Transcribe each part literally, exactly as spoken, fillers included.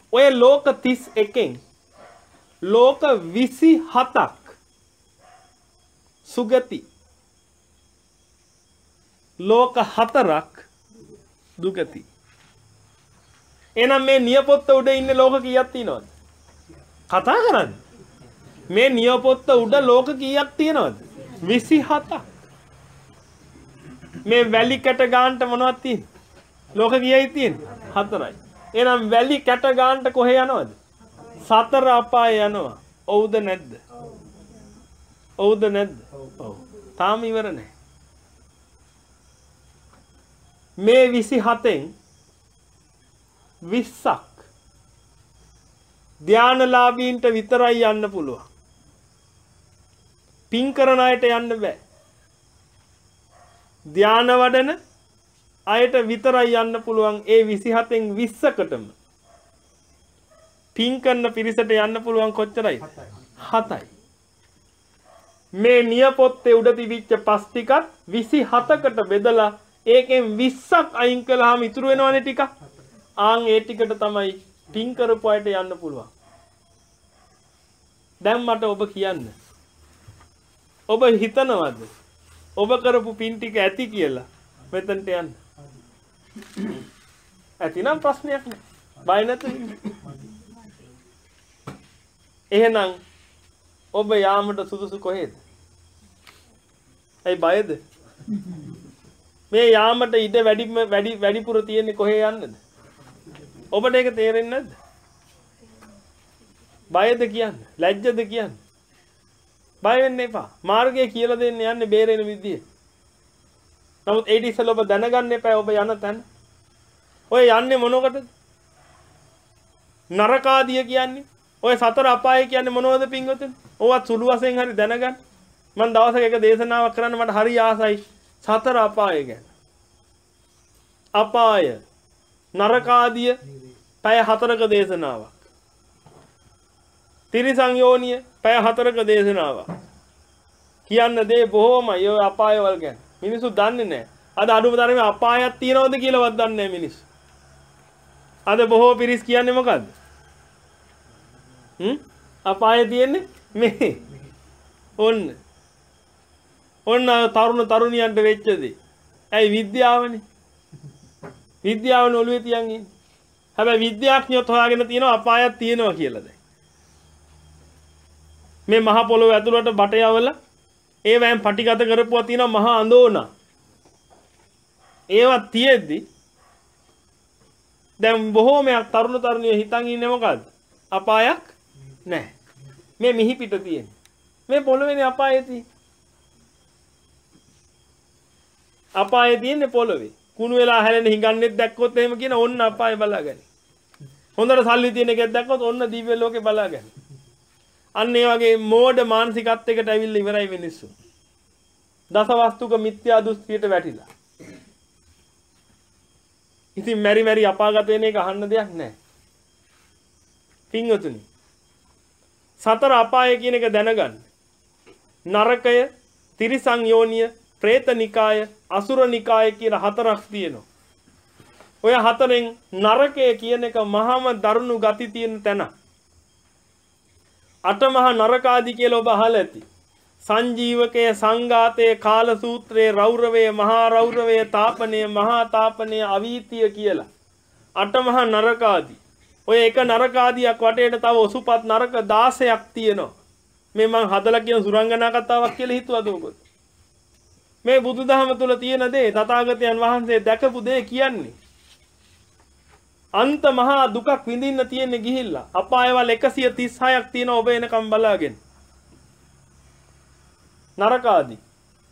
ඔය ලෝක තිස් එකෙන් ලෝක විසි හතක් සුගති. ලෝක හතරක් දුගති. එහෙනම් මේ නියපොත්ත උඩ ඉන්න ලෝක කීයක් තියෙනවද? කතා කරන්නේ. මේ නියපොත්ත උඩ ලෝක කීයක් තියෙනවද? විසි හතක්. මේ වැලි කැට ගානට මොනවද තියෙන්නේ? ලෝක කීයයි තියෙන්නේ? හතරයි. එහෙනම් වැලි කැට ගානට කොහෙ යනවද? සතර අපාය යනවා. ඔව්ද නැද්ද? ඔව්ද නැද්ද? ඔව්. තාම ඉවර නැහැ. මේ විසි හතෙන් විස්සක් ධානලාභීන්ට විතරයි යන්න පුළුවන්. පින් කරන අයට යන්න බෑ. ධාන වඩන අයට විතරයි යන්න පුළුවන්. ඒ විසි හතෙන් විස්සකටම පින් කරන පිරිසට යන්න පුළුවන් කොච්චරයි? හතයි. මේ නියපොත්තේ උඩ තිබිච්ච පස් ටිකත් විසි හතකට බෙදලා ඒකෙන් විස්සක් අයින් කළාම ඉතුරු වෙනවනේ ටික. ආන් ඒ ටිකට තමයි පින් කරපු අයට යන්න පුළුවන්. දැන් මට ඔබ කියන්න. ඔබ හිතනවද ඔබ කරපු පින් ටික ඇති කියලා මෙතනට යන්න? ඇතිනම් ප්‍රශ්නයක් නෑ. බය නැතුව ඉන්න. එහෙනම් ඔබ යාමට සුදුසු කොහෙද? ඇයි බයද? මේ යාමට ඉඩ වැඩි වැඩි වැඩිපුර තියෙන්නේ කොහේ යන්නද? ඔබට ඒක තේරෙන්නේ නැද්ද? බයද කියන්නේ? ලැජ්ජද කියන්නේ? බය වෙන්න එපා. මාර්ගය කියලා දෙන්න යන්නේ බේරෙන විදිය. නමුත් ඒ ඉතිසල ඔබ දැනගන්න එපා ඔබ යන තැන. ඔය යන්නේ මොනකටද? නරකාදිය කියන්නේ. ඔය සතර අපාය කියන්නේ මොනවද පින්වතුනි? ඕවත් සුළු වශයෙන් හරි දැනගන්න. මම දවසක එක දේශනාවක් කරන්න මට හරි ආසයි. සතර අපාය ගැන. අපාය නරකාදිය පැය හතරක දේශනාවක්. තිරිසන් යෝනිය පැය හතරක දේශනාවක්. කියන්න දේ බොහොමයි ඔය අපායවල ගැන. මිනිස්සු දන්නේ නැහැ. අද අඩුම තරමේ අපායක් තියනවද කියලාවත් දන්නේ නැහැ මිනිස්සු. අද බොහෝ පිරිස් කියන්නේ මොකද්ද? හ්ම්? අපාය තියෙන්නේ මේ. ඔන්න. ඔන්න තරුණ තරුණියන්ට වෙච්ච දේ. ඇයි විද්‍යාවනේ. විද්‍යාවන ඔළුවේ තියන් ඉන්නේ. හැබැයි විද්‍යාඥයොත් හොයාගෙන තියෙනවා අපායක් තියෙනවා කියලා දැන්. මේ මහ පොළොව ඇතුළට බටයවල ඒවෙන් පටිගත කරපුවා තියෙනවා මහා අඳෝනා. ඒවා තියෙද්දි දැන් බොහෝමයක් තරුණ තරුණියෝ හිතන් ඉන්නේ මොකද්ද? අපායක් නැහැ. මේ මිහි පිට තියෙන්නේ. මේ පොළොවේනේ අපායේ තියෙන්නේ. අපායේ තියෙන්නේ පොළොවේ. කුණු වෙලා හැලෙන හිඟන්නේත් දැක්කොත් එහෙම කියන ඔන්න අපාය බලාගන්න. හොඳට සල්ලි තියෙන එකක් දැක්කොත් ඔන්න දිව්‍ය ලෝකේ බලාගන්න. අන්න ඒ වගේ මෝඩ මානසිකත්වයකට ඇවිල්ලා ඉවරයි මිනිස්සු. දසවස්තුක මිත්‍යා දෘෂ්ටියට වැටිලා. ඉතින් මෙරි මෙරි අපාගත වෙන එක අහන්න දෙයක් නැහැ. පින්වතුනි. සතර අපාය කියන එක දැනගන්න. නරකය, තිරිසන් යෝනිය, ප්‍රේතනිකාය, අසුරනිකාය කියලා හතරක් තියෙනවා. ඔය හතරෙන් නරකය කියන එක මහාම දරුණු ගති තියෙන තැන. අටමහා නරකාදී කියලා ඔබ අහලා ඇති. සංජීවකය, සංඝාතය, කාලසූත්‍රයේ, රෞරවය, මහා රෞරවය, තාපනය, මහා තාපනය, අවීතිය කියලා. අටමහා නරකාදී. ඔය එක නරකාදියක් වටේට තව ඔසුපත් නරක දාසයක් තියෙනවා. මේ මං හදලා කියන සුරංගනා කතාවක් කියලා හිතුවද ඔබ? මේ බුදුදහම තුල තියෙන දේ තථාගතයන් වහන්සේ දැකපු දේ කියන්නේ. අන්ත මහා දුකක් විඳින්න තියෙන්නේ ගිහිල්ලා. අපායවල එකසිය තිස් හයක් තියෙන ඔබ එනකම් බලාගෙන. නරකාදී.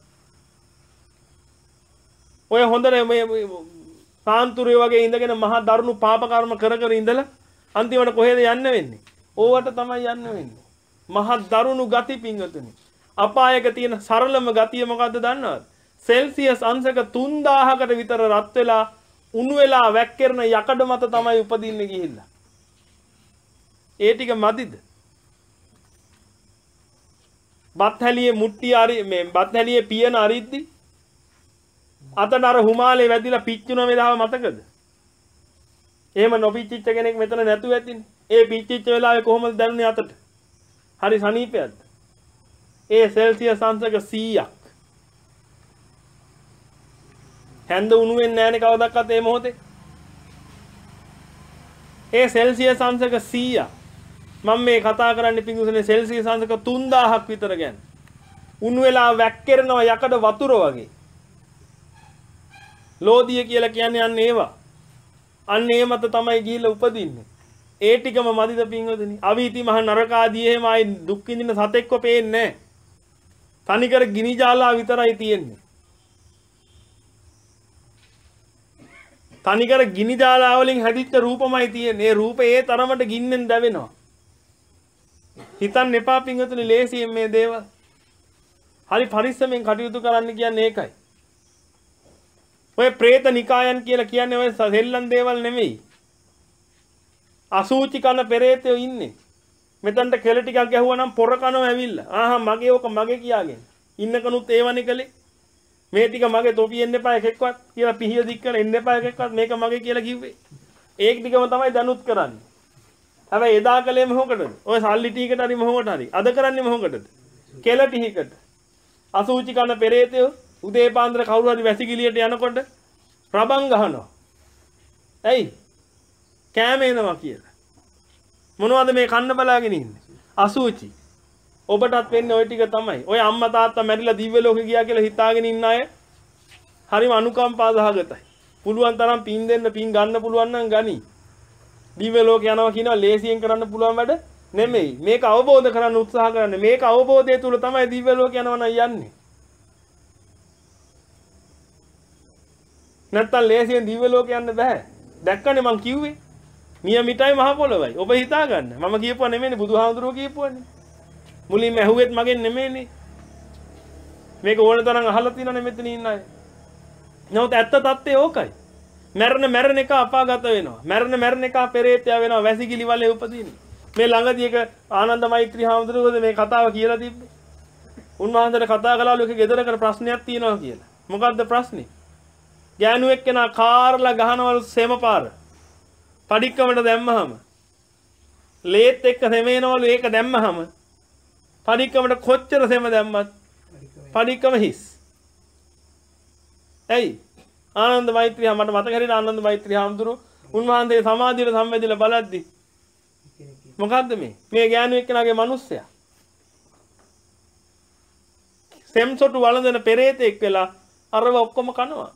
ඔය හොඳට මේ සාන්තුරේ වගේ ඉඳගෙන මහා දරුණු පාප කර්ම කර කර ඉඳලා අන්තිමට කොහෙද යන්න වෙන්නේ? ඕවට තමයි යන්න වෙන්නේ. මහා දරුණු ගති පිංගතුනි. අපායක තියෙන සරලම ගතිය මොකද්ද දන්නවද? සෙල්සියස් අංශක තුන් දාහකට විතර රත් වෙලා උණු වෙලා වැක්කිරන යකඩ මත තමයි උපදින්නේ ගිහිල්ලා. ඒ ටික මදිද? බත් හැලියේ මුට්ටි අරි මේ බත් හැලියේ පියන අරිද්දි අතන අර හුමාලේ වැදිලා පිච්චුන වේදාව මතකද? එහෙම නොපිච්චිච්ච කෙනෙක් මෙතන නැතුව ඇතිනේ. ඒ පිච්චිච්ච වෙලාවේ කොහොමද දැනුනේ අතට? හරි සනීපයක්ද? ඒ සෙල්සියස් අංශක සීයක්. හැන්ද උණු වෙන්නේ නැහැනේ කවදාවත් මේ මොහොතේ. ඒ සෙල්සියස් අංශක සීයක්. මම මේ කතා කරන්නේ පිඟුසනේ සෙල්සියස් අංශක තුන්දාහක් විතර ගැන. උණු වෙලා වැක්කිරෙනවා යකඩ වතුර වගේ. ලෝදිය කියලා කියන්නේ අන්න ඒවා. අන්න ඒ මත තමයි ගිහිල්ලා උපදින්නේ. ඒ ටිකම මදිද පින්වදනි. අවීති මහ නරකාදී එහෙම ආයි දුක් විඳින සතෙක්ව පේන්නේ නැහැ. තනිකර ගිනි ජාලා විතරයි තියෙන්නේ. තනිකර ගිනි ජාලා වලින් හැදිච්ච රූපමයි තියෙන්නේ. ඒ රූපේ ඒ තරමට ගින්නෙන් දැවෙනවා. හිතන්න එපා පින්වතුනි ලේසියෙන් මේ දේවල්. හරි පරිස්සමෙන් කටයුතු කරන්න කියන්නේ ඒකයි. ඔය പ്രേත නිකායන් කියලා කියන්නේ ඔය සෙල්ලම් දේවල් නෙමෙයි. අසූචි කන පෙරේතයෝ ඉන්නේ. මෙතනට කෙල ටිකක් ගැහුවා නම් පොර කනෝ ඇවිල්ලා. ආහා මගේ ඕක මගේ කියාගෙන. ඉන්නකනුත් ඒවනේ කලේ. මේ ටික මගේ තොපි එන්න එපා එකෙක්වත් කියලා පිහිය දික් කරලා එන්න එපා එකෙක්වත් මේක මගේ කියලා කිව්වේ. ඒක ටිකම තමයි දැනුත් කරන්නේ. හැබැයි එදා කලේ මොකටද? ඔය සල්ලි ටිකට හරි මොකට හරි. අද කරන්නේ මොකටද? කෙල ටිකට. අසූචි කන පෙරේතයෝ උදේ පාන්දර කවුරු හරි වැසිකිළියට යනකොට රබන් ගහනවා. ඇයි? කෑම එනවා කියලා. මොනවද මේ කන්න බලාගෙන ඉන්නේ? අසූචි. ඔබටත් වෙන්නේ ওই ටික තමයි. ඔය අම්මා තාත්තා මැරිලා දිව්‍ය ලෝකෙ ගියා කියලා හිතාගෙන ඉන්න අය හරිම අනුකම්පා සහගතයි. පුළුවන් තරම් පින් දෙන්න පින් ගන්න පුළුවන් නම් ගනි. දිව්‍ය ලෝකෙ යනවා කියනවා ලේසියෙන් කරන්න පුළුවන් වැඩ නෙමෙයි. මේක අවබෝධ කරගන්න උත්සාහ කරන්න. මේක අවබෝධය තුල තමයි දිව්‍ය ලෝකෙ යනවා නම් යන්නේ. නැත්තම් ලේසියෙන් දිව්‍ය ලෝකෙ යන්න බෑ. දැක්කනේ මං කිව්වේ. නියමිතයි මහ පොළොවයි. ඔබ හිතා ගන්න. මම කියපුවා නෙමෙයිනේ බුදුහාමුදුරුවෝ කියපුවානේ. මුලින්ම ඇහුවෙත් මගෙන් නෙමෙයිනේ. මේක ඕන තරම් අහලා තියෙනනේ මෙතන ඉන්න අය. නමුත් ඇත්ත තත්ත්වය ඕකයි. මරණ මරණ එක අපාගත වෙනවා. මරණ මරණ එක පෙරේතය වෙනවා. වැසිකිලි වලේ උපදින්නේ. මේ ළඟදී එක ආනන්ද මෛත්‍රී හාමුදුරුවෝද මේ කතාව කියලා තිබ්බේ. උන්වහන්සේට කතා කළාලු එක ගෙදරකට ප්‍රශ්නයක් තියෙනවා කියලා. මොකද්ද ප්‍රශ්නේ? ගෑනු එක්කෙනා කාර්ලා ගහනවලු සෙම පාර. පඩික්කමට දැම්මහම ලේත් එක්ක සෙමේනවලු ඒක දැම්මහම පඩික්කමට කොච්චර සෙම දැම්මත් පඩික්කම හිස්. ඇයි? ආනන්ද මෛත්‍රී මට මතක හරියට ආනන්ද මෛත්‍රී හාමුදුරුවෝ උන්වහන්සේ සමාධියට සම්වැදිලා බලද්දි මොකද්ද මේ? මේ ගෑනු එක්කෙනාගේ මිනිස්සයා. සෙම්සොටු වළඳන පෙරේතෙක් වෙලා අරව ඔක්කොම කනවා.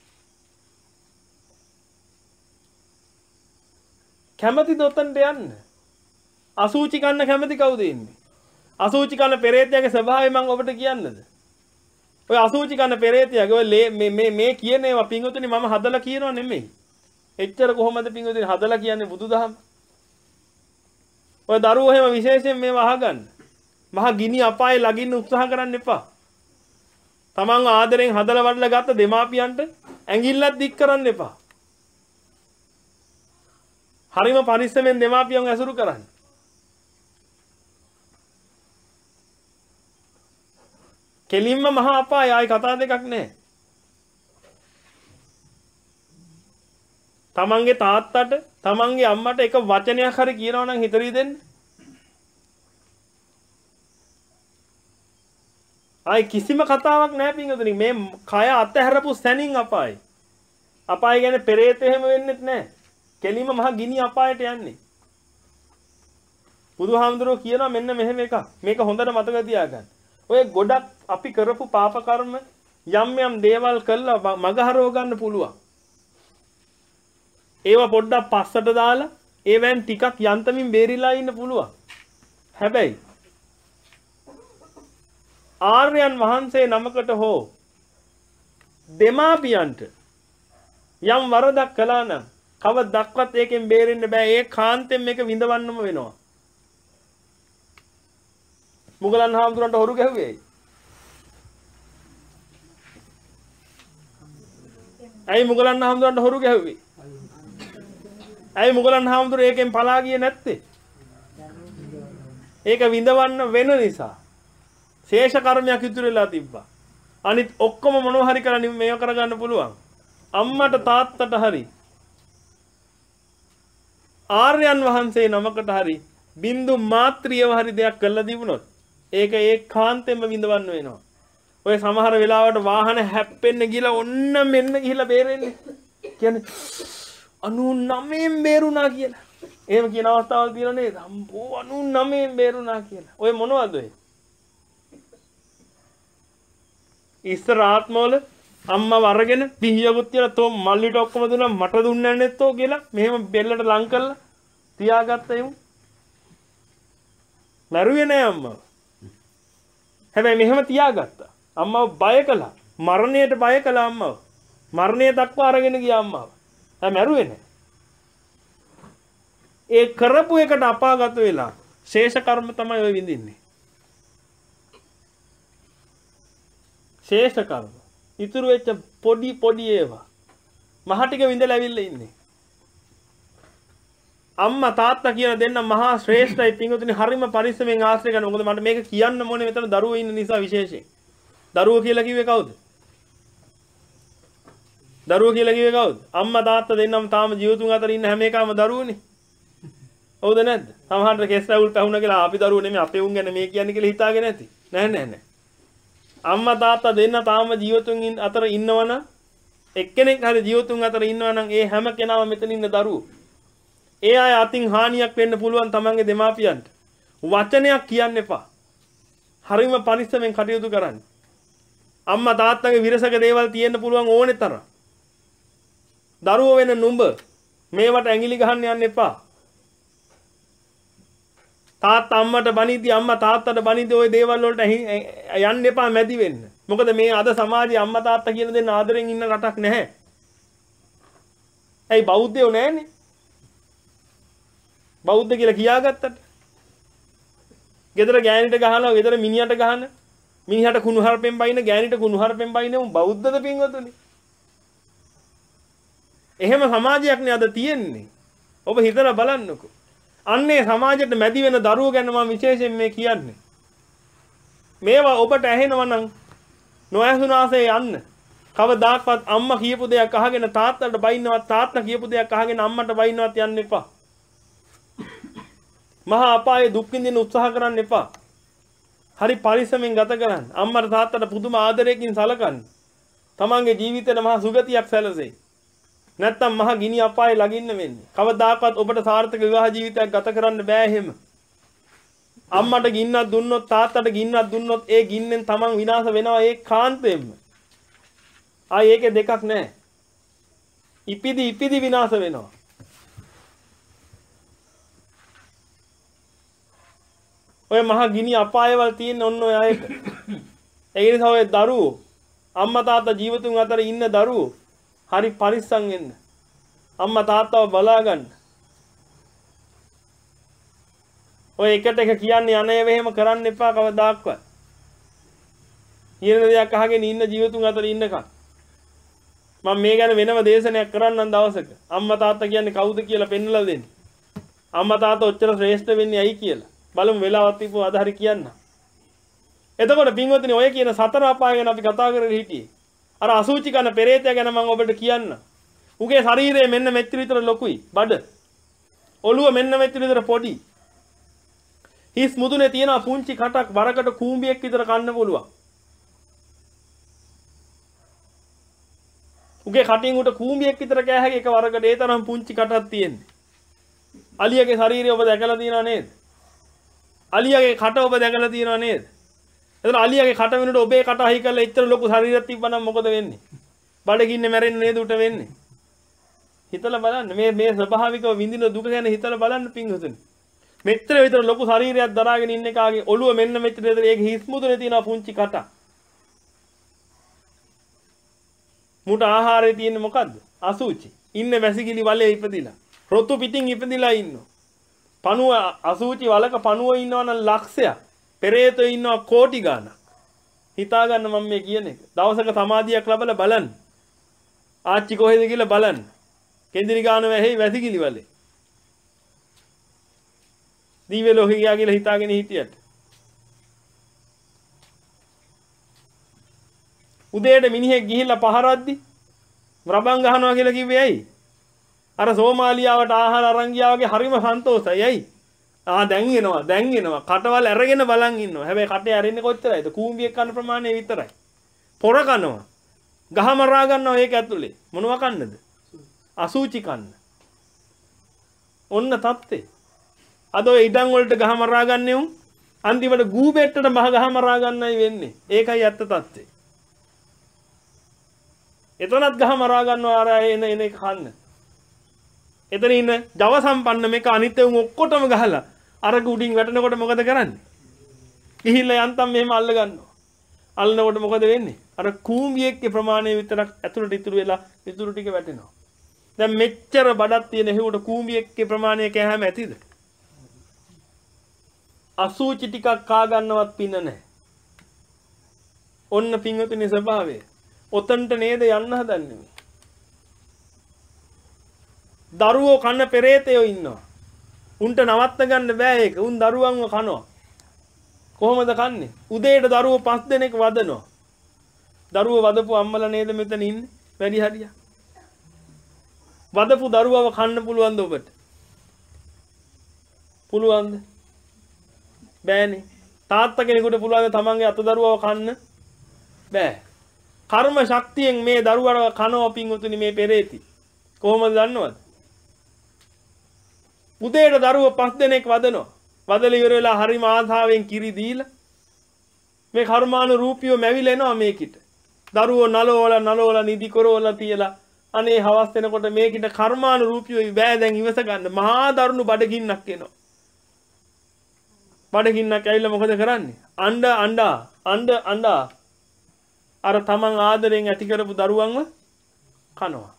කැමතිද ඔතනට යන්න? අසූචි කන්න කැමති කවුද ඉන්නේ? අසූචි කන්න පෙරේතයාගේ ස්වභාවය මම ඔබට කියන්නද? ඔය අසූචි කන්න පෙරේතයාගේ ඔය මේ මේ මේ කියන ඒවා පිංගුතුනි මම හදලා කියනව නෙමෙයි. එච්චර කොහොමද පිංගුතුනි හදලා කියන්නේ බුදුදහම? ඔය දරුවෝ එහෙම විශේෂයෙන් මේවා අහගන්න. මහා ගිනි අපායේ ලගින්න උත්සාහ කරන්න එපා. තමන්ව ආදරෙන් හදලා වඩලා ගත්ත දෙමාපියන්ට ඇඟිල්ලක් දික් කරන්න එපා. හරිම පරිස්සමෙන් දෙමාපියන් ඇසුරු කරන්න. කෙලින්ම මහා අපාය ආයි කතා දෙකක් නැහැ. තමන්ගේ තාත්තට තමන්ගේ අම්මට එක වචනයක් හරි කියනවා නම් හිතරී දෙන්න. ආයි කිසිම කතාවක් නැහැ පින්වතුනි. මේ කය අතහැරපු සැනින් අපායි. අපාය කියන්නේ පෙරේත එහෙම වෙන්නෙත් නැහැ. කෙලින්ම මහා ගිනි අපායට යන්නේ. බුදුහාමුදුරුවෝ කියනවා මෙන්න මෙහෙම එකක්. මේක හොඳට මතක තියාගන්න. ඔය ගොඩක් අපි කරපු පාප කර්ම යම් යම් දේවල් කළා මගහරව ගන්න පුළුවන්. ඒවා පොඩ්ඩක් පස්සට දාලා ඒවෙන් ටිකක් යන්තමින් බේරිලා ඉන්න පුළුවන්. හැබැයි ආර්යයන් වහන්සේ නමකට හෝ දෙමාපියන්ට යම් වරදක් කළා නම් කවදක්වත් ඒකෙන් බේරෙන්න බෑ. ඒ කාන්තෙන් මේක විඳවන්නම වෙනවා. මුගලන් හාමුදුරන්ට හොරු ගැහුවේ. ඇයි මුගලන් හාමුදුරන්ට හොරු ගැහුවේ? ඇයි මුගලන් හාමුදුර ඒකෙන් පලා ගියේ නැත්තේ? ඒක විඳවන්න වෙන නිසා. ශේෂ කර්මයක් ඉතුරු වෙලා තිබ්බා. අනිත් ඔක්කොම මොනව හරි කරලා මේව කරගන්න පුළුවන්. අම්මට තාත්තට හරි ආර්යයන් වහන්සේ නමකට හරි බින්දු මාත්‍රියව හරි දෙයක් කළා දිනුනොත් ඒක ඒකාන්තයෙන්ම විඳවන්න වෙනවා. ඔය සමහර වෙලාවට වාහන හැප්පෙන්න ගිහලා ඔන්න මෙන්න ගිහලා බේරෙන්නේ. කියන්නේ අනූනවයෙන් බේරුණා කියලා. එහෙම කියන අවස්ථාවල් තියෙනවා නේද? අම්බෝ අනූනවයෙන් බේරුණා කියලා. ඔය මොනවද ඔය? ඉස්සර ආත්මවල අම්මව අරගෙන පිහියකුත් කියලා තෝ මල්ලිට ඔක්කොම දුන්නා මට දුන්නේ නැත්තෝ කියලා මෙහෙම බෙල්ලට ලං කරලා තියාගත්ත එමු. මරුවේ නෑ අම්මව. හැබැයි මෙහෙම තියාගත්තා. අම්මව බය කළා. මරණයට බය කළා අම්මව. මරණය දක්වා අරගෙන ගියා අම්මව. හැබැයි මරුවේ නෑ. ඒ කරපු එකට අපාගත වෙලා ශේෂ කර්ම තමයි ඔය විඳින්නේ. ශේෂ කර්ම. ඉතුරු වෙච්ච පොඩි පොඩි ඒවා මහ ටික විඳලා ඇවිල්ලා ඉන්නේ. අම්මා තාත්තා කියන දෙන්න මහා ශ්‍රේෂ්ඨයි පින්වතුනි හරිම පරිස්සමෙන් ආශ්‍රය කරනවා. මොකද මට මේක කියන්න ඕනේ මෙතන දරුවෝ ඉන්න නිසා විශේෂයෙන්. දරුවෝ කියලා කිව්වේ කවුද? දරුවෝ කියලා කිව්වේ කවුද? අම්මා තාත්තා දෙන්නම තාම ජීවිතුන් අතර ඉන්න හැම එකම දරුවෝනේ. හවුද නැද්ද? සමහරට කෙස් රැවුල් පැහුණා කියලා අපි දරුවෝ නෙමෙයි අපේ උන් ගැන මේ කියන්නේ කියලා හිතාගෙන නැති. නෑ නෑ නෑ. අම්මා තාත්තා දෙන්න තාම ජීවිතුන් අතර ඉන්නවනම් එක්කෙනෙක් හරි ජීවිතුන් අතර ඉන්නවනම් ඒ හැම කෙනාම මෙතන ඉන්න දරුවෝ. ඒ අය අතින් හානියක් වෙන්න පුළුවන් තමන්ගේ දෙමාපියන්ට. වචනයක් කියන්න එපා. හරිම පරිස්සමෙන් කටයුතු කරන්න. අම්මා තාත්තගේ විරසක දේවල් තියෙන්න පුළුවන් ඕනේ තරම්. දරුවෝ වෙන නුඹ මේවට ඇඟිලි ගහන්න යන්න එපා. තාත්තා අම්මට බනිද්දි අම්මා තාත්තට බනිද්දි ওই දේවල් වලට යන්න එපා මැදි වෙන්න. මොකද මේ අද සමාජයේ අම්මා තාත්තා කියන දෙන්න ආදරෙන් ඉන්න රටක් නැහැ. ඇයි බෞද්ධයෝ නැහැනේ? බෞද්ධ කියලා කියාගත්තට. ගෙදර ගෑනිට ගහනවා, ගෙදර මිනිහට ගහන. මිනිහට කුණු හarpෙන් බයින, ගෑනිට කුණු හarpෙන් බයින උන් බෞද්ධද පින්වතුනි? එහෙම සමාජයක් නේ අද තියෙන්නේ. ඔබ හිතලා බලන්නකෝ. අන්නේ සමාජයට මැදි වෙන දරුවෝ ගැන මම විශේෂයෙන් මේ කියන්නේ. මේවා ඔබට ඇහෙනවා නම් නොඇසුනාසේ යන්න. කවදාක්වත් අම්මා කියපු දෙයක් අහගෙන තාත්තට බයින්නවත්, තාත්තා කියපු දෙයක් අහගෙන අම්මට බයින්නවත් යන්න එපා. මහා අපායේ දුක් විඳින්න උත්සාහ කරන්න එපා. හරි පරිස්සමෙන් ගත කරන්න. අම්මට තාත්තට පුදුම ආදරයකින් සලකන්න. තමන්ගේ ජීවිතේට මහා සුගතියක් සැලසෙයි. නැත්තම් මහා ගිනි අපායේ ළඟින්න වෙන්නේ. කවදාකවත් ඔබට සාර්ථක විවාහ ජීවිතයක් ගත කරන්න බෑ එහෙම. අම්මට ගින්නක් දුන්නොත් තාත්තට ගින්නක් දුන්නොත් ඒ ගින්නෙන් තමන් විනාශ වෙනවා ඒ කාන්තේම. ආයේ ඒකේ දෙකක් නැහැ. ඉපිදි ඉපිදි විනාශ වෙනවා. ඔය මහා ගිනි අපායවල තියෙන ඔන්න ඔය අයට. ඒ නිසා ඔය දරුවෝ අම්මා තාත්තා ජීවිතුන් අතර ඉන්න දරුවෝ හරි පරිස්සම් වෙන්න. අම්මා තාත්තව බලා ගන්න. ඔය එකට එක කියන්නේ අනේ වෙහෙම කරන්න එපා කවදාක්වත්. ඊන දෙයක් අහගෙන ඉන්න ජීවිතුන් අතර ඉන්නකම්. මම මේ ගැන වෙනම දේශනයක් කරන්නම් දවසක. අම්මා තාත්තා කියන්නේ කවුද කියලා පෙන්නලා දෙන්න. අම්මා තාත්තා ඔච්චර ශ්‍රේෂ්ඨ වෙන්නේ ඇයි කියලා. බලමු වෙලාවක් තිබ්බොත් අද හරි කියන්න. එතකොට පින්වත්නි ඔය කියන සතර අපාය ගැන අපි කතා කරගෙන හිටියේ. අර අසුචි කන පෙරේතය ගැන මම ඔබට කියන්න. උගේ ශරීරය මෙන්න මෙච්චර විතර ලොකුයි. බඩ. ඔළුව මෙන්න මෙච්චර විතර පොඩි. හිස් මුදුනේ තියෙන පුංචි කටක් වරකට කූඹියක් විතර කන්න පුළුවන්. උගේ කටින් උට කූඹියක් විතර කෑ හැකි එක වරකට ඒ තරම් පුංචි කටක් තියෙන්නේ. අලියගේ ශරීරය ඔබ දැකලා තියෙනව නේද? අලියාගේ කට ඔබ දැකලා තියෙනව නේද? එතන අලියාගේ කට වෙනුට ඔබේ කට අහි කරලා එච්චර ලොකු ශරීරයක් තිබ්බනම් මොකද වෙන්නේ? බඩගින්නේ මැරෙන්නේ නේද උට වෙන්නේ? හිතලා බලන්න මේ මේ ස්වභාවිකව විඳින දුක ගැන හිතලා බලන්න පින්වතුනි. මෙච්චර විතර ලොකු ශරීරයක් දරාගෙන ඉන්න එකාගේ ඔළුව මෙන්න මෙච්චර විතර ඒක හිස් මුදුනේ තියෙන පුංචි කට. මුට ආහාරය තියෙන්නේ මොකද්ද? අසුචි. ඉන්නේ වැසිකිලි වලේ ඉපදිලා. රොතු පිටින් ඉපදිලා ඉන්නවා. පණුව අසූචි වලක පණුව ඉන්නවනම් ලක්ෂයක්. පෙරේතෝ ඉන්නවා කෝටි ගාණක්. හිතා ගන්න මම මේ කියන එක. දවසක සමාධියක් ලැබලා බලන්න. ආච්චි කොහෙද කියලා බලන්න. කෙන්දිරි ගාන වැහි වැසිකිලි වලේ. දීවේ ලෝකේ ගියා කියලා හිතාගෙන හිටියට. උදේට මිනිහෙක් ගිහිල්ලා පහරද්දි රබන් ගහනවා කියලා කිව්වේ ඇයි? අර සෝමාලියාවට ආහාර අරන් ගියා වගේ හරිම සන්තෝෂයි. ඇයි? ආ දැන් එනවා දැන් එනවා කටවල් අරගෙන බලන් ඉන්නවා. හැබැයි කටේ ඇරෙන්නේ කොච්චරයිද? කූඹියක් කන ප්‍රමාණය විතරයි. පොර කනවා. ගහ මරා ගන්නවා ඒක ඇතුලේ. මොනවා කන්නද? අසූචි කන්න. ඔන්න තත්ත්වේ. අද ඔය ඉඩම් වලට ගහ මරා ගන්නේ උන් අන්තිමට ගූ බෙට්ටට මහ ගහ මරා ගන්නයි වෙන්නේ. ඒකයි ඇත්ත තත්ත්වේ. එතනත් ගහ මරා ගන්නවා අර එන එන එක කන්න. එතන ඉන්න ජව සම්පන්න මේක අනිත් උන් ඔක්කොටම ගහලා අර උඩින් වැටෙනකොට මොකද කරන්නේ? ගිහිල්ලා යන්තම් මෙහෙම අල්ල ගන්නවා. අල්ලනකොට මොකද වෙන්නේ? අර කූඹියෙක්ගේ ප්‍රමාණය විතරක් ඇතුළට ඉතුරු වෙලා ඉතුරු ටික වැටෙනවා. දැන් මෙච්චර බඩක් තියෙන හේවට කූඹියෙක්ගේ ප්‍රමාණය කෑම ඇතිද? අසූචි ටිකක් කා ගන්නවත් පින නැහැ. ඔන්න පින්වතුනි ස්වභාවය. ඔතන්ට නේද යන්න හදන්නේ. දරුවෝ කන්න පෙරේතයෝ ඉන්නවා. උන්ට නවත්ත ගන්න බෑ ඒක. උන් දරුවන්ව කනවා. කොහොමද කන්නේ? උදේට දරුවෝ පස් දෙනෙක් වදනවා. දරුවෝ වදපු අම්මලා නේද මෙතන ඉන්නේ? වැඩි හරියක්. වදපු දරුවව කන්න පුළුවන්ද ඔබට? පුළුවන්ද? බෑනේ. තාත්තා කෙනෙකුට පුළුවන් තමන්ගේ අත දරුවව කන්න බෑ. කර්ම ශක්තියෙන් මේ දරුවව කනවා පින්වතුනි මේ පෙරේති. කොහොමද දන්නවද? උදේට දරුවෝ පස් දෙනෙක් වදනවා. වදලා ඉවර වෙලා හරිම ආසාවෙන් කිරි දීලා මේ කර්මානුරූපීව මැවිලා එනවා මේකිට. දරුවෝ නලවල නලවල නිදි කරවල තියලා අනේ හවස් වෙනකොට මේකිට කර්මානුරූපීව බෑ දැන් ඉවස ගන්න. මහා දරුණු බඩගින්නක් එනවා. බඩගින්නක් ඇවිල්ලා මොකද කරන්නේ? අඬ අඬා අඬ අඬා අර තමන් ආදරෙන් ඇති කරපු දරුවන්ව කනවා.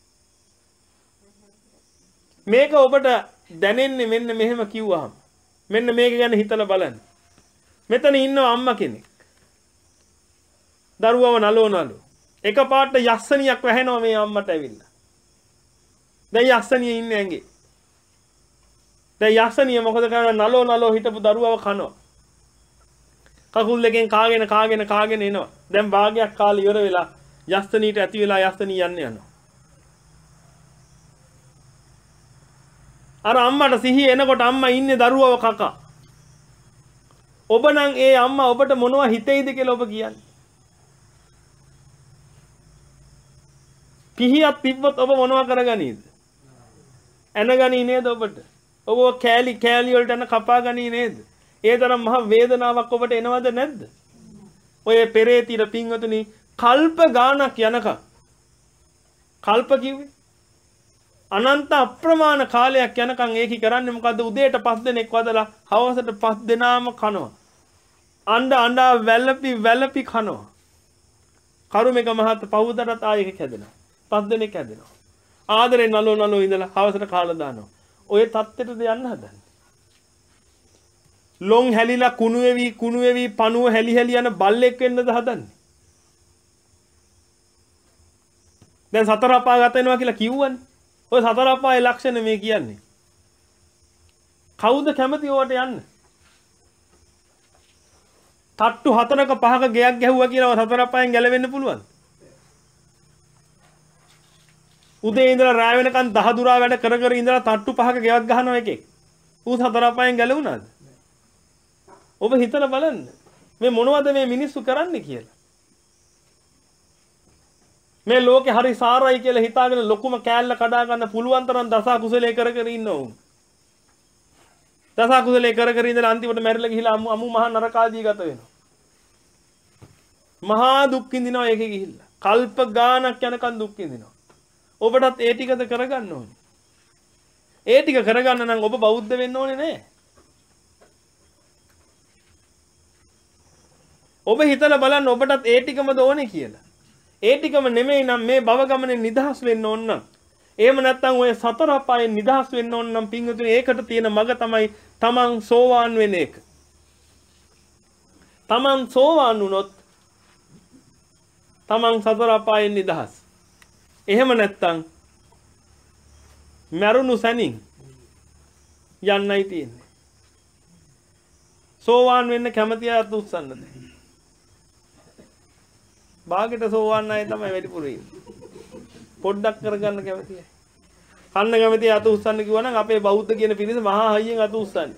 මේක ඔබට දැනෙන්නේ මෙන්න මෙහෙම කිව්වහම. මෙන්න මේක ගැන හිතලා බලන්න. මෙතන ඉන්නවා අම්මා කෙනෙක්. දරුවව නලෝ නලෝ. එකපාරට යස්සනියක් වැහෙනවා මේ අම්මට ඇවිල්ලා. දැන් යස්සනිය ඉන්නේ ඇඟේ. දැන් යස්සනිය මොකද කරන්නේ? නලෝ නලෝ හිටපු දරුවව කනවා. කකුල් දෙකෙන් කාගෙන කාගෙන කාගෙන එනවා. දැන් භාගයක් කාලේ ඉවර වෙලා යස්සනීට ඇති වෙලා යස්සනී යන්න යනවා. අර අම්මට සිහිය එනකොට අම්මා ඉන්නේ දරුවව කකා. ඔබ නම් ඒ අම්මා ඔබට මොනවා හිතෙයිද කියලා ඔබ කියන්නේ. පිහියක් තිබ්බොත් ඔබ මොනවා කරගනීද? ඇනගනී නේද ඔබට? ඔබ කෑලි කෑලි වලට යන කපා ගනී නේද? ඒ තරම් මහ වේදනාවක් ඔබට එනවද නැද්ද? ඔය පෙරේතිර පින්වතුනි කල්ප ගානක් යනකම් කල්ප කිව්වේ අනන්ත අප්‍රමාණ කාලයක් යනකම් ඒකි කරන්නේ මොකද්ද? උදේට පස් දෙනෙක් වදලා හවසට පස් දෙනාම කනවා. අඬ අඬා වැළපි වැළපි කනවා. කරුමේක මහත් පවුදටත් ආයෙක හැදෙනවා. පස් දෙනෙක් හැදෙනවා. ආදරේ නලෝ නලෝ ඉඳලා හවසට කාලා දානවා. ඔය තත්ත්වෙටද යන්න හදන්නේ. ලොන් හැලිලා කුණු වෙවි කුණු වෙවි පණුව හැලි හැලි යන බල්ලෙක් වෙන්නද හදන්නේ? දැන් සතර අපාය ගත වෙනවා කියලා කිව්වනේ. ඔය සතර අපායේ ලක්ෂණ මේ කියන්නේ. කවුද කැමති ඕවට යන්න? තට්ටු හතරක පහක ගෙයක් ගැහුවා කියලා සතර අපායෙන් ගැලවෙන්න පුළුවන්. උදේ ඉඳලා රාය වෙනකන් දහ දුරා වැඩ කර කර ඉඳලා තට්ටු පහක ගෙයක් ගහනවා එකෙක්. ඌ සතර අපායෙන් ගැලවුණාද? ඔබ හිතලා බලන්න. මේ මොනවද මේ මිනිස්සු කරන්නේ කියලා. මේ ලෝකේ හරි සාරයි කියලා හිතාගෙන ලොකුම කෑල්ල කඩා ගන්න පුළුවන් තරම් දස කුසලයේ කර කර ඉන්නවා උන්. දස කුසලයේ කර කර ඉඳලා අන්තිමට මැරිලා ගිහිලා අමු අමු මහා නරකාදී ගත වෙනවා. මහා දුක් විඳිනවා ඒකේ ගිහිල්ලා. කල්ප ගානක් යනකම් දුක් විඳිනවා. ඔබටත් ඒ ටිකද කරගන්න ඕනේ. ඒ ටික කරගන්න නම් ඔබ බෞද්ධ වෙන්න ඕනේ නෑ. ඔබ හිතලා බලන්න ඔබටත් ඒ ටිකමද ඕනේ කියලා. ඒ ටිකම නෙමෙයි නම් මේ භව ගමනේ නිදහස් වෙන්න ඕන නම්. එහෙම නැත්නම් ඔය සතර අපායෙන් නිදහස් වෙන්න ඕන නම් පින්වතුනි ඒකට තියෙන මඟ තමයි තමන් සෝවාන් වෙන එක. තමන් සෝවාන් වුණොත් තමන් සතර අපායෙන් නිදහස්. එහෙම නැත්නම් මරුණු සැනින් යන්නයි තියෙන්නේ. සෝවාන් වෙන්න කැමති අයත් උත්සන්නද? භාගයට සෝවාන් අය තමයි වැඩිපුර ඉන්නේ. පොඩ්ඩක් කරගන්න කැමතියි. කන්න කැමති අත උස්සන්න කිව්වනම් අපේ බෞද්ධ කියන පිරිස මහා හයියෙන් අත උස්සන්නේ.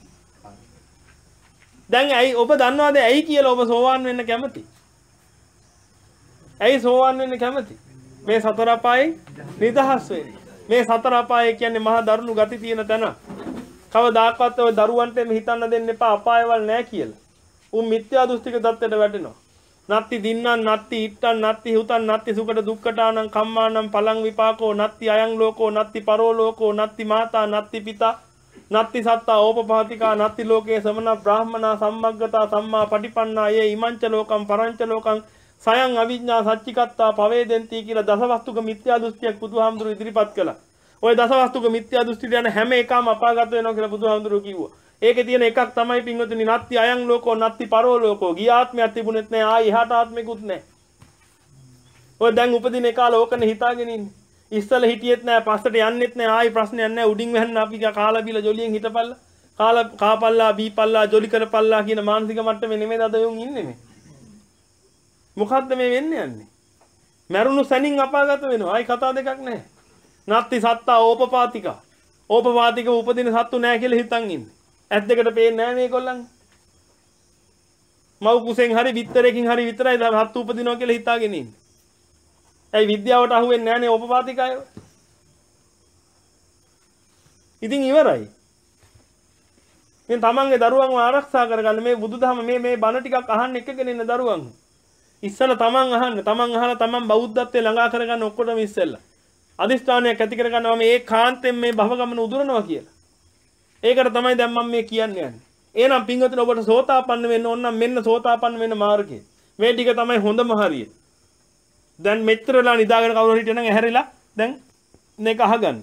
දැන් ඇයි ඔබ දන්නවද ඇයි කියලා ඔබ සෝවාන් වෙන්න කැමති? ඇයි සෝවාන් වෙන්න කැමති? මේ සතර අපායෙන් නිදහස් වෙන්න. මේ සතර අපාය කියන්නේ මහා දරුණු ගති තියෙන තැන. කවදාකවත් ඔය දරුවන්ට එමෙ හිතන්න දෙන්න එපා අපායවල නැහැ කියලා. උන් මිත්‍යා දෘෂ්ටික தත්ත්වයට වැටෙනවා. නත්ති දින්නන් නත්ති ඉත්තන් නත්ති හුතන් නත්ති සුකට දුක්ඛටානං කම්මානං පලං විපාකෝ නත්ති අයං ලෝකෝ නත්ති පරෝ ලෝකෝ නත්ති මාතා නත්ති පිතා නත්ති සත්තා ඕපපාතිකා නත්ති ලෝකේ සමන බ්‍රාහ්මනා සම්මග්ගතා සම්මා පටිපන්නා යේ ඉමංච ලෝකම් පරංච ලෝකම් සයං අවිඥා සච්චිකත්තා පවේදෙන්ති කියලා දසවස්තුක මිත්‍යා දෘෂ්ටියක් බුදුහාමුදුරු ඉදිරිපත් කළා. ওই දසවස්තුක මිත්‍යා දෘෂ්ටියට යන හැම එකම අපාගත වෙනවා කියලා බුදුහාමුදුරු කිව්වා. ඒකේ තියෙන එකක් තමයි පින්වතුනි නත්ති අයං ලෝකෝ නත්ති පරෝ ලෝකෝ. ගිය ආත්මයක් තිබුණෙත් නැහැ ආයි එහාට ආත්මෙකුත් නැහැ. ඔය දැන් උපදින එක ලෝකනේ හිතාගෙන ඉන්නේ. ඉස්සල හිටියෙත් නැහැ පස්සට යන්නෙත් නැහැ ආයි ප්‍රශ්නයක් නැහැ උඩින් වැහෙන්න අපි කාලා බීලා ජොලියෙන් හිටපල්ලා. කාලා කාපල්ලා බීපල්ලා ජොලි කරපල්ලා කියන මානසික මට්ටමේ නෙමෙයි අද යොන් ඉන්නේ මේ. මොකද්ද මේ වෙන්නේ යන්නේ? මරුණු සැනින් අපාගත වෙනවා. ආයි කතා දෙකක් නැහැ. නත්ති සත්තා ඕපපාතිකා. ඕපපාතික උපදින සත්තු නැහැ කියලා හිතන් ඉන්නේ. ඇස් දෙකට පේන්නේ නැහැ මේගොල්ලන්. මව් කුසෙන් හරි විතරකින් හරි විතරයි හත් උපදිනවා කියලා හිතාගෙන ඉන්නේ. ඇයි විද්‍යාවට අහු වෙන්නේ නැහනේ ඕපපාතික අය? ඉතින් ඉවරයි. මේ තමන්ගේ දරුවන්ව ආරක්ෂා කරගන්න මේ බුදුදහම මේ මේ බණ ටිකක් අහන්න එකගෙන ඉන්න දරුවන්. ඉස්සෙල්ලා තමන් අහන්න, තමන් අහලා තමන් බෞද්ධත්වයේ ළඟා කරගන්න ඔක්කොටම ඉස්සෙල්ලා. අදිස්ථානයක් ඇති කරගන්නවා මේ ඒකාන්තයෙන් මේ භව ගමන උදුරනවා කියලා. ඒකට තමයි දැන් මම මේ කියන්නේ යන්නේ. එහෙනම් පින්වතුනි ඔබට සෝතාපන්න වෙන්න ඕන නම් මෙන්න සෝතාපන්න වෙන්න මාර්ගය. මේ ටික තමයි හොඳම හරිය. දැන් මෙච්චර වෙලා නිදාගෙන කවුරු හිටියනම් ඇහැරිලා දැන් මේක අහගන්න.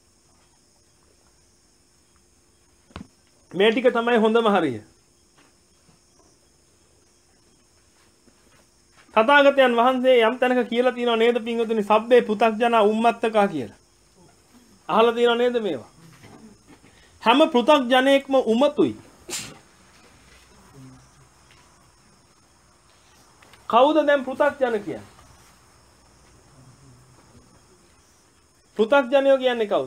මේ ටික තමයි හොඳම හරිය. තථාගතයන් වහන්සේ යම් තැනක කියලා තියෙනව නේද පින්වතුනි සබ්බේ පුතග්ජනා උම්මත්තකා කියලා. අහලා තියෙනව නේද මේවා? හැම පෘථග්ජනයෙක්ම උමතුයි. කවුද දැන් පෘථග්ජන කියන්නේ? පෘථග්ජනයෝ කියන්නේ කවුද?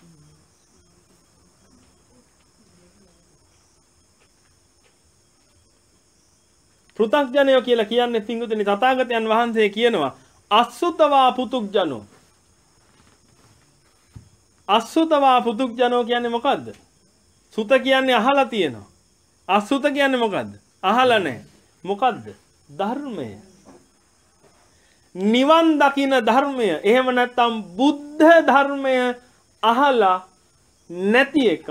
පෘථග්ජනයෝ කියලා කියන්නේ පින්වතුනි තථාගතයන් වහන්සේ කියනවා අසුතවා පුතුග්ජනෝ. අසුතවා පුතුග්ජනෝ කියන්නේ මොකද්ද? සුත කියන්නේ අහලා තියෙනවා. අසුත කියන්නේ මොකද්ද? අහලා නැහැ. මොකද්ද? ධර්මය. නිවන් දකින ධර්මය. එහෙම නැත්නම් බුද්ධ ධර්මය අහලා නැති එක.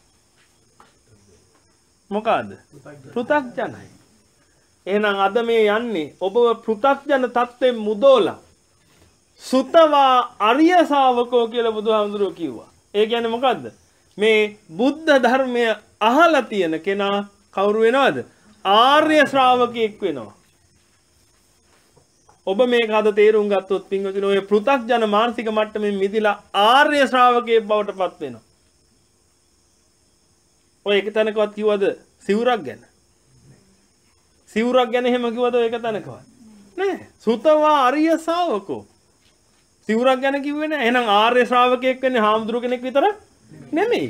මොකද්ද? පෘථග්ජනයි. එහෙනම් අද මේ යන්නේ ඔබව පෘථග්ජන තත්ත්වෙන් මුදෝලා සුතවා අරිය ශාවකෝ කියලා බුදුහාමුදුරුවෝ කිව්වා. ඒ කියන්නේ මොකද්ද? මේ බුද්ධ ධර්මය අහලා තියෙන කෙනා කවුරු වෙනවද? ආර්ය ශ්‍රාවකෙක් වෙනවා. ඔබ මේක අද තේරුම් ගත්තොත් පින්වතුනි ඔය පෘථග්ජන මානසික මට්ටමින් මිදිලා ආර්ය ශ්‍රාවකයෙක් බවට පත් වෙනවා. ඔය එක තැනකවත් කිව්වද සිවුරක් ගැන? සිවුරක් ගැන එහෙම කිව්වද ඔය එක තැනකවත්? නෑ. සුතවා අරිය ශාවකෝ. සිවුරක් ගැන කිව්වේ නෑ. එහෙනම් ආර්ය ශ්‍රාවකයෙක් වෙන්නේ හාමුදුරු කෙනෙක් විතර නෙමෙයි.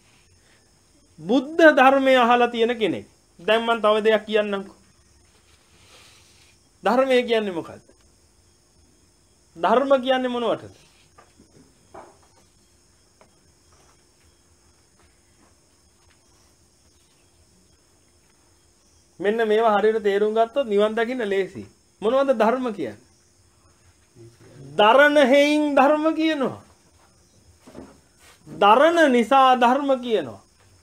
බුද්ධ ධර්මය අහලා තියෙන කෙනෙක්. දැන් මම තව දෙයක් කියන්නම්කෝ. ධර්මය කියන්නේ මොකක්ද? ධර්ම කියන්නේ මොනවටද? මෙන්න මේවා හරියට තේරුම් ගත්තොත් නිවන් දකින්න ලේසි. මොනවද ධර්ම කියන්නේ? දරණ හේයින් ධර්ම කියනවා. දරණ නිසා ධර්ම කියනවා.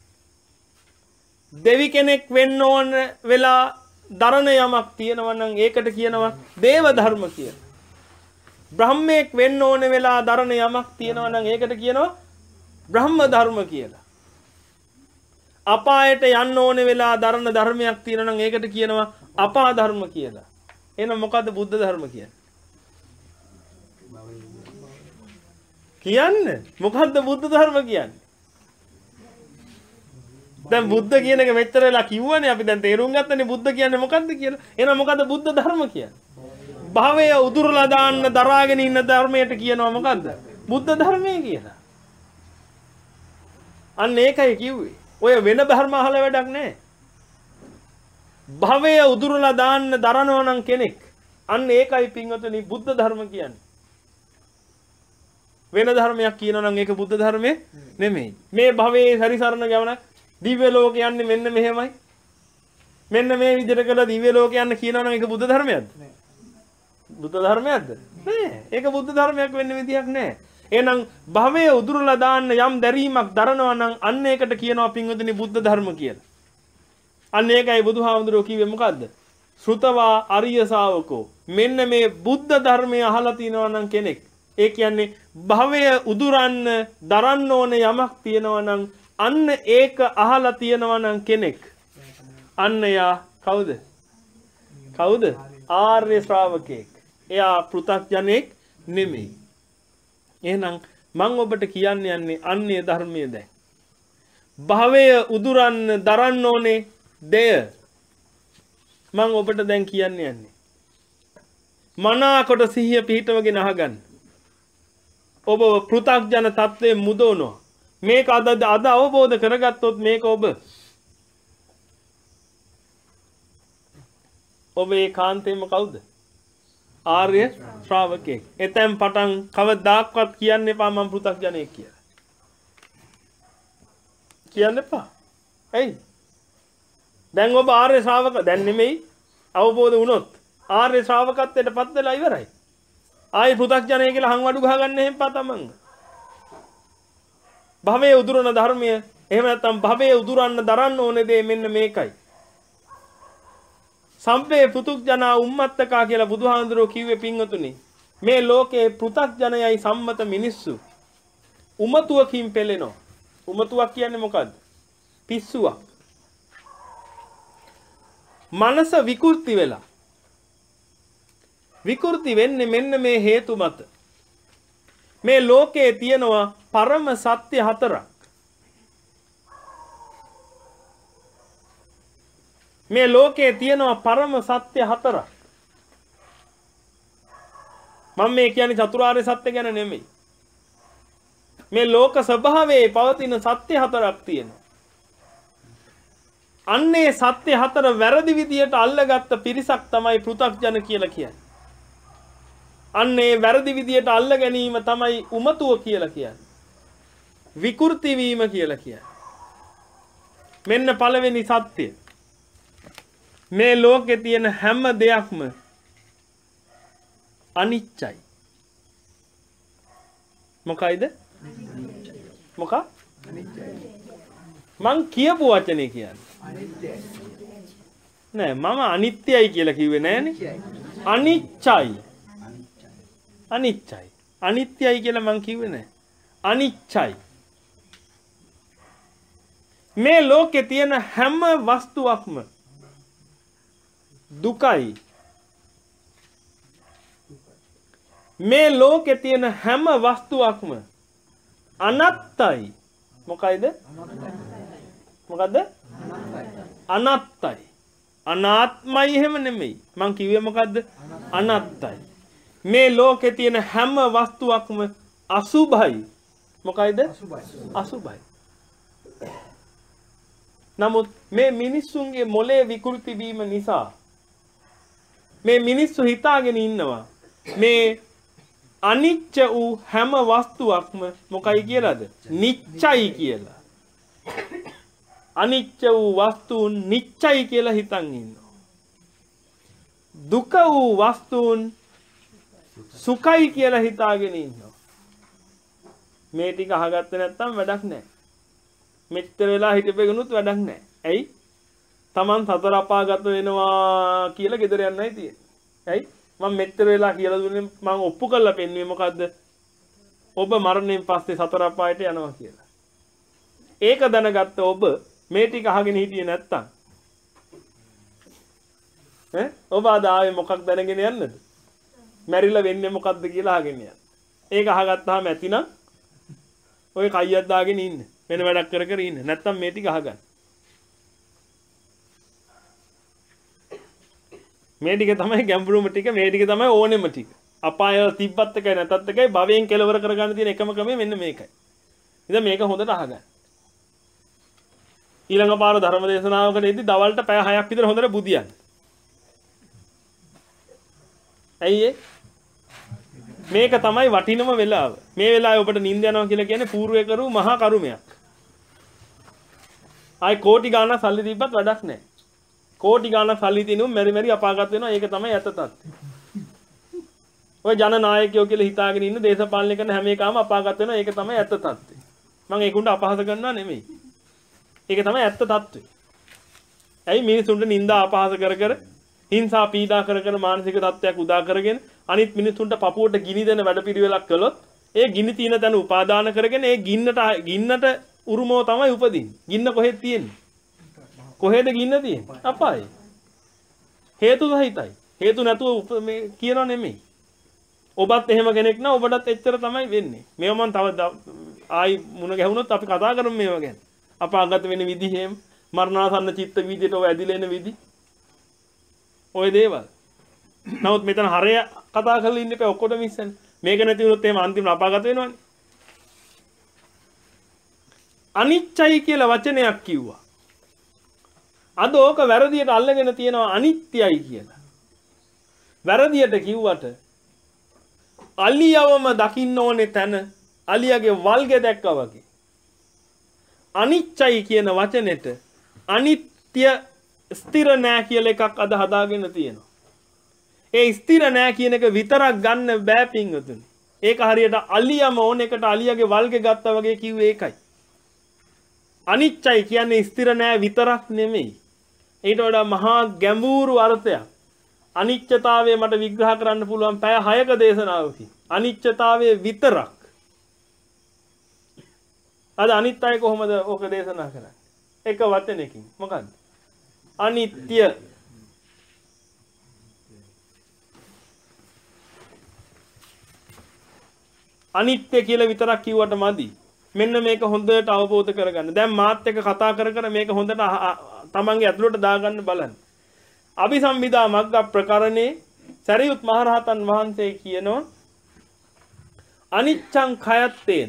දෙවි කෙනෙක් වෙන්න ඕන වෙලා දරණ යමක් තියෙනවා නම් ඒකට කියනවා දේව ධර්ම කියලා. බ්‍රහ්මෙක් වෙන්න ඕන වෙලා දරණ යමක් තියෙනවා නම් ඒකට කියනවා බ්‍රහ්ම ධර්ම කියලා. අපායට යන්න ඕන වෙලා දරණ ධර්මයක් තියෙනවා නම් ඒකට කියනවා අපා ධර්ම කියලා. එහෙනම් මොකද්ද බුද්ධ ධර්ම කියන්නේ? කියන්නේ මොකද්ද බුද්ධ ධර්ම කියන්නේ? දැන් බුද්ධ කියන එක මෙච්චර වෙලා කිව්වනේ අපි දැන් තේරුම් ගත්තනේ බුද්ධ කියන්නේ මොකද්ද කියලා. එහෙනම් මොකද්ද බුද්ධ ධර්ම කියන්නේ? භවය උදුරලා දාන්න දරාගෙන ඉන්න ධර්මයට කියනවා මොකද්ද? බුද්ධ ධර්මය කියලා. අන්න ඒකයි කිව්වේ. ඔය වෙන ධර්ම අහලා වැඩක් නැහැ. භවය උදුරලා දාන්න දරනවා නම් කෙනෙක් අන්න ඒකයි පින්වතුනි බුද්ධ ධර්ම කියන්නේ. වෙන ධර්මයක් කියනවා නම් ඒක බුද්ධ ධර්මයේ නෙමෙයි. මේ භවයේ සරිසරණ ගමනක් දිව්‍ය ලෝක යන්නේ මෙන්න මෙහෙමයි. මෙන්න මේ විදිහට කළා දිව්‍ය ලෝක යන්න කියනවා නම් ඒක බුද්ධ ධර්මයක්ද? නෑ. බුද්ධ ධර්මයක්ද? නෑ. ඒක බුද්ධ ධර්මයක් වෙන්න විදියක් නෑ. එහෙනම් භවයේ උදුරලා දාන්න යම් දැරීමක් දරනවා නම් අන්න ඒකට කියනවා පින්වතුනි බුද්ධ ධර්ම කියලා. අන්න ඒකයි බුදුහාමුදුරුවෝ කිව්වේ මොකද්ද? ශ්‍රුතවා අරිය ශාවකෝ. මෙන්න මේ බුද්ධ ධර්මය අහලා තිනවා නම් කෙනෙක්. ඒ කියන්නේ භවය උදුරන්න දරන්න ඕනේ යමක් තියෙනවා නම් අන්න ඒක අහලා තියනවා නම් කෙනෙක්. අන්න යා කවුද? කවුද? ආර්ය ශ්‍රාවකෙක්. එයා පෘථග්ජනෙක් නෙමෙයි. එහෙනම් මම ඔබට කියන්න යන්නේ අන්නේ ධර්මයේ දැන්. භවය උදුරන්න දරන්න ඕනේ දෙය. මම ඔබට දැන් කියන්න යන්නේ. මනාකොට සිහිය පිහිටවගෙන අහගන්න. ඔබ පෘථග්ජන තත්වයෙන් මුදවනවා. මේක අද අද අවබෝධ කරගත්තොත් මේක ඔබ ඔබ ඒකාන්තයෙන්ම කවුද? ආර්ය ශ්‍රාවකෙක්. එතෙන් පටන් කවදාක්වත් කියන්න එපා මම පෘථග්ජනෙක් කියලා. කියන්න එපා. ඇයි? දැන් ඔබ ආර්ය ශ්‍රාවක දැන් නෙමෙයි අවබෝධ වුණොත් ආර්ය ශ්‍රාවකත්වයට පත් වෙලා ඉවරයි. ආයි පෘථග්ජනය කියලා හංවඩු ගහගන්න එහෙම පා තමන්. භවයේ උදුරන ධර්මය එහෙම නැත්නම් භවයේ උදුරන්න දරන්න ඕනේ දේ මෙන්න මේකයි. සම්පේ පෘථග්ජනා උම්මත්තකා කියලා බුදුහාඳුරෝ කිව්වේ පින්වතුනි. මේ ලෝකේ පෘථග්ජනයයි සම්මත මිනිස්සු උමතුවකින් පෙළෙනවා. උමතුවක් කියන්නේ මොකද්ද? පිස්සුවක්. මනස විකෘති වෙලා. විකෘති වෙන්නේ මෙන්න මේ හේතු මත. මේ ලෝකේ තියෙනවා පරම සත්‍ය හතරක්. මේ ලෝකේ තියෙනවා පරම සත්‍ය හතරක්. මම මේ කියන්නේ චතුරාර්ය සත්‍ය ගැන නෙමෙයි. මේ ලෝක ස්වභාවයේ පවතින සත්‍ය හතරක් තියෙනවා. අන්නේ සත්‍ය හතර වැරදි විදියට අල්ලගත්ත පිරිසක් තමයි පෘථග්ජන කියලා කියන්නේ. අන්නේ වැරදි විදියට අල්ල ගැනීම තමයි උමතුව කියලා කියන්නේ. විකෘති වීම කියලා කියන්නේ. මෙන්න පළවෙනි සත්‍ය. මේ ලෝකේ තියෙන හැම දෙයක්ම අනිච්චයි. මොකයිද? මොක? අනිච්චයි. මං කියපු වචනේ කියන්නේ. අනිත්‍යයි. නෑ මම අනිත්‍යයි කියලා කිව්වේ නෑනේ. අනිච්චයි. අනිච්චයි. අනිත්‍යයි කියලා මං කිව්වේ නෑ. අනිච්චයි. මේ ලෝකේ තියෙන හැම වස්තුවක්ම දුකයි. මේ ලෝකේ තියෙන හැම වස්තුවක්ම අනත්තයි. මොකයිද? මොකද්ද? අනත්තයි. අනාත්මයි එහෙම නෙමෙයි. මං කිව්වේ මොකද්ද? අනත්තයි. මේ ලෝකේ තියෙන හැම වස්තුවක්ම අසුභයි. මොකයිද? අසුභයි. නමුත් මේ මිනිස්සුන්ගේ මොලේ විකෘති වීම නිසා මේ මිනිස්සු හිතාගෙන ඉන්නවා මේ අනිච්ච වූ හැම වස්තුවක්ම මොකයි කියලාද? නිච්චයි කියලා. අනිච්ච වූ වස්තුන් නිච්චයි කියලා හිතන් ඉන්නවා. දුක වූ වස්තුන් සුඛයි කියලා හිතාගෙන ඉන්නවා. මේ ටික අහගත්තේ නැත්නම් වැඩක් නැහැ. මෙච්චර වෙලා හිටපෙගනුත් වැඩක් නැහැ. ඇයි? Taman සතර අපාගත වෙනවා කියලා ගෙදර යන්නයි තියෙන්නේ. ඇයි? මම මෙච්චර වෙලා කියලා දුන්නේ මම ඔප්පු කරලා පෙන්නුවේ මොකද්ද? ඔබ මරණයෙන් පස්සේ සතර අපායට යනවා කියලා. ඒක දැනගත්ත ඔබ මේ ටික අහගෙන හිටියේ නැත්තම් ඈ ඔබ අද ආවේ මොකක් දැනගෙන යන්නද? මැරිලා වෙන්නේ මොකද්ද කියලා අහගෙන යන්න. ඒක අහගත්තාම ඇතිනම් ඔය කයියක් දාගෙන ඉන්න. වෙන වැඩක් කර කර ඉන්න. නැත්තම් මේ ටික අහගන්න. මේ ටික තමයි ගැඹුරුම ටික. මේ ටික තමයි ඕනෙම ටික. අපාය තිබ්බත් එකයි නැතත් එකයි භවයෙන් කෙලවර කරගන්න තියෙන එකම ක්‍රමය මෙන්න මේකයි. ඉතින් මේක හොඳට අහගන්න. ඊළඟ පාර ධර්ම දේශනාවකට එද්දි දවල්ට පැය හයක් විතර හොඳට බුදියන්. ඇයි මේක තමයි වටිනම වෙලාව. මේ වෙලාවේ ඔබට නිින්ද යනවා කියලා කියන්නේ పూర్වය කරු මහා කරුමයක්. ආයි කෝටි ගාණක් සල්ලි දීපත් වැඩක් නැහැ. කෝටි ගාණක් සල්ලි දිනුම් මෙරි මෙරි අපාගත වෙනවා. ඒක තමයි ඇත්ත තත්ත්වය. ඔය ජනනායකයෝ කියලා හිතාගෙන ඉන්න දේශපාලනය කරන හැම එකම අපාගත වෙනවා. ඒක තමයි ඇත්ත තත්ත්වය. මම ඒකුණ්ඩ අපහාස කරනවා නෙමෙයි. ඒක තමයි ඇත්ත තත්ත්වය. ඇයි මිනිසුන්ට නිନ୍ଦා අපහාස කර කර හිංසා පීඩා කර කර මානසික තත්ත්වයක් උදා කරගෙන අනිත් මිනිසුන්ට පපුවට ගිනි දෙන වැඩපිළිවෙලක් කළොත් ඒ ගිනි තියෙන තැන උපාදාන කරගෙන ඒ ගින්නට ගින්නට උරුමව තමයි උපදින්නේ. ගින්න කොහෙද තියෙන්නේ? කොහෙද ගින්න තියෙන්නේ? අපායේ. හේතු සහිතයි. හේතු නැතුව මේ කියනවා නෙමෙයි. ඔබත් එහෙම කෙනෙක් නම් ඔබටත් එච්චර තමයි වෙන්නේ. මේව මම තව ආයි මුණ ගැහුනොත් අපි කතා කරමු මේව ගැන. අපාගත වෙන විදි එහෙම මරණාසන්න චිත්ත වීදියට ඔය ඇදිලා එන විදි. ඔය දේවල්. නමුත් මෙතන හරය කතා කරලා ඉන්න එපා ඔක්කොටම ඉස්සෙන්. මේක නැති වුණොත් එහෙම අන්තිම අපාගත වෙනවනේ. අනිච්චයි කියලා වචනයක් කිව්වා. අද ඕක වැරදියට අල්ලගෙන තියෙනවා අනිත්‍යයි කියලා. වැරදියට කිව්වට අලියවම දකින්න ඕනේ තැන අලියගේ වල්ගේ දැක්කා වගේ. අනිච්චයි කියන වචනෙට අනිත්‍ය ස්ථිර නෑ කියලා එකක් අද හදාගෙන තියෙනවා. ඒ ස්ථිර නෑ කියන එක විතරක් ගන්න බෑ පින්වතුනි. ඒක හරියට අලියම ඕන එකට අලියගේ වල්ගේ ගත්තා වගේ කිව්වේ ඒකයි. අනිච්චයි කියන්නේ ස්ථිර නෑ විතරක් නෙමෙයි. ඊට වඩා මහා ගැඹුරු අර්ථයක්. අනිච්චතාවය මට විග්‍රහ කරන්න පුළුවන් පැය හයක දේශනාවකින්. අනිච්චතාවය විතරක්. අද අනිත්‍යය කොහොමද ඕක දේශනා කරන්නේ? එක වචනයකින්. මොකද්ද? අනිත්‍ය. අනිත්‍ය කියලා විතරක් කිව්වට මදි. මෙන්න මේක හොඳට අවබෝධ කරගන්න. දැන් මාත් එක්ක කතා කර කර මේක හොඳට තමන්ගේ ඇතුළට දාගන්න බලන්න. අபிසම්බිදා මග්ග ප්‍රකරණේ සරියුත් මහරහතන් වහන්සේ කියනවා අනිච්ඡං khයත්තේන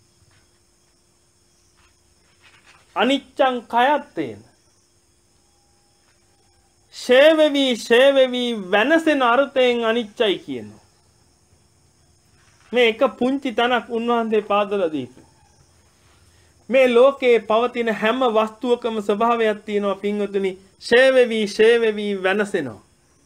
අනිච්ඡං khයත්තේන ෂේවවි ෂේවවි වෙනසෙන අර්ථයෙන් අනිච්චයි කියනවා. මේ එක පුංචි තනක් උන්වහන්සේ පාදලා දීපු. මේ ලෝකේ පවතින හැම වස්තුවකම ස්වභාවයක් තියෙනවා පින්වතුනි. ෂේවවි ෂේවවි වෙනසෙනවා.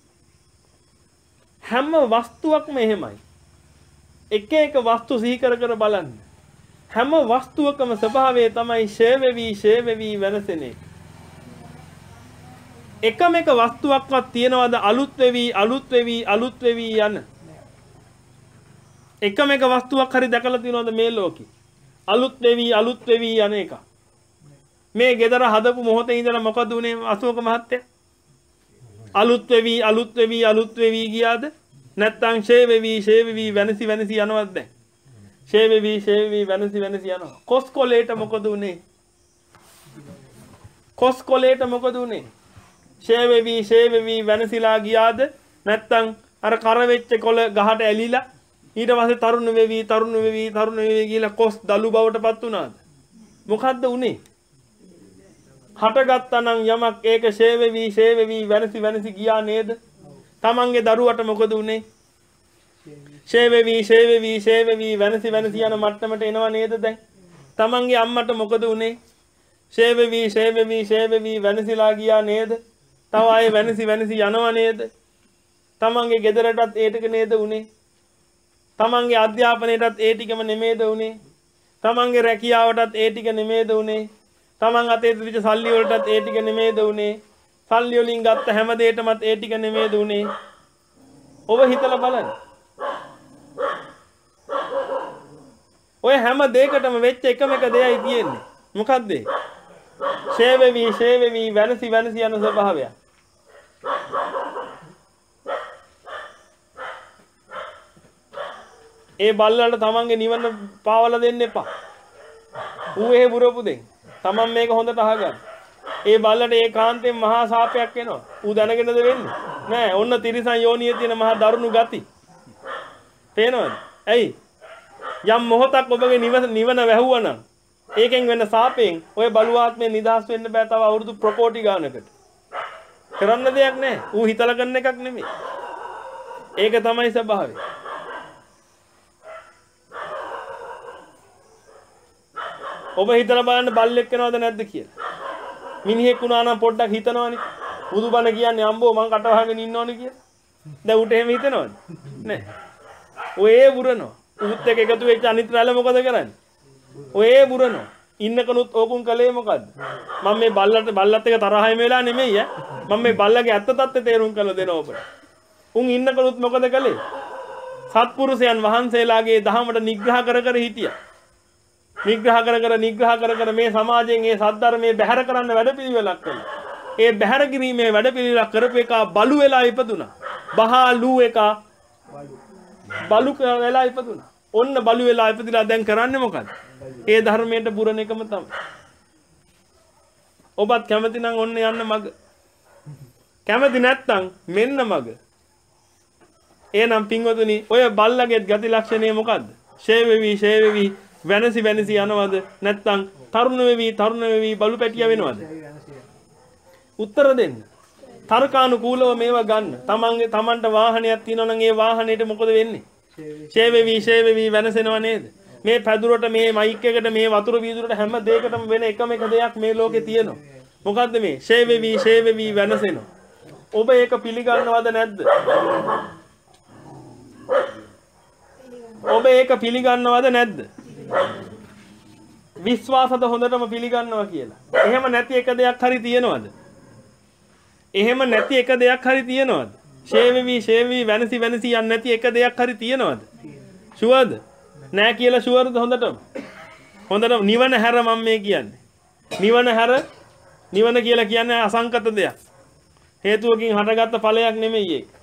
හැම වස්තුවක්ම එහෙමයි. එක එක වස්තු සිහි කර කර බලන්න. හැම වස්තුවකම ස්වභාවය තමයි ෂේවවි ෂේවවි වෙනසෙන්නේ. එකම එක වස්තුවක්වත් තියනවාද අලුත් වෙවි අලුත් වෙවි අලුත් වෙවි යන? එකම එක වස්තුවක් හරි දැකලා තියනවාද මේ ලෝකේ? අලුත් වෙවි අලුත් වෙවි යන එක. මේ ගෙදර හදපු මොහොතේ ඉඳලා මොකද උනේ අශෝක මහත්තයා? අලුත් වෙවි අලුත් වෙවි අලුත් වෙවි ගියාද? නැත්තම් ෂේ වෙවි ෂේ වෙවි වෙනසි වෙනසි යනවද දැන්? ෂේ වෙවි ෂේ වෙවි වෙනසි වෙනසි යනවා. කොස්කොලේට මොකද උනේ? කොස්කොලේට මොකද උනේ? ෂේ වෙවි ෂේ වෙවි වෙනසිලා ගියාද? නැත්තම් අර කර වෙච්ච කොළ ගහට ඇලිලා ඊට පස්සේ තරුණ වෙවි තරුණ වෙවි තරුණ වෙවි කියලා කොස් දලු බවටපත් උනාද? මොකද්ද උනේ? හටගත්තා නම් යමක් ඒක ෂේ වෙවි ෂේ වෙවි වෙනසි වෙනසි ගියා නේද? තමන්ගේ දරුවට මොකද උනේ? ෂේ වෙවි ෂේ වෙවි ෂේ වෙවි වෙනසි වෙනසි යන මට්ටමට එනවා නේද දැන්? තමන්ගේ අම්මට මොකද උනේ? ෂේ වෙවි ෂේ වෙවි ෂේ වෙවි වෙනසිලා ගියා නේද? තව ආයේ වෙනසි වෙනසි යනවා නේද? තමන්ගේ ගෙදරටත් ඒ ටික නේද උනේ? තමන්ගේ අධ්‍යාපනයටත් ඒ ටිකම නෙමේද උනේ? තමන්ගේ රැකියාවටත් ඒ ටික නෙමේද උනේ? තමන් අතේ තිබිච්ච සල්ලි වලටත් ඒ ටික නෙමේද උනේ? සල්ලි වලින් ගත්ත හැම දෙයකටමත් ඒ ටික නෙමේද උනේ? ඔබ හිතලා බලන්න. ඔය හැම දෙයකටම වෙච්ච එකම එක දෙයයි තියෙන්නේ. මොකද්ද? ෂේ වෙවි ෂේ වෙවි වෙනසි වෙනසි යන ස්වභාවය. ඒ බල්ලන්ට තමන්ගේ නිවන පාවලා දෙන්න එපා. ඌ එහෙ බුරපු දෙන්. තමන් මේක හොඳට අහගන්න. ඒ බල්ලට ඒකාන්තයෙන් මහා සාපයක් එනවා. ඌ දැනගෙනද වෙන්නේ? නෑ. ඔන්න තිරිසන් යෝනියේ තියෙන මහා දරුණු ගති. පේනවද? ඇයි? යම් මොහොතක් ඔබගේ නිවන නිවන වැහුවනම් ඒකෙන් වෙන සාපයෙන් ඔය බලුවාත්මේ නිදහස් වෙන්න බෑ තව අවුරුදු ප්‍රකෝටි ගානකට. කරන්න දෙයක් නැහැ. ඌ හිතලා කරන එකක් නෙමෙයි. ඒක තමයි ස්වභාවය. ඔබ හිතලා බලන්න බල්ලෙක් වෙනවද නැද්ද කියලා. මිනිහෙක් වුණා නම් පොඩ්ඩක් හිතනවනේ. බුදුබණ කියන්නේ අම්බෝ මං කට වහගෙන ඉන්නවනේ කියලා. දැන් උට එහෙම හිතනවද? නෑ. ඔය බුරනවා. උත් එක්ක එකතු වෙච්ච අනිත් රැළ මොකද කරන්නේ? ඔය බුරනවා. ඉන්නකනුත් ඕකුන් කලේ මොකද්ද? මම මේ බල්ලට බල්ලත් එක්ක තරහයිම වෙලා නෙමෙයි ඈ. මම මේ බල්ලගේ ඇත්ත తත්ත්වය තේරුම් කරලා දෙනවා ඔබට. උන් ඉන්නකනුත් මොකද කලේ? සත්පුරුෂයන් වහන්සේලාගේ දහමට නිග්‍රහ කර කර හිටියා. නිග්‍රහ කර කර නිග්‍රහ කර කර මේ සමාජයෙන් මේ සද්ධර්මයේ බැහැර කරන්න වැඩපිළිවෙලක් කළා. ඒ බැහැර කිරීමේ වැඩපිළිවෙලක් කරපු එක බලු වෙලා ඉපදුනා. බහලු එක බලු වෙලා ඉපදුනා. ඔන්න බලු වෙලා ඉපදිලා දැන් කරන්නේ මොකද්ද? ඒ ධර්මයට පුරණ එකම තමයි. ඔබත් කැමති නම් ඔන්න යන්න මග. කැමති නැත්නම් මෙන්න මග. එහෙනම් පින්වතුනි ඔය බල්ලගේ ගති ලක්ෂණය මොකද්ද? ෂේ වෙවි ෂේ වෙවි වෙනසි වෙනසි යනවද? නැත්නම් තරුණ වෙවි තරුණ වෙවි බලු පැටියා වෙනවද? උත්තර දෙන්න. තර්කානුකූලව මේවා ගන්න. තමන්ගේ තමන්ට වාහනයක් තියෙනවා නම් ඒ වාහනේට මොකද වෙන්නේ? ෂේ වෙවි ෂේ වෙවි වෙනසෙනව නේද? මේ පැදුරට මේ මයික් එකට මේ වතුර වීදුරට හැම දෙයකටම වෙන එකම එක දෙයක් මේ ලෝකේ තියෙනවා. මොකද්ද මේ? ෂේ වෙවි ෂේ වෙවි වෙනසෙනවා. ඔබ ඒක පිළිගන්නවද නැද්ද? ඔබ ඒක පිළිගන්නවද නැද්ද? විශ්වාසද හොඳටම පිළිගන්නවා කියලා. එහෙම නැති එක දෙයක් හරි තියෙනවද? එහෙම නැති එක දෙයක් හරි තියෙනවද? ෂේවෙවි ෂේවෙවි වෙනසි වෙනසි යන්නේ නැති එක දෙයක් හරි තියෙනවද? ෂුවර්ද? නෑ කියලා ෂුවර්ද හොඳටම? හොඳටම නිවන හැර මම මේ කියන්නේ. නිවන හැර නිවන කියලා කියන්නේ අසංකත දෙයක්. හේතුවකින් හටගත්ත ඵලයක් නෙමෙයි ඒක.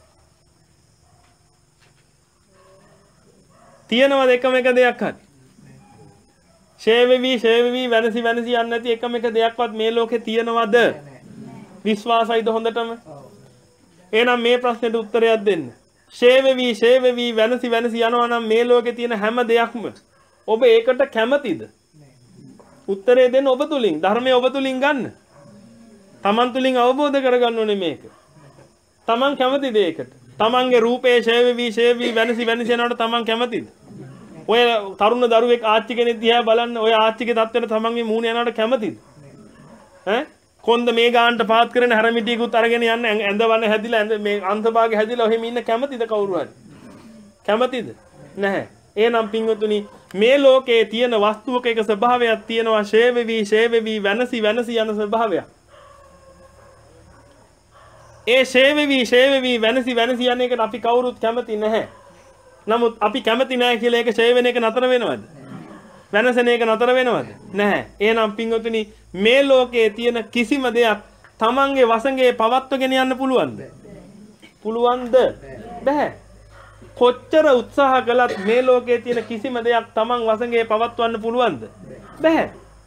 තියෙනවද එකම එක දෙයක් හරි? ෂේවෙවි ෂේවෙවි වෙනසි වෙනසි යන්නේ නැති එකම එක දෙයක්වත් මේ ලෝකේ තියෙනවද? විශ්වාසයිද හොඳටම? එහෙනම් මේ ප්‍රශ්නෙට උත්තරයක් දෙන්න. ෂේවෙවි ෂේවෙවි වෙනසි වෙනසි යනවා නම් මේ ලෝකේ තියෙන හැම දෙයක්ම ඔබ ඒකට කැමතිද? උත්තරේ දෙන්න ඔබ තුලින්, ධර්මය ඔබ තුලින් ගන්න. තමන් තුලින් අවබෝධ කරගන්න ඕනේ මේක. තමන් කැමතිද ඒකට? තමන්ගේ රූපේ ෂේවෙවි ෂේවෙවි වෙනසි වෙනසි යනකොට තමන් කැමතිද? ඔය තරුණ දරුවෙක් ආච්චි කෙනෙක් දිහා බලන්න, ඔය ආච්චිගේ තත්ත්වෙට තමන්ගේ මූණ යනකොට කැමතිද? ඈ කොන්ද මේ ගානට පාත් කරන හැරමිටියකුත් අරගෙන යන්න ඇඳවන්න හැදිලා ඇඳ මේ අන්තභාගය හැදිලා ඔහෙම ඉන්න කැමතිද කවුරු හරි? කැමතිද? නැහැ. එහෙනම් පින්වතුනි මේ ලෝකයේ තියෙන වස්තුවක එක ස්වභාවයක් තියෙනවා ෂේවෙවි ෂේවෙවි වෙනසි වෙනසි යන ස්වභාවයක්. ඒ ෂේවෙවි ෂේවෙවි වෙනසි වෙනසි යන එකට අපි කවුරුත් කැමති නැහැ. නමුත් අපි කැමති නැහැ කියලා ඒක ෂේ වෙන එක නතර වෙනවද? වෙනසෙන එක නතර වෙනවද? නැහැ. එහෙනම් පින්වතුනි මේ ලෝකයේ තියෙන කිසිම දෙයක් තමන්ගේ වසඟේ පවත්වගෙන යන්න පුළුවන්ද? පුළුවන්ද? බෑ. කොච්චර උත්සාහ කළත් මේ ලෝකයේ තියෙන කිසිම දෙයක් තමන් වසඟේ පවත්වන්න පුළුවන්ද? බෑ.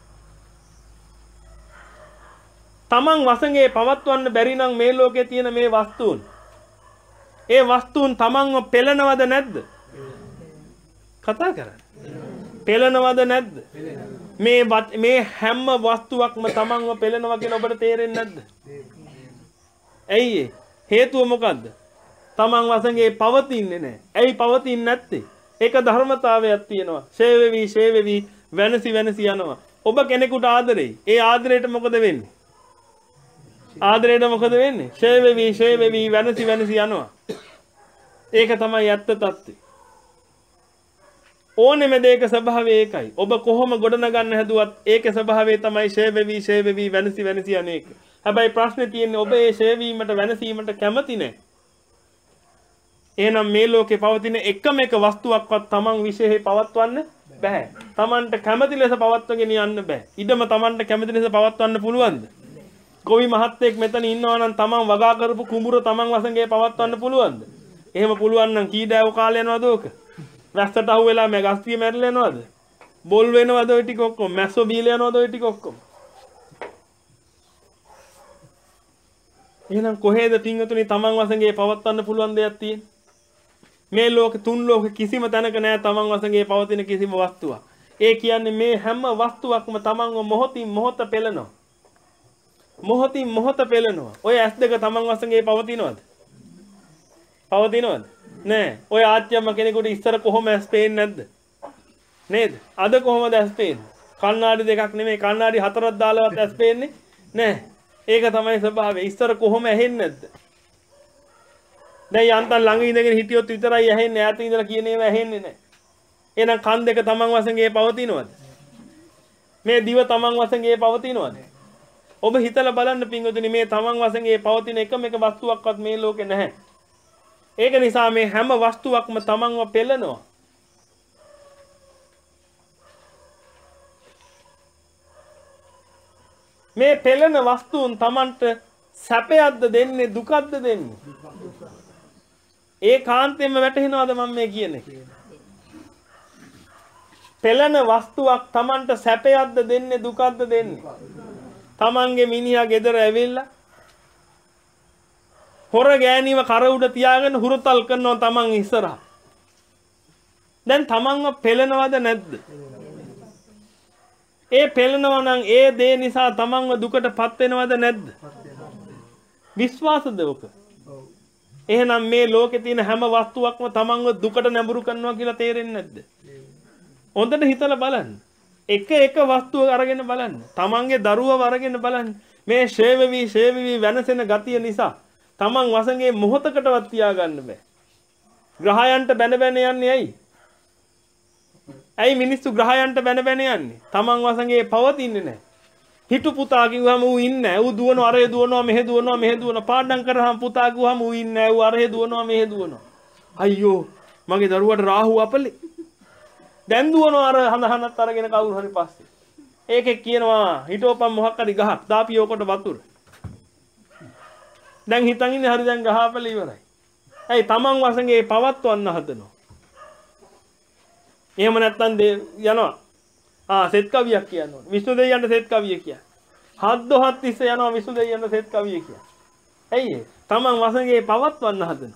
තමන් වසඟේ පවත්වන්න බැරි නම් මේ ලෝකයේ තියෙන මේ වස්තුන් ඒ වස්තුන් තමන්ව පෙළනවද නැද්ද? කතා කරන්නේ. පෙළනවද නැද්ද? මේ මේ හැම වස්තුවක්ම තමන්ව පෙළනවා කියලා ඔබට තේරෙන්නේ නැද්ද? ඇයි හේතුව මොකද්ද? තමන් වසඟේ පවතින්නේ නැහැ. ඇයි පවතින්නේ නැත්තේ? ඒක ධර්මතාවයක් තියෙනවා. ෂේවෙවි ෂේවෙවි වෙනසි වෙනසි යනවා. ඔබ කෙනෙකුට ආදරෙයි. ඒ ආදරයට මොකද වෙන්නේ? ආදරයට මොකද වෙන්නේ? ෂේවෙවි ෂේවෙවි වෙනසි වෙනසි යනවා. ඒක තමයි ඇත්ත తත්ත්වය. ඕනෙම දෙයක ස්වභාවය ඒකයි. ඔබ කොහොම ගොඩනගන්න හැදුවත් ඒකේ ස්වභාවය තමයි ෂේවෙවි ෂේවෙවි වෙනසි වෙනසි යන එක. හැබැයි ප්‍රශ්නේ තියෙන්නේ ඔබ ඒ ෂේවීමට වෙනසීමට කැමති නැහැ. එහෙනම් මේ ලෝකේ පවතින එකම එක වස්තුවක්වත් තමන් විශේෂේ පවත්වන්න බෑ. තමන්ට කැමති ලෙස පවත්වගෙන යන්න බෑ. ඉදම තමන්ට කැමති ලෙස පවත්වන්න පුළුවන්ද? කොවි මහත්තයෙක් මෙතන ඉන්නවා නම් තමන් වගා කරපු කුඹුර තමන් වසඟේ පවත්වන්න පුළුවන්ද? එහෙම පුළුවන් නම් කී දෑව කාලේ යනවද ඕක? වැස්සට අහු වෙලා මැ ගස්තිය මැරිලා යනවද? බොල් වෙනවද ඔය ටික ඔක්කොම? මැස්සෝ බීලා යනවද ඔය ටික ඔක්කොම? එහෙනම් කොහෙද පින්වතුනි තමන් වසඟේ පවත්වන්න පුළුවන් දෙයක් තියෙන්නේ? මේ ලෝක තුන් ලෝක කිසිම තැනක නැහැ තමන් වසඟේ පවතින කිසිම වස්තුවක්. ඒ කියන්නේ මේ හැම වස්තුවක්ම තමන්ව මොහොතින් මොහොත පෙළනවා. මොහොතින් මොහොත පෙළනවා. ඔය ඇස් දෙක තමන් වශයෙන් පවතිනවද? පවතිනවද? නෑ. ඔය ආච්චියම්ම කෙනෙකුට ඉස්සර කොහොම ඇස් පේන්නේ නැද්ද? නේද? අද කොහොමද ඇස් පේන්නේ? කණ්ණාඩි දෙකක් නෙමෙයි කණ්ණාඩි හතරක් දාලවත් ඇස් පේන්නේ නෑ. ඒක තමයි ස්වභාවය. ඉස්සර කොහොම ඇහෙන්නේ නැද්ද? දැන් යන්තම් ළඟ ඉඳගෙන හිටියොත් විතරයි ඇහෙන්නේ. ඈත ඉඳලා කියන ඒවා ඇහෙන්නේ නෑ. එහෙනම් කන් දෙක තමන් වශයෙන් පවතිනවද? මේ දිව තමන් වශයෙන් පවතිනවද? ඔබ හිතලා බලන්න පින්වතුනි මේ තමන් වශයෙන් පවතින එකම එක වස්තුවක්වත් මේ ලෝකේ නැහැ. ඒක නිසා මේ හැම වස්තුවක්ම තමන්ව පෙළනවා. මේ පෙළෙන වස්තුන් තමන්ට සැපයක්ද දෙන්නේ දුකක්ද දෙන්නේ? ඒ කාන්තෙන්ම වැටහෙනවද මම මේ කියන්නේ? පෙළෙන වස්තුවක් තමන්ට සැපයක්ද දෙන්නේ දුකක්ද දෙන්නේ? තමන්ගේ මිනිහා ගෙදර ඇවිල්ලා හොර ගෑණිව කර උඩ තියාගෙන හුරතල් කරනවා තමන් ඉස්සරහා. දැන් තමන්ව පෙළෙනවද නැද්ද? ඒ පෙළෙනවා නම් ඒ දේ නිසා තමන්ව දුකටපත් වෙනවද නැද්ද? විශ්වාසද ඔක? එහෙනම් මේ ලෝකේ තියෙන හැම වස්තුවක්ම තමන්ව දුකට නැඹුරු කරනවා කියලා තේරෙන්නේ නැද්ද? හොඳට හිතලා බලන්න. එක එක වස්තුව අරගෙන බලන්න. තමන්ගේ දරුවව අරගෙන බලන්න. මේ ෂේවවි ෂේවවි වෙනසෙන ගතිය නිසා තමන් වසඟේ මොහොතකටවත් තියාගන්න බෑ. ග්‍රහයන්ට බැන බැන යන්නේ ඇයි? ඇයි මිනිස්සු ග්‍රහයන්ට බැන බැන යන්නේ? තමන් වසඟේ පවතින්නේ නැහැ. හිටු පුතා කිව්වම ඌ ඉන්නේ නැහැ. ඌ දුවනවා අරේ දුවනවා මෙහෙ දුවනවා මෙහෙ දුවනවා. පාඩම් කරාම පුතා කිව්වම ඌ ඉන්නේ නැහැ. ඌ අරේ දුවනවා මෙහෙ දුවනවා. අයියෝ මගේ දරුවට රාහු අපලේ. දැන් දුවනවා අර හඳ හඳත් අරගෙන කවුරු හරි පස්සේ. ඒකේ කියනවා හිටෝපම් මොකක් හරි ගහක් දාපියෝකට වතුර. දැන් හිතන් ඉන්නේ හරි දැන් ගහපල ඉවරයි. ඇයි තමන් වශයෙන් පවත්වන්න හදනවා. එහෙම නැත්තම් යනවා. ආ සෙත් කවියක් කියනවා. විසුණු දෙවියන්ට සෙත් කවිය කිය. හත් දොහත් තිස්සේ යනවා විසුණු දෙවියන්ට සෙත් කවිය කිය. ඇයි ඒ? තමන් වශයෙන් පවත්වන්න හදනවා.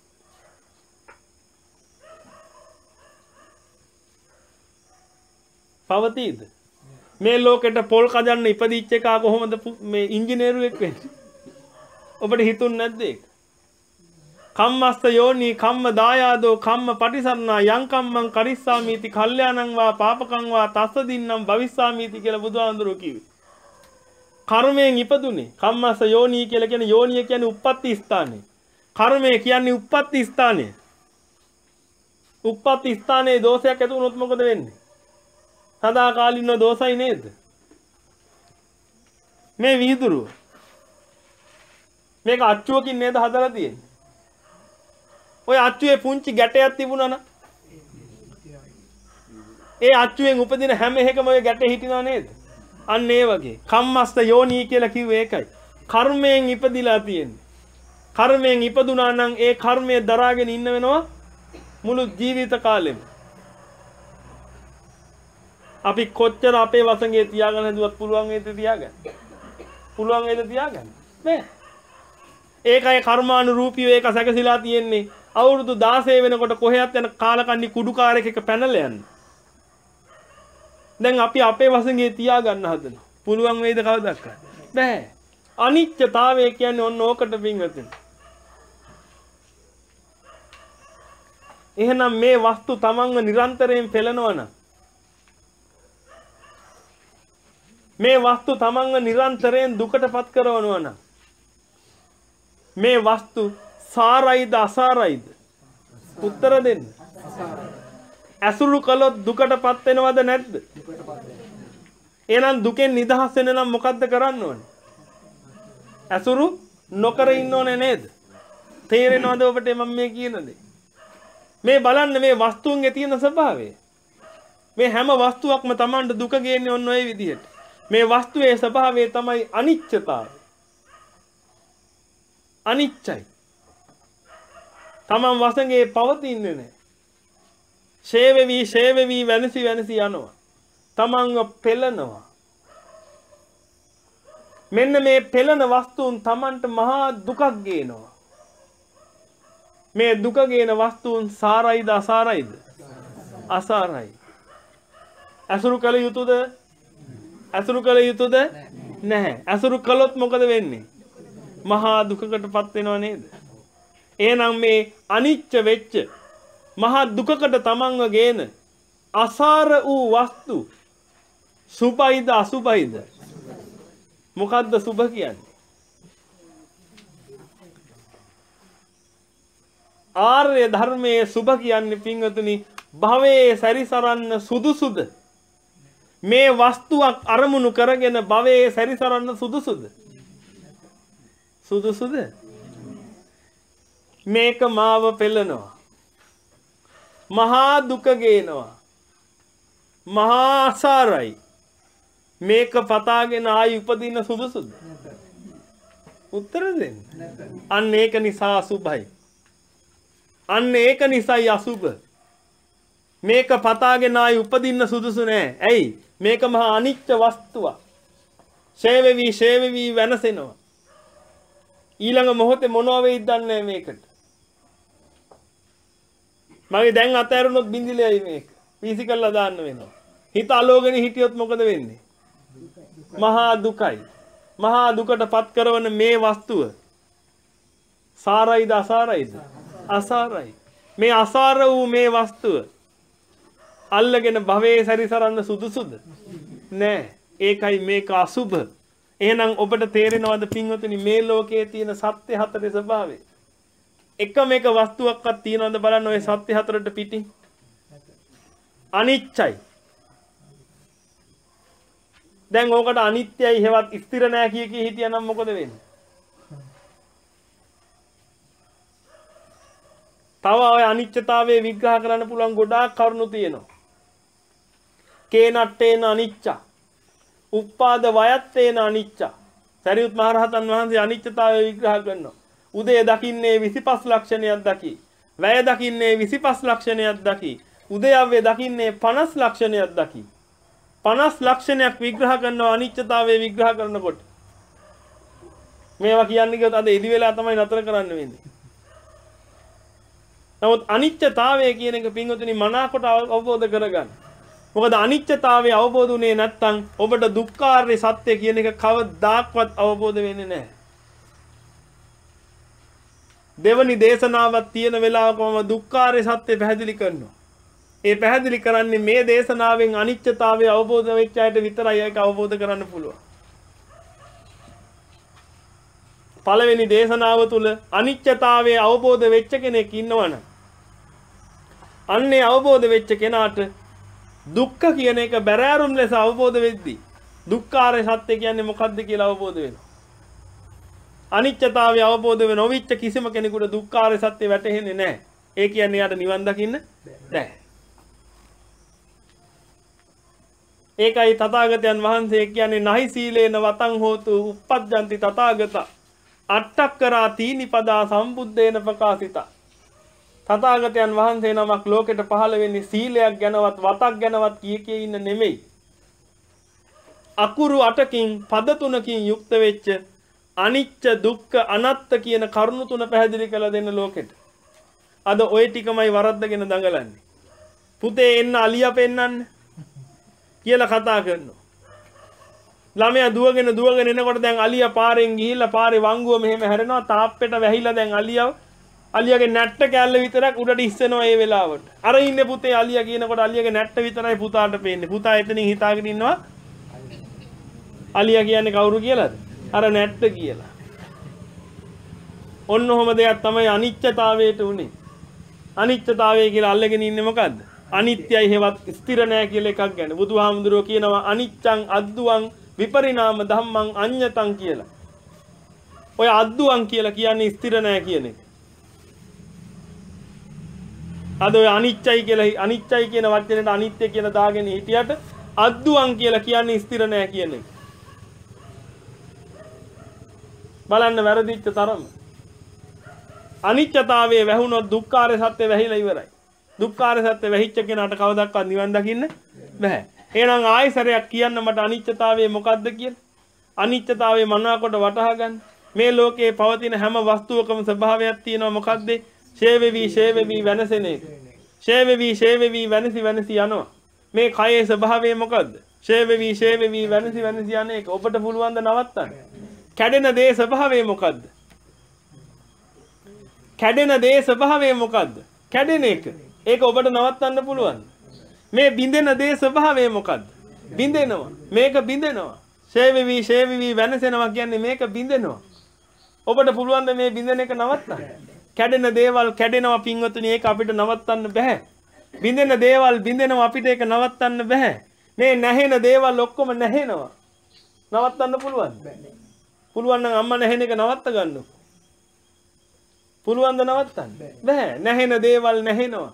පවතීද? මේ ලෝකෙට පොල් කඩන්න ඉපදිච්ච එකා කොහොමද මේ ඉංජිනේරුවෙක් වෙන්නේ? ඔබට හිතුන්නේ නැද්ද ඒක? කම්මස්ස යෝනි කම්ම දායාදෝ කම්ම පටිසරණා යං කම්මං කරිස්සාමීති කල්යාණං වා පාපකං වා තස්ස දින්නම් භවිස්සාමීති කියලා බුදුහාඳුරෝ කිව්වේ. කර්මයෙන් ඉපදුනේ. කම්මස්ස යෝනි කියලා කියන්නේ යෝනිය කියන්නේ උප්පත්ති ස්ථානය. කර්මය කියන්නේ උප්පත්ති ස්ථානය. උප්පත්ති ස්ථානයේ දෝෂයක් ඇති වුණොත් මොකද වෙන්නේ? සදාකාලින දෝෂයි නේද? මේ විහිදුරුව මේක අච්චුවකින් නේද හදලා තියෙන්නේ? ඔය අච්චුවේ පුංචි ගැටයක් තිබුණා නම් ඒ අච්චුවෙන් උපදින හැම එකම ඔය ගැටේ හිටිනා නේද? අන්න ඒ වගේ කම්මස්ත යෝනී කියලා කිව්වේ ඒකයි. කර්මයෙන් ඉපදිලා තියෙන්නේ. කර්මයෙන් ඉපදුනා නම් ඒ කර්මය දරාගෙන ඉන්න වෙනවා මුළු ජීවිත කාලෙම. අපි කොච්චර අපේ වසඟේ තියාගන්න හදුවත් පුළුවන් වේද තියාගන්න? පුළුවන් වේද තියාගන්න? නෑ. ඒකයි කර්මානුරූපීව ඒක සැකසීලා තියෙන්නේ. අවුරුදු දාසය වෙනකොට කොහෙවත් යන කාලකන්ණි කුඩුකාරයෙක් එක පැනලා යන්න. දැන් අපි අපේ වසඟේ තියාගන්න හදනවා. පුළුවන් වේද කවදාවත්? බෑ. අනිත්‍යතාවය කියන්නේ ඔන්න ඕකට පින්වතුනි. එහෙනම් මේ වස්තු තමන්ව නිරන්තරයෙන් පෙළනවා නම් මේ වස්තු තමන්ව නිරන්තරයෙන් දුකටපත් කරනවා නම් මේ වස්තු සාරයිද අසාරයිද? උත්තර දෙන්න. ඇසුරු කළොත් දුකටපත් වෙනවද නැද්ද? එහෙනම් දුකෙන් නිදහස් වෙන්න නම් මොකද්ද කරන්න ඕනේ? ඇසුරු නොකර ඉන්න ඕනේ නේද? තේරෙනවද ඔබට මම මේ කියන දේ? මේ බලන්න මේ වස්තුන්ගේ තියෙන ස්වභාවය. මේ හැම වස්තුවක්ම Tamanට දුක ගේන්නේ ඔන්න ඔය විදිහට. මේ වස්තුවේ ස්වභාවය තමයි අනිත්‍යතාවය. අනිච්චයි. තමන් වසඟේ පවතින්නේ නැහැ. ෂේවෙවි ෂේවෙවි වෙනසි වෙනසි යනවා. තමන්ව පෙළනවා. මෙන්න මේ පෙළන වස්තුන් තමන්ට මහා දුකක් ගේනවා. මේ දුක ගේන වස්තුන් සාරයිද අසාරයිද? අසාරයි. ඇසුරු කළ යුතුද? ඇසුරු කළ යුතුද? නැහැ. ඇසුරු කළොත් මොකද වෙන්නේ? මහා දුකකටපත් වෙනව නේද? එහෙනම් මේ අනිච්ච වෙච්ච මහා දුකකට තමන්ව ගේන අසාර වූ වස්තු සුභයිද අසුභයිද? මොකද්ද සුභ කියන්නේ? ආර්ය ධර්මයේ සුභ කියන්නේ පින්වතුනි භවයේ සැරිසරන්න සුදුසුද? මේ වස්තුවක් අරමුණු කරගෙන භවයේ සැරිසරන්න සුදුසුද? සුදුසුද? මේක මාව පෙළනවා. මහා දුක ගේනවා. මහා අසාරයි. මේක පතාගෙන ආයි උපදින්න සුදුසුද? උත්තර දෙන්න. අන්න ඒක නිසා අසුභයි. අන්න ඒක නිසායි අසුභ. මේක පතාගෙන ආයි උපදින්න සුදුසු නෑ. ඇයි? මේක මහා අනිත්‍ය වස්තුවක්. ෂේවෙවි ෂේවෙවි වෙනසෙනවා. ඊළඟ මොහොතේ මොනවා වෙයිද දන්නේ මේකට. මගේ දැන් අතෑරුණොත් බින්දිලයි මේක. වීසි කරලා දාන්න වෙනවා. හිත අලෝගෙන හිටියොත් මොකද වෙන්නේ? මහා දුකයි. මහා දුකටපත් කරන මේ වස්තුව සාරයිද අසාරයිද? අසාරයි. මේ අසාර වූ මේ වස්තුව අල්ලගෙන භවයේ සැරිසරන්න සුදුසුද? නෑ. ඒකයි මේක අසුභ. එහෙනම් ඔබට තේරෙනවද පින්වතුනි මේ ලෝකයේ තියෙන සත්‍ය හතරේ ස්වභාවය? එකම එක වස්තුවක්වත් තියනවද බලන්න ඔය සත්‍ය හතරට පිටින්? අනිච්චයි. දැන් ඕකට අනිත්‍යයි හේවත් ස්ථිර නෑ කිය කී හිටියනම් මොකද වෙන්නේ? තව ඔය අනිත්‍යතාවයේ විග්‍රහ කරන්න පුළුවන් ගොඩාක් කරුණු තියෙනවා. කේනට්ටේන අනිච්ච. උප්පාද වයත්තේන අනිච්ච. සරියුත් මහ රහතන් වහන්සේ අනිත්‍යතාවය විග්‍රහ කරනවා. උදේ දකින්නේ විසිපස් ලක්ෂණයක් දකි. වැය දකින්නේ විසිපස් ලක්ෂණයක් දකි. උදයව්වේ දකින්නේ පනස් ලක්ෂණයක් දකි. පනස් ලක්ෂණයක් විග්‍රහ කරනවා අනිත්‍යතාවය විග්‍රහ කරනකොට. මේවා කියන්නේ කිව්වොත් අද ඉදි වෙලා තමයි නතර කරන්න වෙන්නේ. නමුත් අනිත්‍යතාවය කියන එක පින්වතුනි මනාකොට අවබෝධ කරගන්න. මොකද අනිත්‍යතාවය අවබෝධ වුණේ නැත්නම් ඔබට දුක්ඛාර්ය සත්‍ය කියන එක කවදාක්වත් අවබෝධ වෙන්නේ නැහැ. දෙවනි දේශනාවක් තියෙන වෙලාවක මම දුක්ඛාර්ය සත්‍ය පැහැදිලි කරනවා. ඒ පැහැදිලි කරන්නේ මේ දේශනාවෙන් අනිත්‍යතාවය අවබෝධ වෙච්ච අයට විතරයි ඒක අවබෝධ කරන්න පුළුවන්. පළවෙනි දේශනාව තුල අනිත්‍යතාවයේ අවබෝධ වෙච්ච කෙනෙක් ඉන්නවනම් අන්නේ අවබෝධ වෙච්ච කෙනාට දුක්ඛ කියන එක බැරෑරුම් ලෙස අවබෝධ වෙද්දී දුක්ඛාරය සත්‍ය කියන්නේ මොකක්ද කියලා අවබෝධ වෙනවා. අනිත්‍යතාවය අවබෝධ වෙ නොවිච්ච කිසිම කෙනෙකුට දුක්ඛාරය සත්‍ය වැටහෙන්නේ නැහැ. ඒ කියන්නේ යාට නිවන් දකින්න බැහැ. ඒකයි තථාගතයන් වහන්සේ කියන්නේ නහි සීලේන වතං හෝතු uppajjanti තථාගත අට්ඨක්කරා තීනිපදා සම්බුද්දේන ප්‍රකාශිතා. තථාගතයන් වහන්සේ නමක් ලෝකෙට පහළ වෙන්නේ සීලයක් ගැනවත් වතක් ගැනවත් කිය කිය ඉන්න නෙමෙයි. අකුරු අටකින් පද තුනකින් යුක්ත වෙච්ච අනිච්ච දුක්ඛ අනාත්ත කියන කරුණු තුන පැහැදිලි කරලා දෙන්න ලෝකෙට. අද ওই ටිකමයි වරද්දගෙන දඟලන්නේ. පුතේ එන්න අලියා පෙන්නන්න කියලා කතා කරනවා. ළමයා දුවගෙන දුවගෙන එනකොට දැන් අලියා පාරෙන් ගිහිල්ලා පාරේ වංගුව මෙහෙම හැරෙනවා තාප්පෙට වැහිලා දැන් අලියා අලියාගේ නැට්ට කැල්ල විතරක් උඩට ඉස්සෙනවා ඒ වෙලාවට. අර ඉන්නේ පුතේ අලියා කියනකොට අලියාගේ නැට්ට විතරයි පුතාට පේන්නේ. පුතා එතනින් හිතාගෙන ඉන්නවා අලියා කියන්නේ කවුරු කියලාද? අර නැට්ට කියලා. ඔන්න ඔහොම දෙයක් තමයි අනිත්‍යතාවයට උනේ. අනිත්‍යතාවය කියලා අල්ලගෙන ඉන්නේ මොකද්ද? අනිත්‍යයි හේවත් ස්ථිර නෑ කියලා එකක් ගැන. බුදුහාමුදුරුවෝ කියනවා අනිච්ඡං අද්දුවං විපරිණාම ධම්මං අඤ්ඤතං කියලා. ඔය අද්දුවං කියලා කියන්නේ ස්ථිර නෑ කියන එක. අද ඔය අනිච්චයි කියලා අනිච්චයි කියන වචනේට අනිත්‍ය කියලා දාගෙන හිටියට අද්දුවං කියලා කියන්නේ ස්ථිර නෑ කියන එක. බලන්න වැරදිච්ච තරම. අනිත්‍යතාවයේ වැහුනොත් දුක්ඛාරය සත්‍ය වැහිලා ඉවරයි. දුක්ඛාරය සත්‍ය වැහිච්ච කෙනාට කවදාවත් නිවන් දකින්න බෑ. එහෙනම් ආයෙසරයක් කියන්න මට අනිත්‍යතාවය මොකද්ද කියලා. අනිත්‍යතාවයේ මනාකොට වටහා ගන්න. මේ ලෝකේ පවතින හැම වස්තුවකම ස්වභාවයක් තියෙනවා මොකද්ද? ෂේවෙවි ෂේවෙවි වෙනසෙන එක. ෂේවෙවි ෂේවෙවි වෙනසි වෙනසි යනවා. මේ කයේ ස්වභාවය මොකද්ද? ෂේ වෙවි ෂේ වෙවි වෙනසි වෙනසි යන්නේ ඒක ඔබට පුළුවන් ද නවත්තන්න? කැඩෙන දේ ස්වභාවය මොකද්ද? කැඩෙන දේ ස්වභාවය මොකද්ද? කැඩෙන එක. ඒක ඔබට නවත්තන්න පුළුවන්. මේ බිඳෙන දේ ස්වභාවය මොකද්ද? බිඳෙනවා. මේක බිඳෙනවා. ෂේ වෙවි ෂේ වෙවි වෙනසෙනවා කියන්නේ මේක බිඳෙනවා. ඔබට පුළුවන් ද මේ බිඳෙන එක නවත්තන්න? කැඩෙන දේවල් කැඩෙනවා පින්වතුනි, ඒක අපිට නවත්තන්න බෑ. බිඳෙන දේවල් බිඳෙනවා, අපිට ඒක නවත්තන්න බෑ. මේ නැහෙන දේවල් ඔක්කොම නැහෙනවා. නවත්තන්න පුළුවන්? පුළුවන් නම් අම්මා නැහෙන එක නවත්ත ගන්නකො. පුළුවන් ද නවත්තන්න? බෑ. නැහෙන දේවල් නැහෙනවා.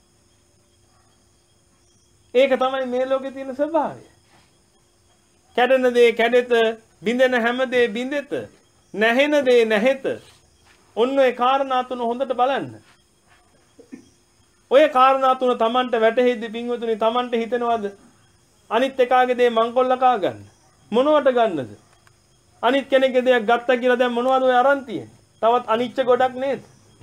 ඒක තමයි මේ ලෝකේ තියෙන ස්වභාවය. කැඩෙන දේ කැඩෙත, බිඳෙන හැම දේ බිඳෙත, නැහෙන දේ නැහෙත. ඔන්න ඔය කාරණා තුන හොඳට බලන්න. ඔය කාරණා තුන Tamanට වැටහෙද්දි පින්වතුනි Tamanට හිතෙනවද අනිත් එකාගේ දේ මංකොල්ල කා ගන්න? මොනවට ගන්නද? අනිත් කෙනෙක්ගේ දෙයක් ගත්තා කියලා දැන් මොනවද ඔය අරන් තියෙන්නේ? තවත් අනිච්ච ගොඩක් නේද?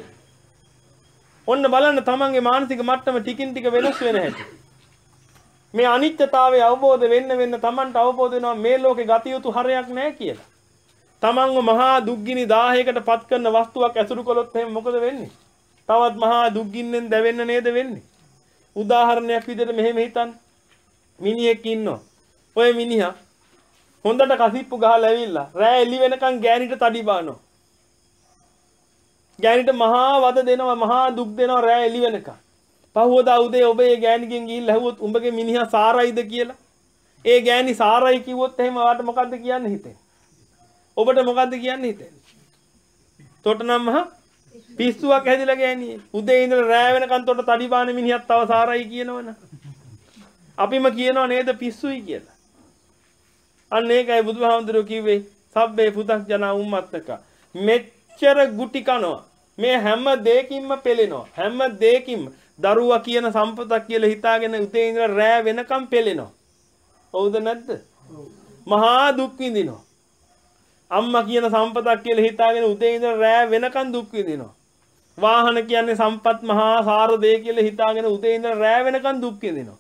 ඔන්න බලන්න Tamanගේ මානසික මට්ටම ටිකින් ටික වෙනස් වෙන හැටි. මේ අනිත්‍යතාවය අවබෝධ වෙන්න වෙන්න Tamanට අවබෝධ වෙනවා මේ ලෝකේ ගත යුතු හරයක් නැහැ කියලා. තමන්ව මහා දුක්ගිනි දාහයකට පත් කරන වස්තුවක් ඇසුරු කළොත් එහෙනම් මොකද වෙන්නේ? තවත් මහා දුක්ගින්නෙන් දැවෙන්න නේද වෙන්නේ? උදාහරණයක් විදිහට මෙහෙම හිතන්න. මිනිහෙක් ඉන්නවා. ඔය මිනිහා හොඳට කසිප්පු ගහලා ඇවිල්ලා රෑ එළි වෙනකන් ගෑනිට තඩි බානවා. ගෑනිට මහා වද දෙනවා, මහා දුක් දෙනවා රෑ එළි වෙනකන්. පහුවදා උදේ ඔබ ඒ ගෑණිගෙන් ගිහිල්ලා ඇහුවොත් උඹගේ මිනිහා සාරයිද කියලා. ඒ ගෑණි සාරයි කිව්වොත් එහෙම ඔයාලට මොකද්ද කියන්න හිතෙන්නේ? ඔබට මොකද්ද කියන්න හිතෙන්නේ? තොටනම් මහ පිස්සුවක් හැදිලා ගෑණියේ. උදේ ඉඳලා රෑ වෙනකන් තොට තඩි බාන මිනිහක් තව සාරයි කියනවනේ. අපිම කියනවා නේද පිස්සුයි කියලා. අන්න ඒකයි බුදුහාමුදුරුවෝ කිව්වේ සබ්බේ පුතග්ජනා උම්මත්තක. මෙච්චර ගුටි කනවා. මේ හැම දෙයකින්ම පෙලෙනවා. හැම දෙයකින්ම දරුවා කියන සම්පතක් කියලා හිතාගෙන උදේ ඉඳලා රෑ වෙනකම් පෙලෙනවා. හවුද නැද්ද? මහා දුක් විඳිනවා. අම්මා කියන සම්පතක් කියලා හිතාගෙන උදේ ඉඳලා රෑ වෙනකන් දුක් විඳිනවා. වාහන කියන්නේ සම්පත් මහා සාර දෙය කියලා හිතාගෙන උදේ ඉඳලා රෑ වෙනකන් දුක් විඳිනවා.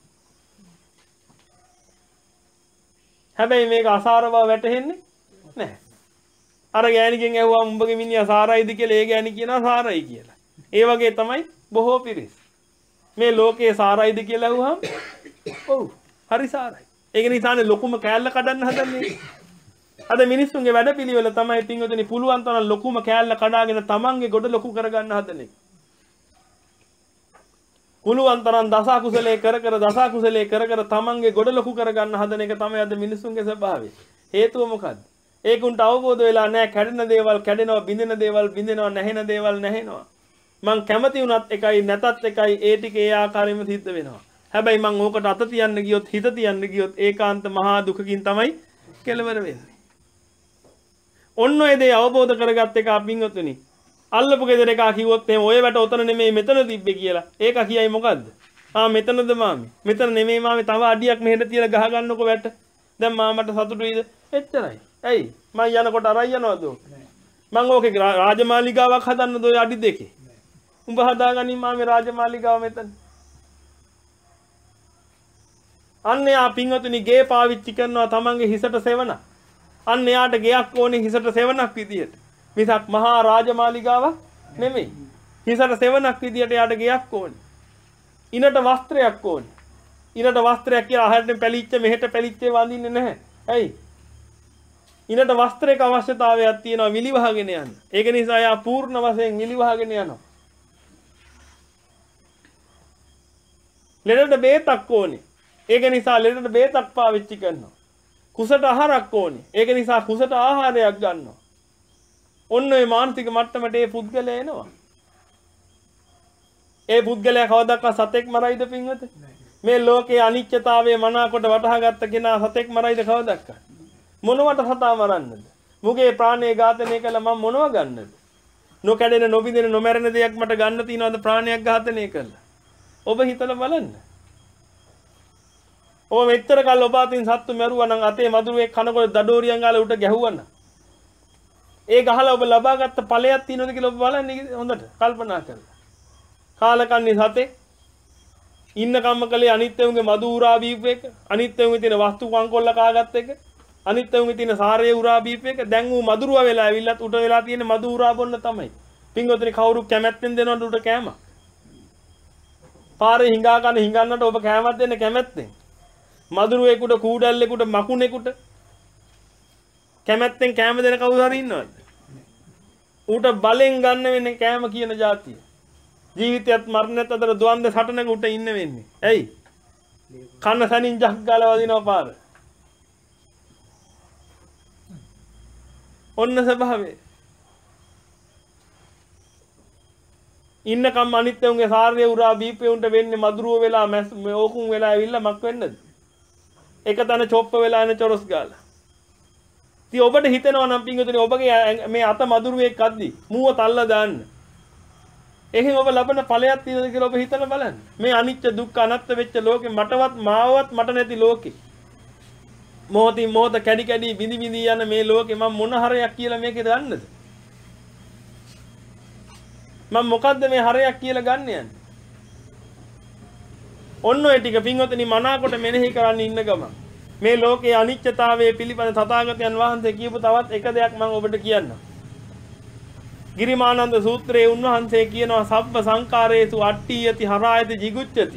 හැබැයි මේක අසාර බව වැටහෙන්නේ නැහැ. අර ගෑණිගෙන් ඇහුවා උඹගේ මිනිහා සාරයිද කියලා, ඒ ගෑණි කියනවා සාරයි කියලා. ඒ වගේ තමයි බොහෝ පිරිස්. මේ ලෝකයේ සාරයිද කියලා ඇහුවාම ඔව් හරි සාරයි. ඒක නිසානේ ලොකුම කෑල්ල කඩන්න හදන්නේ. අද මිනිස්සුන්ගේ වැඩපිළිවෙල තමයි පින්වතුනි පුළුවන් තරම් ලොකුම කෑල්ල කඩාගෙන තමන්ගේ ගොඩ ලොකු කරගන්න හදන්නේ. පුළුවන් තරම් දස කුසලයේ කර කර දස කුසලයේ කර කර තමන්ගේ ගොඩ ලොකු කරගන්න හදන එක තමයි අද මිනිස්සුන්ගේ ස්වභාවය. හේතුව මොකද්ද? ඒකුන්ට අවබෝධ වෙලා නැහැ කැඩෙන දේවල් කැඩෙනවා, බිඳෙන දේවල් බිඳෙනවා, නැහෙන දේවල් නැහෙනවා. මං කැමති වුණත් එකයි නැතත් එකයි ඒ ටික ඒ ආකාරයෙන්ම සිද්ධ වෙනවා. හැබැයි මං ඕකට අත තියන්න ගියොත්, හිත තියන්න ගියොත් ඒකාන්ත මහා දුකකින් තමයි කෙලවර වෙන්නේ. ඔන්න ඔය දේ අවබෝධ කරගත්ත එක පින්වතුනි. අල්ලපු ගෙදර එකා කිව්වොත් එහෙම ඔය වැට ඔතන නෙමෙයි මෙතන තිබ්බේ කියලා. ඒක කියයි මොකද්ද? ආ මෙතනද මාමේ. මෙතන නෙමෙයි මාමේ, තව අඩියක් මෙහෙට තියලා ගහ ගන්නකො වැට. දැන් මාමට සතුටුයිද? එච්චරයි. ඇයි? මං යනකොට අරයි යනවද? මං ඕකේ රාජමාලිගාවක් හදන්නද ඔය අඩි දෙකේ? උඹ හදාගනින් මාමේ රාජමාලිගාව මෙතන. අන්න යා පින්වතුනි ගේ පාවිච්චි කරනවා තමන්ගේ හිසට සෙවණක්. අන්න යාට ගෙයක් ඕනේ හිසට සෙවණක් විදියට. මිසක් මහා රාජමාලිගාවක් නෙමෙයි. හිසට සෙවණක් විදියට යාට ගෙයක් ඕනේ. ඉනට වස්ත්‍රයක් ඕනේ. ඉනට වස්ත්‍රයක් කියලා අහරෙන් පැලිච්ච මෙහෙට පැලිච්චේ වඳින්නේ නැහැ. ඇයි? ඉනට වස්ත්‍රයක අවශ්‍යතාවයක් තියෙනවා විලි වහගෙන යන්න. ඒක නිසා යා පූර්ණ වශයෙන් විලි වහගෙන යනවා. ලෙඩට බේතක් ඕනේ. ඒක නිසා ලෙඩට බේතක් පාවිච්චි කරනවා. කුසට ආහාරයක් ඕනේ. ඒක නිසා කුසට ආහාරයක් ගන්නවා. ඔන්න ඔය මානසික මට්ටමට ඒ පුද්ගලයා එනවා. ඒ පුද්ගලයා කවදාවත් සතෙක් මරයිද පින්වත? මේ ලෝකයේ අනිත්‍යතාවය මනාකොට වටහා ගත්ත කෙනා සතෙක් මරයිද කවදාවත්? මොනවට සතා මරන්නද? මුගේ ප්‍රාණය ඝාතනය කළා මම මොනව ගන්නද? නොකැඩෙන නොබිඳෙන නොමැරෙන දෙයක් මට ගන්න තියනවද ප්‍රාණයක් ඝාතනය කළා? ඔබ හිතලා බලන්න. ඔබ මෙච්චර කල් ඔබ අතින් සත්තු මැරුවා නම් අතේ මදුරුවෙක් කනකොට දඩෝරියන් ගාලා උට ගැහුවා නම් ඒ ගහලා ඔබ ලබාගත්ත ඵලයක් තියෙනවද කියලා ඔබ බලන්න හොඳට කල්පනා කරලා. කාලකන්ණි සතේ ඉන්න කම්ම කලේ අනිත්‍යුන්ගේ මදු උරා බීපු එක, අනිත්‍යුන්ගේ තියෙන වස්තු කංකොල්ල කාගත්ත එක, අනිත්‍යුන්ගේ තියෙන සාරේ උරා බීපු එක. දැන් ඌ මදුරුව වෙලා ඇවිල්ලත් උට වෙලා තියෙන මදු උරා බොන්න තමයි. පින්වතුනි කවුරු කැමැත්තෙන් දෙනවද උට කෑම? පාරේ හිඟා කන හිඟන්නට ඔබ කෑමක් දෙන්න කැමැත්තෙන්. මදුරුවෙකුට කූඩල්ලෙකුට මකුණෙකුට කැමැත්තෙන් කෑම දෙන කවුරු හරි ඉන්නවද? ඌට බලෙන් ගන්න වෙන්නේ කෑම කියන જાතිය. ජීවිතයත් මරණයත් අතර ද්වන්ද සටනක උට ඉන්න වෙන්නේ. ඇයි? කන්න සනින් ජක් ගාලා වදිනවා පාර. ඔන්න ස්වභාවය. ඉන්නකම් අනිත්‍යුන්ගේ සාර්ය උරා බීපේ උන්ට වෙන්නේ මදුරුව වෙලා මේ ඕකුන් වෙලා ඇවිල්ලා මක් වෙන්නද? එක තැන චොප්ප වෙලා එන චොරස් ගාලා. ඉතින් ඔබට හිතෙනවා නම් පින්වතුනි ඔබගේ මේ අත මදුරුවෙක් අද්දි මූව තල්ලා දාන්න. එහෙන් ඔබ ලබන ඵලයක් තියෙනවද කියලා ඔබ හිතලා බලන්න. මේ අනිත්‍ය දුක්ඛ අනාත්ම වෙච්ච ලෝකෙ මටවත් මාවවත් මට නැති ලෝකෙ. මොහොතින් මොහොත කැඩි කැඩි බිඳි බිඳි යන මේ ලෝකෙ මම මොන හරයක් කියලා මේකේ දන්නද? මම මොකද්ද මේ හරයක් කියලා ගන්න යන්නේ? ඔන්න ඔය ටික පින්වතුනි මනාකොට මෙනෙහි කරන්න ඉන්න ගම. මේ ලෝකයේ අනිත්‍යතාවයේ පිළිපද තථාගතයන් වහන්සේ කියපු තවත් එක දෙයක් මම ඔබට කියන්නම්. ගිරිමානන්ද සූත්‍රයේ උන්වහන්සේ කියනවා සබ්බ සංකාරේසු අට්ඨියති හරායති jigucchati.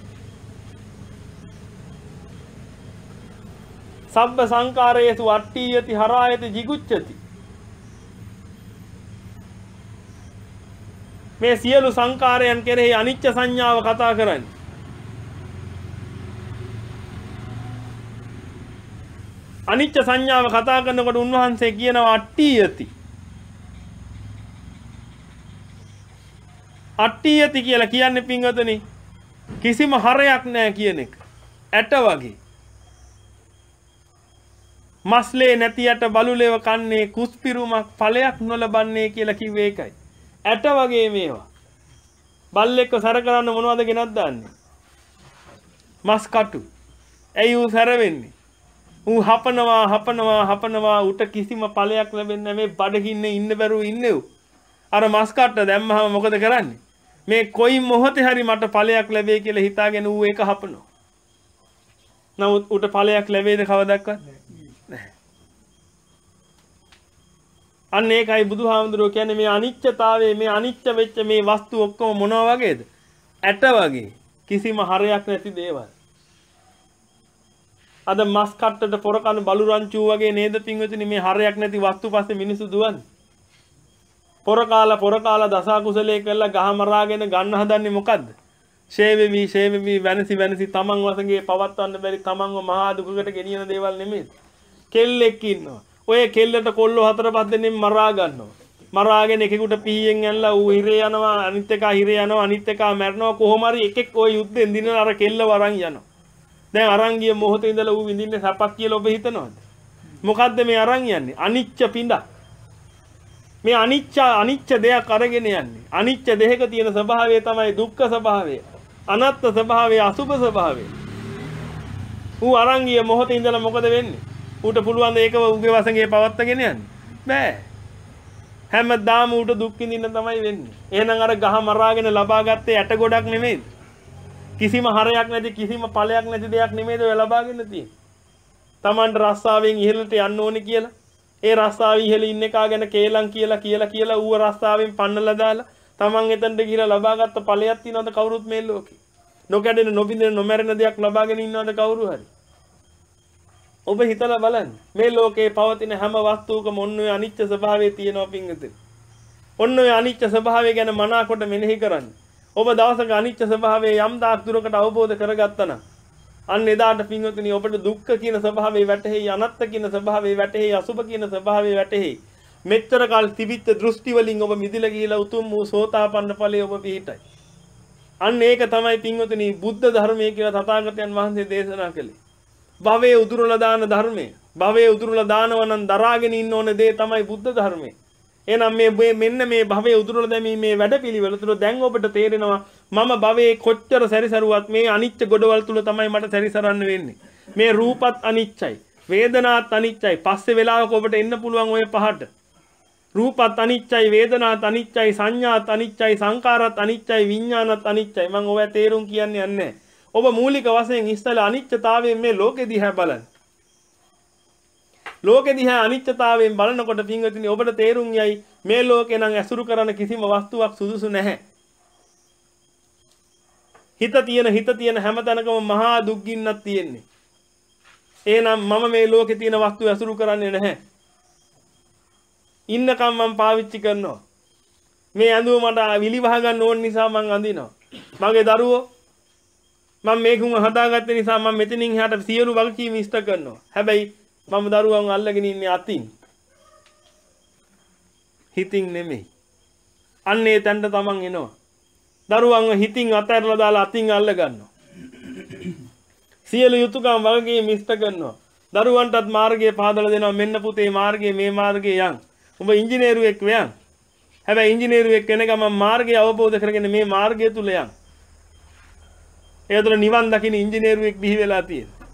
සබ්බ සංකාරේසු අට්ඨියති හරායති jigucchati. මේ සියලු සංකාරයන් කෙරෙහි අනිච්ච සංඥාව කතා කරන්නේ. අනිච්ච සංඥාව කතා කරනකොට උන්වහන්සේ කියනවා අට්ඨියති. අට්ඨියති කියලා කියන්නේ පින්වතුනි කිසිම හරයක් නැහැ කියන එක. ඇට වගේ. මස්ලේ නැති ඇට බලුලෙව කන්නේ කුස්පිරුමක් ඵලයක් නොලබන්නේ කියලා කිව්වේ ඒකයි. ඇට වගේ මේවා. බල්ලෙක්ව සැර කරන්න මොනවද ගෙනත් දාන්නේ? මස් කටු. ඇයි ඌ සැර වෙන්නේ? ඌ හපනවා හපනවා හපනවා උට කිසිම ඵලයක් ලැබෙන්නේ නැහැ. මේ බඩගින්නේ ඉන්න බැරුව ඉන්නේ ඌ. අර මස් කට්ට දැම්මහම මොකද කරන්නේ? මේ කොයි මොහොතේ හරි මට ඵලයක් ලැබෙයි කියලා හිතාගෙන ඌ ඒක හපනවා. නමුත් උට ඵලයක් ලැබෙයිද කවදාවත් නැහැ. අන්න ඒකයි බුදුහාමුදුරුවෝ කියන්නේ මේ අනිත්‍යතාවයේ මේ අනිත්‍ය වෙච්ච මේ වස්තු ඔක්කොම මොනවා වගේද? ඇට වගේ. කිසිම හරයක් නැති දේවල්. අද මස් කට්ටට පොර කන බලු රංචු වගේ නේද පින්වතුනි මේ හරයක් නැති වස්තු පස්සේ මිනිස්සු දුවන්නේ. පොර කාලා පොර කාලා දසා කුසලයේ කරලා ගහ මරාගෙන ගන්න හදන්නේ මොකද්ද? ෂේවෙවි ෂේවෙවි වෙනසි වෙනසි තමන් වසඟේ පවත්වන්න බැරි තමන්ව මහා දුකකට ගෙනියන දේවල් නෙමෙයි. කෙල්ලෙක් ඉන්නවා. ඔය කෙල්ලට කොල්ලෝ හතර පහ දෙනෙක් මරා ගන්නවා. මරාගෙන එකෙකුට පිහියෙන් ඇනලා ඌ හිරේ යනවා අනිත් එකා හිරේ යනවා අනිත් එකා මැරෙනවා කොහොම හරි එකෙක් ওই යුද්ධෙන් දිනන අර කෙල්ලව අරන් යනවා. දැන් අරන් ගිය මොහොතේ ඉඳලා ඌ විඳින්නේ සපක් කියලා ඔබ හිතනවද? මොකද්ද මේ අරන් යන්නේ? අනිච්ච පිඬක්. මේ අනිච්ච අනිච්ච දෙයක් අරගෙන යන්නේ. අනිච්ච දෙයක තියෙන ස්වභාවය තමයි දුක්ඛ ස්වභාවය. අනාත්ම ස්වභාවය, අසුභ ස්වභාවය. ඌ අරන් ගිය මොහොතේ ඉඳලා මොකද වෙන්නේ? ඌට පුළුවන් ද ඒකව උගේ වසඟේ පවත්වාගෙන යන්න? බෑ. හැමදාම ඌට දුක් විඳින්න තමයි වෙන්නේ. එහෙනම් අර ගහ මරාගෙන ලබාගත්තේ ඇට ගොඩක් නෙමෙයි. කිසිම හරයක් නැති කිසිම ඵලයක් නැති දෙයක් නෙමෙයිද ඔය ලබාගෙන තියෙන්නේ. Tamanට රස්සාවෙන් ඉහළට යන්න ඕනේ කියලා. ඒ රස්සාව ඉහළ ඉන්න එකා ගැන කේලම් කියලා කියලා කියලා ඌව රස්සාවෙන් පන්නලා දාලා Taman එතනට ගිහලා ලබාගත්ත ඵලයක් තියනවද කවුරුත් මේ ලෝකේ? නොකැඩෙන නොබිඳෙන නොමැරෙන දෙයක් ලබාගෙන ඉන්නවද කවුරු හරි? ඔබ හිතලා බලන්න. මේ ලෝකේ පවතින හැම වස්තුවකම ඔන්න ඔය අනිත්‍ය ස්වභාවය තියෙනවා පිංගුතුනි. ඔන්න ඔය අනිත්‍ය ස්වභාවය ගැන මනාකොට මෙනෙහි කරන්න. ඔබ දවසක අනිත්‍ය ස්වභාවය යම් දාක් දුරකට අවබෝධ කරගත්තා නම් අන්න එදාට පිංගුතුනි ඔබට දුක්ඛ කියන ස්වභාවය වැටහෙයි, අනාත්ම කියන ස්වභාවය වැටහෙයි, අසුභ කියන ස්වභාවය වැටහෙයි. මෙච්චර කාල තිබිච්ච දෘෂ්ටි වලින් ඔබ මිදිලා ගිහිලා උතුම් වූ සෝතාපන්න ඵලයේ ඔබ පිහිටයි. අන්න ඒක තමයි පිංගුතුනි බුද්ධ ධර්මයේ කියලා තථාගතයන් වහන්සේ දේශනා කළේ. භවයේ උදුරලා දාන ධර්මය. භවයේ උදුරලා දානව නම් දරාගෙන ඉන්න ඕන දේ තමයි බුද්ධ ධර්මය. එහෙනම් මේ මෙන්න මේ භවයේ උදුරලා දැමීමේ වැඩපිළිවෙල තුළ දැන් ඔබට තේරෙනවා මම භවයේ කොච්චර සැරිසරුවත් මේ අනිත්‍ය ගොඩවල් තුළ තමයි මට සැරිසරන්න වෙන්නේ. මේ රූපත් අනිත්‍යයි, වේදනාත් අනිත්‍යයි. පස්සේ වෙලාවක ඔබට එන්න පුළුවන් ඔය පහට. රූපත් අනිත්‍යයි, වේදනාත් අනිත්‍යයි, සංඥාත් අනිත්‍යයි, සංකාරත් අනිත්‍යයි, විඥානත් අනිත්‍යයි. මම ඔය තේරුම් කියන්නේ නැහැ. ඔබ මූලික වශයෙන් ඉස්සලා අනිත්‍යතාවයෙන් මේ ලෝකෙ දිහා බලන්න. ලෝකෙ දිහා අනිත්‍යතාවයෙන් බලනකොට පින්වතුනි ඔබට තේරුම් යයි මේ ලෝකේ නම් ඇසුරු කරන කිසිම වස්තුවක් සුදුසු නැහැ. හිත තියෙන හිත තියෙන හැම තැනකම මහා දුක් ගින්නක් තියෙන්නේ. එහෙනම් මම මේ ලෝකේ තියෙන වස්තු ඇසුරු කරන්නේ නැහැ. ඉන්නකම් මම පාවිච්චි කරනවා. මේ ඇඳුම මට විලි වහ ගන්න ඕන නිසා මං අඳිනවා. මගේ දරුවෝ මම මේකුම හදාගත්ත නිසා මම මෙතනින් එහාට සියලු වගකීම් ඉෂ්ට කරනවා. හැබැයි මම දරුවන් අල්ලගෙන ඉන්නේ අතින්. හිතින් නෙමෙයි. අන්නේ තැනට තමන් එනවා. දරුවන්ව හිතින් අතහැරලා දාලා අතින් අල්ල ගන්නවා. සියලු යුතුයකම් වගකීම් ඉෂ්ට කරනවා. දරුවන්ටත් මාර්ගය පහදලා දෙනවා. මෙන්න පුතේ මාර්ගය මේ මාර්ගයේ යන්. ඔබ ඉංජිනේරුවෙක් වෙයන්. හැබැයි ඉංජිනේරුවෙක් වෙන ගමන් මාර්ගය අවබෝධ කරගෙන මේ මාර්ගය තුල යන්. ඒ තුළ නිවන් දකින්න ඉංජිනේරුවෙක් බිහි වෙලා තියෙනවා.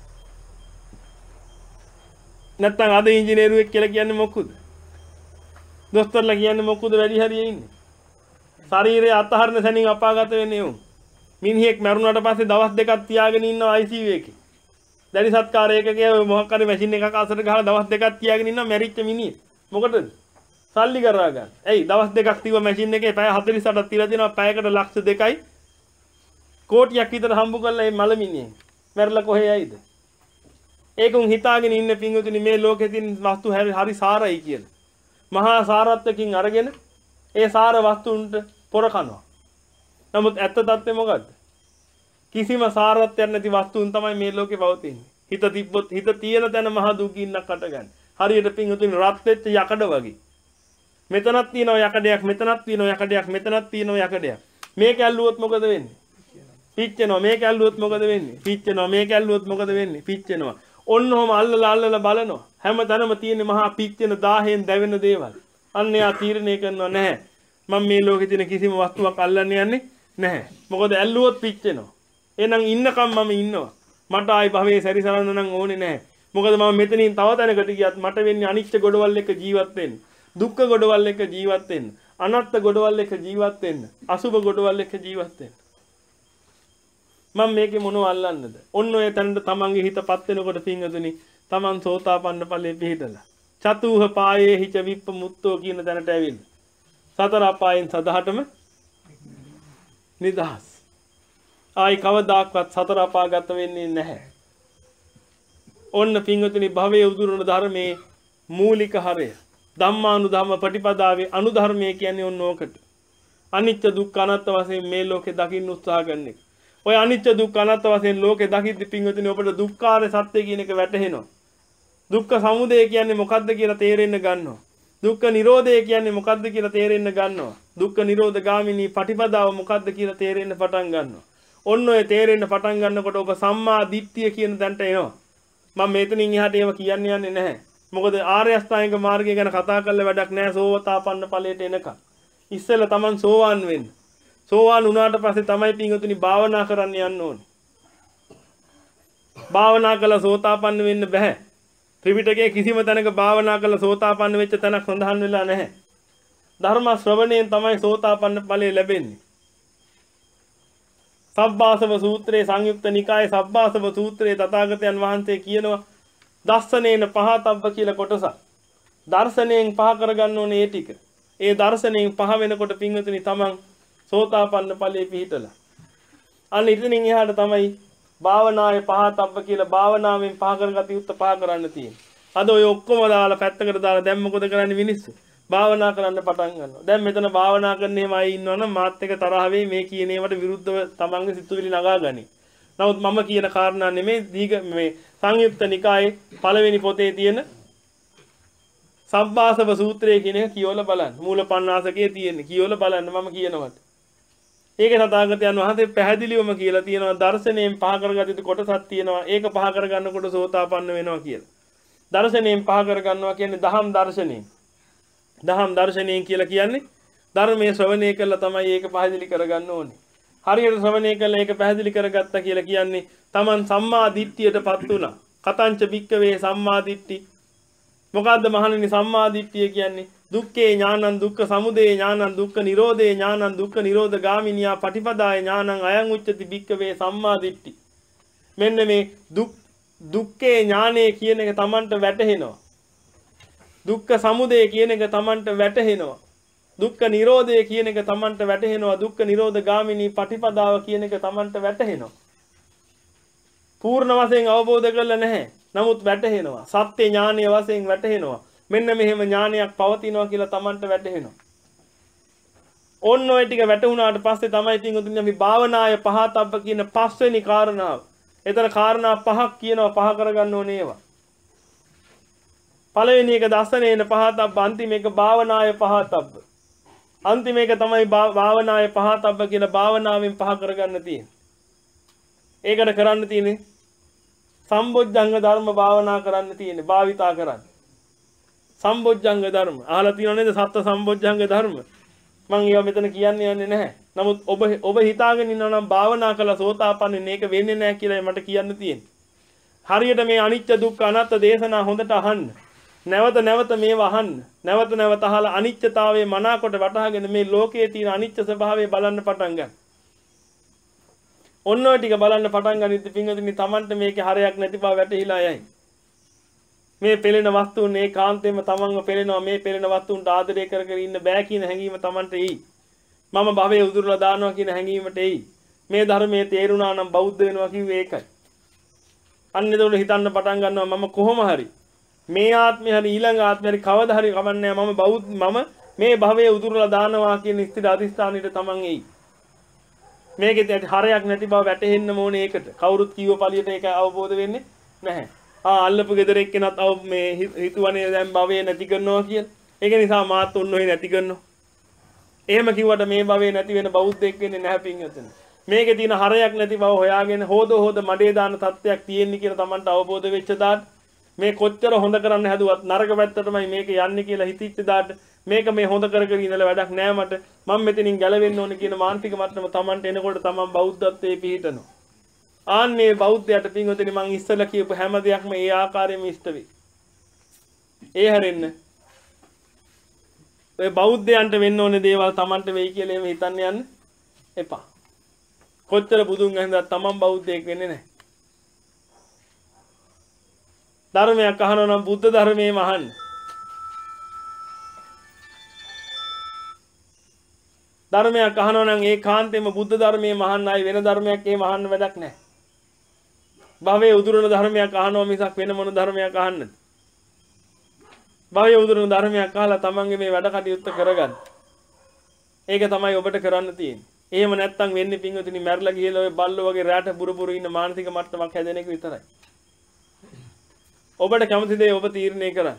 නැත්තම් අද ඉංජිනේරුවෙක් කියලා කියන්නේ මොකද? දොස්තරලා කියන්නේ මොකද වැඩි හරියේ ඉන්නේ? ශරීරය අතහරින සැනින් අපාගත වෙන්නේ උන්. මිනිහෙක් මරුණාට පස්සේ දවස් දෙකක් තියාගෙන ඉන්නවා I C U එකේ. දැඩි සත්කාර ඒකකයේ මොකක් හරි මැෂින් එකක් අසරට ගහලා දවස් දෙකක් තියාගෙන ඉන්නවා මැරිච්ච මිනිහ. මොකටද? සල්ලි කරා ගන්න. එයි දවස් දෙකක් තියුවා මැෂින් එකේ පැය හතළිස් අටක් තියලා දෙනවා පැයකට ලක්ෂ දෙකයි කෝටියක් විතර හම්බ කරලා මේ මල මිනිහෙන්. මැරලා කොහේ යයිද? ඒකුන් හිතාගෙන ඉන්න පිංගුතුනි මේ ලෝකේ තියෙන වස්තු හරි සාරයි කියලා. මහා සාරත්වකින් අරගෙන ඒ සාර වස්තුන්ට පොර කනවා. නමුත් ඇත්ත தත්ත්වය මොකද්ද? කිසිම සාරත්වයක් නැති වස්තුන් තමයි මේ ලෝකේ පවතින්නේ. හිත තිබ්බොත් හිත තියෙන තැන මහා දුකින්නක් අටගන්න. හරියට පිංගුතුනි රත් වෙච්ච යකඩ වගේ. මෙතනක් තියෙනවා යකඩයක්, මෙතනක් තියෙනවා යකඩයක්, මෙතනක් තියෙනවා යකඩයක්. මේක ඇල්ලුවොත් මොකද වෙන්නේ? පිච්චෙනවා. මේක ඇල්ලුවොත් මොකද වෙන්නේ? පිච්චෙනවා. මේක ඇල්ලුවොත් මොකද වෙන්නේ? පිච්චෙනවා. ඔන්නෝම අල්ලලා අල්ලලා බලනවා. හැම තැනම තියෙන මහා පිච්චෙන දාහයෙන් දැවෙන දේවල්. අන්න එයා තීරණය කරනවා නැහැ. මම මේ ලෝකේ තියෙන කිසිම වස්තුවක් අල්ලන්න යන්නේ නැහැ. මොකද ඇල්ලුවොත් පිච්චෙනවා. එහෙනම් ඉන්නකම් මම ඉන්නවා. මට ආයි භවයේ සැරිසරන්න නම් ඕනේ නැහැ. මොකද මම මෙතනින් තව තැනකට ගියත් මට වෙන්නේ අනිත්‍ය ගොඩවල් එක ජීවත් වෙන්න. දුක්ඛ ගොඩවල් එක ජීවත් වෙන්න. අනාත්ම ගොඩවල් එක ජීවත් වෙන්න. අසුභ ගොඩවල් එක ජීවත් වෙන්න. මම මේකේ මොනව අල්ලන්නද? ඔන්න ඔය තැනට තමන්ගේ හිතපත් වෙනකොට පිංගතුනි තමන් සෝතාපන්න ඵලයේ පිහිටලා. චතුහ පායේ හිච විප්ප මුත්තෝ කියන තැනට ඇවිල්ලා. සතර අපායන් සදහටම නිදහස්. ආයි කවදාක්වත් සතර අපාගත වෙන්නේ නැහැ. ඔන්න පිංගතුනි භවයේ උදුරන ධර්මයේ මූලික හරය. ධම්මානුධම්ම ප්‍රතිපදාවේ අනුධර්මයේ කියන්නේ ඔන්න ඕකට. අනිත්‍ය දුක්ඛ අනාත්ම වශයෙන් මේ ලෝකේ දකින්න උත්සාහ කරන එක. ඔය අනිත්‍ය දුක්ඛ අනාත්ම වශයෙන් ලෝකේ දකිද්දි පිංගුතුනි ඔබට දුක්ඛාර සත්‍ය කියන එක වැටහෙනවා. දුක්ඛ සමුදය කියන්නේ මොකද්ද කියලා තේරෙන්න ගන්නවා. දුක්ඛ නිරෝධය කියන්නේ මොකද්ද කියලා තේරෙන්න ගන්නවා. දුක්ඛ නිරෝධ ගාමිනී පටිපදාව මොකද්ද කියලා තේරෙන්න පටන් ගන්නවා. ඔන්න ඔය තේරෙන්න පටන් ගන්නකොට ඔබ සම්මා දිට්ඨිය කියන තැනට එනවා. මම මෙතනින් එහාට ඒව කියන්න යන්නේ නැහැ. මොකද ආර්ය අෂ්ටාංගික මාර්ගය ගැන කතා කරලා වැඩක් නැහැ සෝවතාපන්න ඵලයට එනකම්. ඉස්සෙල්ලා Taman සෝවාන් වෙන්න. සෝවාන් වුණාට පස්සේ තමයි පිංගුතුනි භාවනා කරන්න යන්න ඕනේ. භාවනා කළා සෝතාපන්න වෙන්න බෑ. ත්‍රිපිටකයේ කිසිම තැනක භාවනා කළා සෝතාපන්න වෙච්ච තැනක් සඳහන් වෙලා නැහැ. ධර්ම ශ්‍රවණයෙන් තමයි සෝතාපන්න ඵලය ලැබෙන්නේ. සබ්බාසව සූත්‍රයේ සංයුක්ත නිකායේ සබ්බාසව සූත්‍රයේ තථාගතයන් වහන්සේ කියනවා දර්ශනේන පහතබ්බ කියලා කොටසක්. දර්ශනයෙන් පහ කරගන්න ඕනේ ඒ ටික. ඒ දර්ශනයෙන් පහ වෙනකොට පිංගුතුනි තමන් සෝතාපන්න ඵලයේ පිහිටලා. අන්න ඉතින් එහාට තමයි භාවනාවේ පහතබ්බ කියලා භාවනාවෙන් පහ කරගත යුත්ත පහ කරන්න තියෙන්නේ. අද ඔය ඔක්කොම දාලා පැත්තකට දාලා දැන් මොකද කරන්නේ මිනිස්සු? භාවනා කරන්න පටන් ගන්නවා. දැන් මෙතන භාවනා කරන්න එහෙම අය ඉන්නවනම් මාත් එක තරහ වෙයි මේ කියන ඒවාට විරුද්ධව තමන්ගේ සිතුවිලි නගාගනි. නමුත් මම කියන කාරණා නෙමෙයි දීග මේ සංයුක්ත නිකායේ පළවෙනි පොතේ තියෙන සබ්බාසව සූත්‍රය කියන එක කියවලා බලන්න. මූල පණ්ණාසකයේ තියෙන කියවලා බලන්න මම කියනවට. ඒකේ තථාගතයන් වහන්සේ පැහැදිලිවම කියලා තියෙනවා දර්ශනයෙන් පහ කරගත යුතු කොටසක් තියෙනවා. ඒක පහ කරගන්නකොට සෝතාපන්න වෙනවා කියලා. දර්ශනයෙන් පහ කරගන්නවා කියන්නේ දහම් දර්ශනයෙන්. දහම් දර්ශනයෙන් කියලා කියන්නේ ධර්මයේ ශ්‍රවණය කළා තමයි ඒක පැහැදිලි කරගන්න ඕනේ. හරියට ශ්‍රවණය කළා ඒක පැහැදිලි කරගත්තා කියලා කියන්නේ Taman සම්මා දිට්ඨියටපත් වුණා. කතංච භික්කවේ සම්මා දිට්ඨි. මොකද්ද මහණෙනි සම්මා දිට්ඨිය කියන්නේ? දුක්ඛේ ඥානං දුක්ඛ සමුදය ඥානං දුක්ඛ නිරෝධේ ඥානං දුක්ඛ නිරෝධ ගාමිනියා පටිපදාය ඥානං අයං උච්චති භික්ඛවේ සම්මා දිට්ඨි. මෙන්න මේ දුක් දුක්ඛේ ඥානය කියන එක Tamanට වැටහෙනවා. දුක්ඛ සමුදය කියන එක Tamanට වැටහෙනවා. දුක්ඛ නිරෝධය කියන එක Tamanට වැටහෙනවා. දුක්ඛ නිරෝධ ගාමිනී පටිපදාව කියන එක Tamanට වැටහෙනවා. පූර්ණ වශයෙන් අවබෝධ කරලා නැහැ. නමුත් වැටහෙනවා. සත්‍ය ඥානීය වශයෙන් වැටහෙනවා. මෙන්න මෙහෙම ඥානයක් පවතිනවා කියලා Tamanට වැටහෙනවා. ඔන්න ඔය ටික වැටුණාට පස්සේ තමයි තින්ගුතුනි අපි භාවනාය පහතබ්බ කියන පස්වෙනි කාරණාව. එතන කාරණා පහක් කියනවා පහ කරගන්න ඕනේ ඒවා. පළවෙනි එක දසනේන පහතබ්බ අන්තිම එක භාවනාය පහතබ්බ. අන්තිම එක තමයි භාවනාය පහතබ්බ කියලා භාවනාවෙන් පහ කරගන්න තියෙන්නේ. ඒකට කරන්න තියෙන්නේ සම්බොජ්ජංග ධර්ම භාවනා කරන්න තියෙන්නේ භාවිතා කරන්න. සම්බොජ්ජංග ධර්ම අහලා තියෙනව නේද? සත්‍ය සම්බොජ්ජංග ධර්ම. මම ඒවා මෙතන කියන්නේ යන්නේ නැහැ. නමුත් ඔබ ඔබ හිතාගෙන ඉන්නවා නම් භාවනා කළා සෝතාපන්න මේක වෙන්නේ නැහැ කියලා මට කියන්න තියෙන්නේ. හරියට මේ අනිත්‍ය දුක්ඛ අනාත්ම දේශනා හොඳට අහන්න. නැවත නැවත මේව අහන්න. නැවත නැවත අහලා අනිත්‍යතාවයේ මනාකොට වටහාගෙන මේ ලෝකයේ තියෙන අනිත්‍ය ස්වභාවය බලන්න පටන් ගන්න. ඔන්න ඔය ටික බලන්න පටන් ගනිද්දි පින්වතුනි Tamanට මේකේ හරයක් නැති බව වැටහිලා යයි. මේ පෙළෙන වස්තුන් ඒකාන්තයෙන්ම Tamanව පෙළෙනවා. මේ පෙළෙන වස්තුන්ට ආදරය කර කර ඉන්න බෑ කියන හැඟීම Tamanට එයි. මම භවයේ උදුරලා දානවා කියන හැඟීමට එයි. මේ ධර්මයේ තේරුණා නම් බෞද්ධ වෙනවා කිව්වේ ඒකයි. අන්න එතකොට හිතන්න පටන් ගන්නවා මම කොහොම හරි මේ ආත්මේ හරි ඊළඟ ආත්මේ හරි කවදා හරි කමන්නේ මම බෞද්ධ මම මේ භවයේ උදුරලා දානවා කියන ස්ථිර අධිෂ්ඨානෙට Taman එයි. මේකේ හරයක් නැති බව වැටහෙන්න ඕනේ ඒකට. කවුරුත් කිව්ව පළියට ඒක අවබෝධ වෙන්නේ නැහැ. ආ අල්ලපු ගෙදර එක්කෙනත් අව මේ හිතුවනේ දැන් භවයේ නැති කරනවා කියලා. ඒක නිසා මාත් ඔන්න ඔය නැති කරනවා. එහෙම කිව්වට මේ භවයේ නැති වෙන බෞද්ධෙක් වෙන්නේ නැහැ පින්වතුනි. මේකේ තියෙන හරයක් නැති බව හොයාගෙන හොද හොද මඩේ දාන තත්ත්වයක් තියෙන්නේ කියලා Tamanට අවබෝධ වෙච්ච දාට මේ කොච්චර හොඳ කරන්න හැදුවත් නරක පැත්තටමයි මේක යන්නේ කියලා හිතිච්ච දාට මේක මේ හොඳ කර කර ඉඳලා වැඩක් නෑ මට මම මෙතනින් ගැලවෙන්න ඕනේ කියන මානසික මට්ටම Tamanට එනකොට Taman බෞද්ධත්වයේ පිහිටනවා. ආන්නේ බෞද්ධයට පින්වතුනි මං ඉස්සෙල්ලා කියපු හැම දෙයක්ම ඒ ආකාරයෙන්ම ඉෂ්ට වෙයි. ඒ හැරෙන්න ඔය බෞද්ධයන්ට වෙන්න ඕනේ දේවල් Tamanට වෙයි කියලා එහෙම හිතන්න යන්න එපා. කොච්චර බුදුන් අහින්දා Taman බෞද්ධයෙක් වෙන්නේ නැහැ. ධර්මයක් අහනවා නම් බුද්ධ ධර්මයේම අහන්න. ධර්මයක් අහනවා නම් ඒකාන්තයෙන්ම බුද්ධ ධර්මයේම අහන්න. ආයි වෙන ධර්මයක් එහෙම අහන්න වැඩක් නැහැ. භවයේ උදුරන ධර්මයක් අහනවා මිසක් වෙන මොන ධර්මයක් අහන්නද? භවයේ උදුරන ධර්මයක් අහලා තමන්ගේ මේ වැඩ කටයුත්ත කරගන්න. ඒක තමයි ඔබට කරන්න තියෙන්නේ. එහෙම නැත්තම් වෙන්නේ පින්වතුනි මැරලා ගිහලා ඔය බල්ලෝ වගේ රැට බුරු බුරු ඉන්න මානසික මට්ටමක් හැදෙන එක විතරයි. ඔබට කැමති දේ ඔබ තීරණය කරන්න.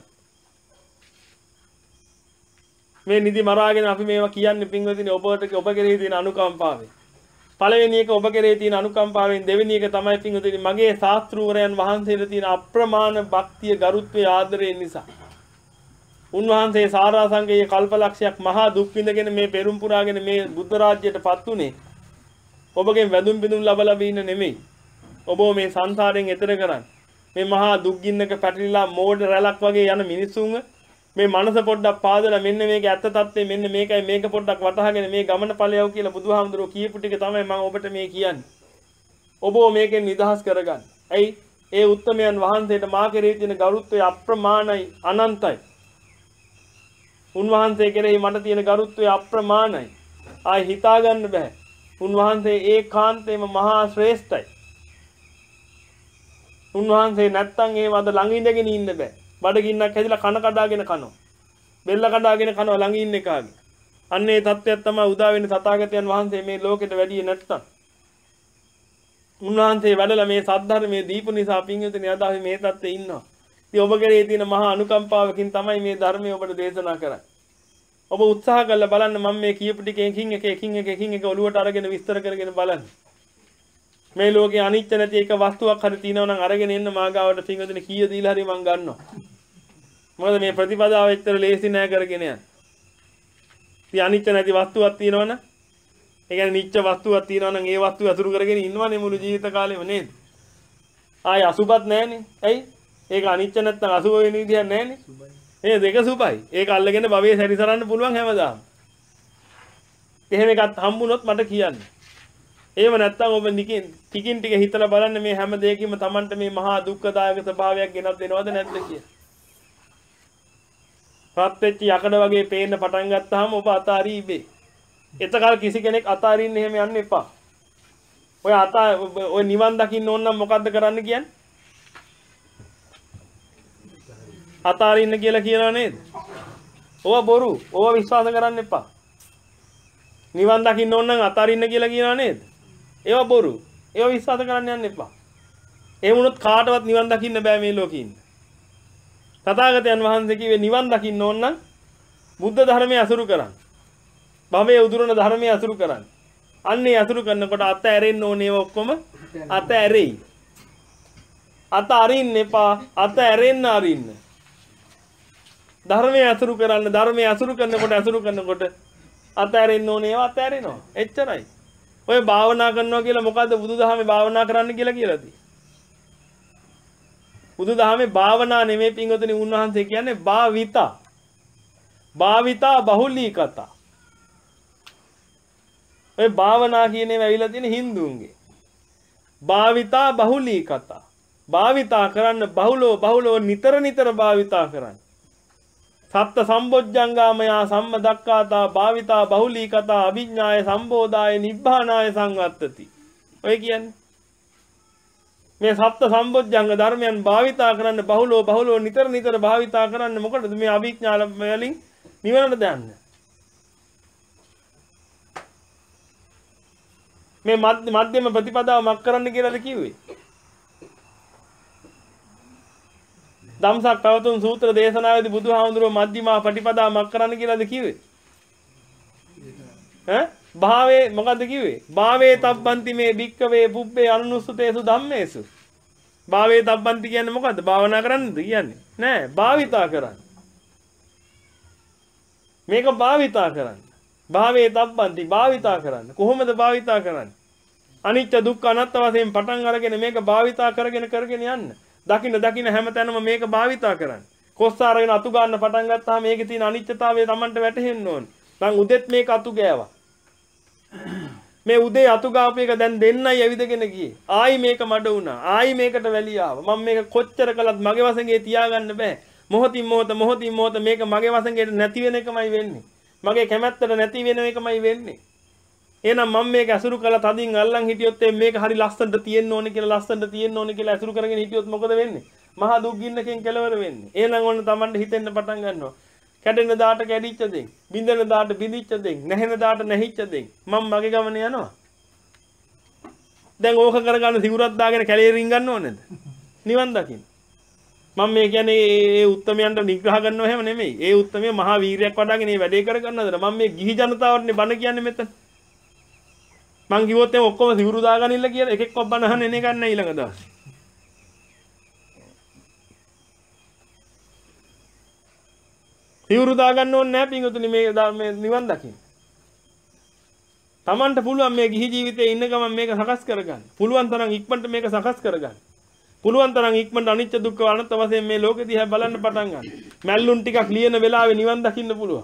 මේ නිදි මරාගෙන අපි මේවා කියන්නේ පින්වතුනි ඔබට ඔබ කෙරෙහි තියෙන අනුකම්පාවෙන්. පළවෙනි එක ඔබ කෙරෙහි තියෙන අනුකම්පාවෙන් දෙවෙනි එක තමයි පින්වතුනි මගේ ශාස්ත්‍රූවරයන් වහන්සේට තියෙන අප්‍රමාණ භක්තිය ගරුත්වයේ ආදරය නිසා. උන්වහන්සේ සාරාංශයේ කල්පලක්ෂයක් මහා දුක් විඳගෙන මේ පෙරම් පුරාගෙන මේ බුද්ධ රාජ්‍යයටපත් උනේ ඔබගෙන් වැඳුම් බිඳුම් ලබා ලබ ඉන්න නෙමෙයි. ඔබ මේ සංසාරයෙන් එතර කරන්න. මේ මහා දුක් ගින්නක පැටලිලා මෝඩ රැලක් වගේ යන මිනිසුන්ව මේ මනස පොඩ්ඩක් පාදලා මෙන්න මේක ඇත්ත తත්ත්වය මෙන්න මේකයි මේක පොඩ්ඩක් වටහාගෙන මේ ගමන ඵලයව කියලා බුදුහාමුදුරුවෝ කියපු ටික තමයි මම ඔබට මේ කියන්නේ. ඔබ මේකෙන් නිදහස් කරගන්න. ඇයි? ඒ උත්තමයන් වහන්සේට මා කෙරෙහි තියෙන ගරුත්වය අප්‍රමාණයි අනන්තයි. උන්වහන්සේ කෙරෙහි මට තියෙන ගරුත්වය අප්‍රමාණයි. ආයි හිතා ගන්න බෑ. උන්වහන්සේ ඒකාන්තයෙන්ම මහා ශ්‍රේෂ්ඨයි. උන්වහන්සේ නැත්තම් ඒ වද ළඟ ඉඳගෙන ඉන්න බෑ. බඩගින්නක් හැදිලා කන කඩාගෙන කනවා. බෙල්ල කඩාගෙන කනවා ළඟ ඉන්න එකාගේ. අන්න ඒ தත්ත්වයක් තමයි උදා වෙන්නේ තථාගතයන් වහන්සේ මේ ලෝකෙට වැඩියේ නැත්තම්. උන්වහන්සේ වැඩලා මේ සද්ධර්මයේ දීපු නිසා පින්විතනේ අද අපි මේ தත්ත්වේ ඉන්නවා. ඉතින් ඔබ කෙරේ තියෙන මහා අනුකම්පාවකින් තමයි මේ ධර්මය ඔබට දේශනා කරන්නේ. ඔබ උත්සාහ කරලා බලන්න මම මේ කියපු ටික එකින් එක එකින් එක එකින් එක ඔලුවට අරගෙන විස්තර කරගෙන බලන්න. මේ ලෝකේ අනිත්‍ය නැති එක වස්තුවක් හරි තියෙනවා නම් අරගෙන එන්න මාගාවට පින්වතුනි කීය දීලා හරි මං ගන්නවා. මොකද මේ ප්‍රතිපදාව එච්චර ලේසි නෑ කරගෙන යන්න. ඉතින් අනිත්‍ය නැති වස්තුවක් තියෙනවනම් ඒ කියන්නේ නිත්‍ය වස්තුවක් තියෙනවා නම් ඒ වස්තුව අතුරු කරගෙන ඉන්නවනේ මුළු ජීවිත කාලෙම නේද? ආයි අසුබත් නැහනේ. ඇයි? ඒක අනිත්‍ය නැත්නම් අසුබ වෙන විදියක් නැහනේ. මේ දෙක සුපයි. ඒක අල්ලගෙන භවයේ සැරිසරන්න පුළුවන් හැමදාම. එහෙම එකක් හම්බුනොත් මට කියන්න. එහෙම නැත්නම් ඔබ නිකින් ටිකින් ටික හිතලා බලන්න මේ හැම දෙයකින්ම Tamanට මේ මහා දුක්ඛදායක ස්වභාවයක් ගෙනත් දෙනවද නැද්ද කියලා. රත් වෙච්ච යකඩ වගේ පේන්න පටන් ගත්තාම ඔබ අතාරී ඉබේ. එතකල් කිසි කෙනෙක් අතාරින්න එහෙම යන්න එපා. ඔය අතා ඔය නිවන් දකින්න ඕන නම් මොකද්ද කරන්න කියන්නේ? අතාරින්න කියලා කියනවා නේද? ඕවා බොරු. ඕවා විශ්වාස කරන්න එපා. නිවන් දකින්න ඕන නම් අතාරින්න කියලා කියනවා නේද? ඒවා බොරු. ඒවා විශ්වාස කරන්න යන්න එපා. ඒ වුණොත් කාටවත් නිවන් දකින්න බෑ මේ ලෝකේ ඉන්න. තථාගතයන් වහන්සේ කිව්වේ නිවන් දකින්න ඕන නම් බුද්ධ ධර්මයේ අසුරු කරන්න. භවයේ උදුරන ධර්මයේ අසුරු කරන්න. අන්නේ අසුරු කරනකොට අත ඇරෙන්න ඕනේ ඔක්කොම අත ඇරෙයි. අත අරින්න එපා. අත ඇරෙන්න අරින්න. ධර්මයේ අසුරු කරන්න ධර්මයේ අසුරු කරනකොට අසුරු කරනකොට අත ඇරෙන්න ඕනේ ඒවා අත ඇරෙනවා. එච්චරයි. ඔය භාවනා කරනවා කියලා මොකද්ද බුදුදහමේ භාවනා කරන්න කියලා කියලා තියෙන්නේ. බුදුදහමේ භාවනා නෙමෙයි පින්වතුනි උන්වහන්සේ කියන්නේ භාවිතා. භාවිතා බහුලී කතා. ඔය භාවනා කියන ඒවා ඇවිල්ලා තියෙන හින්දුන්ගේ. භාවිතා බහුලී කතා. භාවිතා කරන්න බහුලෝ බහුලෝ නිතර නිතර භාවිතා කරන්න. සත්ත සම්බොජ්ජංගාමයා සම්මදක්කාතා භාවිතා බහුලී කතා අභිඥාය සම්බෝධාය නිබ්බානාය සංවත්තති. ඔය කියන්නේ මේ සත්ත සම්බොජ්ජංග ධර්මයන් භාවිතා කරන්න බහුලෝ බහුලෝ නිතර නිතර භාවිතා කරන්න මොකටද මේ අභිඥා වලින් නිවනට දාන්න. මේ මධ්‍යම ප්‍රතිපදාව මක් කරන්න කියලාද කිව්වේ? ධම්සක් පවතුන් සූත්‍ර දේශනාවේදී බුදුහාමුදුරුවෝ මධ්‍යමා ප්‍රතිපදාව මක් කරන්න කියලාද කිව්වේ? ඈ භාවේ මොකද්ද කිව්වේ? භාවේ තබ්බන්ති මේ භික්කවේ පුබ්බේ අනුනුස්සතේසු ධම්මේසු. භාවේ තබ්බන්ති කියන්නේ මොකද්ද? භාවනා කරන්නද කියන්නේ? නෑ, භාවිතා කරන්න. මේක භාවිතා කරන්න. භාවේ තබ්බන්ති භාවිතා කරන්න. කොහොමද භාවිතා කරන්නේ? අනිච්ච දුක්ඛ අනාත්ම වශයෙන් පටන් අරගෙන මේක භාවිතා කරගෙන කරගෙන යන්න. දකින්න දකින්න හැමතැනම මේක භාවිතා කරන්න. කොස්ස අරගෙන අතු ගන්න පටන් ගත්තාම මේකේ තියෙන අනිත්‍යතාවය Tamanට වැටහෙන්න ඕන. මං උදෙත් මේක අතු ගෑවා. මේ උදේ අතු ගාපු එක දැන් දෙන්නයි ඇවිදගෙන ගියේ. ආයි මේක මඩ වුණා. ආයි මේකට වැලිය ආවා. මම මේක කොච්චර කළත් මගේ වසඟේ තියාගන්න බෑ. මොහොතින් මොහොත මොහොතින් මොහොත මේක මගේ වසඟේට නැති වෙන එකමයි වෙන්නේ. මගේ කැමැත්තට නැති වෙන එකමයි වෙන්නේ. එහෙනම් මම මේක අසුරු කළා තදින් අල්ලන් හිටියොත් මේක හරි ලස්සනට තියෙන්න ඕනේ කියලා ලස්සනට තියෙන්න ඕනේ කියලා අසුරු කරගෙන හිටියොත් මොකද වෙන්නේ? මහා දුක් ගින්නකින් කෙලවර වෙන්නේ. එහෙනම් ඔන්න Tamanට හිතෙන්න පටන් ගන්නවා. කැඩෙන දාට කැඩිච්ච දෙන්, බින්දෙන දාට බිඳිච්ච දෙන්, නැහෙන දාට නැහිච්ච දෙන් මම මගේ ගමන යනවා. දැන් ඕක කරගන්න සිවුරක් දාගෙන කැලේ රින් ගන්න ඕනේද? නිවන් දකින්න. මම මේ කියන්නේ ඒ උත්තමයන්ට නිග්‍රහ කරනව හැම නෙමෙයි. ඒ උත්තමය මහා වීරයක් වඩාගෙන මේ වැඩේ කරගන්නවද? මම මේ ගිහි ජනතාවටනේ බණ කියන්නේ මෙතන. මං කිව්වොත් එම ඔක්කොම සිවුරු දාගනින්න කියලා එකෙක්වත් බණ අහන්න එන්නේ නැහැ ඊළඟ දවසේ. සිවුරු දාගන්න ඕනේ නැහැ පින්වතුනි මේ මේ නිවන් දකින්න. Tamanට පුළුවන් මේ ගිහි ජීවිතේ ඉන්න ගමන් මේක සකස් කරගන්න. පුළුවන් තරම් ඉක්මනට මේක සකස් කරගන්න. පුළුවන් තරම් ඉක්මනට අනිත්‍ය දුක්ඛ අනාත්ම වශයෙන් මේ ලෝකෙ දිහා බලන්න පටන් ගන්න. මැල්ලුන් ටිකක් ලියන වෙලාවේ නිවන් දකින්න පුළුවන්.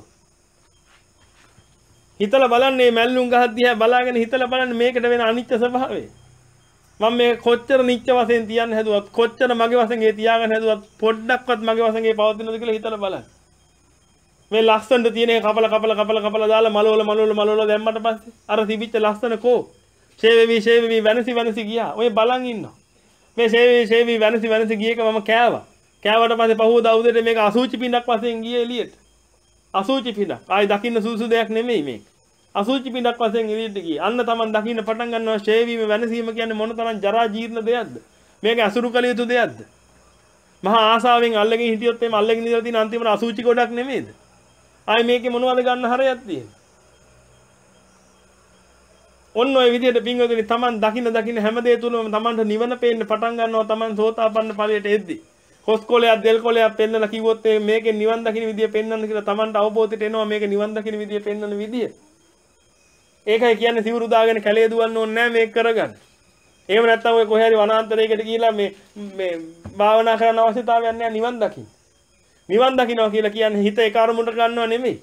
හිතලා බලන්න මේ මැල්ලුන් ගහ දිහා බලාගෙන හිතලා බලන්න මේකට වෙන අනිත්‍ය ස්වභාවය. මම මේක කොච්චර නිත්‍ය වශයෙන් තියන්න හැදුවත් කොච්චර මගේ වශයෙන් ඒ තියාගන්න හැදුවත් පොඩ්ඩක්වත් මගේ වශයෙන් ඒ පවතිනවද කියලා හිතලා බලන්න. මේ ලස්සනට තියෙන කපල කපල කපල කපල දාලා මලවල මලවල මලවල දැම්මට පස්සේ අර තිබිච්ච ලස්සන කෝ ෂේවෙවි ෂේවෙවි වෙනසි වෙනසි ගියා. ඔය බලන් ඉන්නවා. මේ ෂේවෙවි ෂේවෙවි වෙනසි වෙනසි ගියේක මම කෑවා. කෑවට පස්සේ පහුවදා උදේට මේක අසුචි පිටක් වශයෙන් ගියේ එළියට. අසුචි පිටක්. ආයි දකින්න සුසු දෙයක් නෙමෙයි මේක. අසුචි පිටක් වශයෙන් එළියට ගියේ. අන්න Taman දකින්න පටන් ගන්නවා ෂේවීම වෙනසීම කියන්නේ මොන තරම් ජරා ජීර්ණ දෙයක්ද? මේක අසුරු කළ යුතු දෙයක්ද? මහා ආසාවෙන් අල්ලගෙන හිටියොත් එimhe අල්ලගෙන ඉඳලා තියෙන අන්තිමට අසුචි ගොඩක් නෙමෙයිද? ආයි මේකේ මොනවද ගන්න හරයක් තියෙන්නේ? ඔන්න ඔය විදිහට පින්වතුනි Taman දකින්න දකින්න හැම දෙය තුලම Tamanට නිවන පේන්න පටන් ගන්නවා. Taman සෝතාපන්න ඵලයට එද්දි. කොස්කොලයක් දෙල් කොලයක් පෙන්නලා කිව්වොත් මේකේ නිවන් දකින්න විදිය පෙන්වන්න කියලා Tamanට අවබෝධයට එනවා මේක නිවන් දකින්න විදිය පෙන්වන්න විදිය. ඒකයි කියන්නේ සිවුරු දාගෙන කැලේ දුවන්න ඕනේ නැහැ මේක කරගන්න. එහෙම නැත්නම් ඔය කොහේ හරි වනාන්තරයකට ගිහිලා මේ මේ භාවනා කරන්න අවශ්‍යතාවයක් නැහැ නිවන් දකින්න. නිවන් දකින්නවා කියලා කියන්නේ හිත ඒක අරමුණට ගන්නව නෙමෙයි.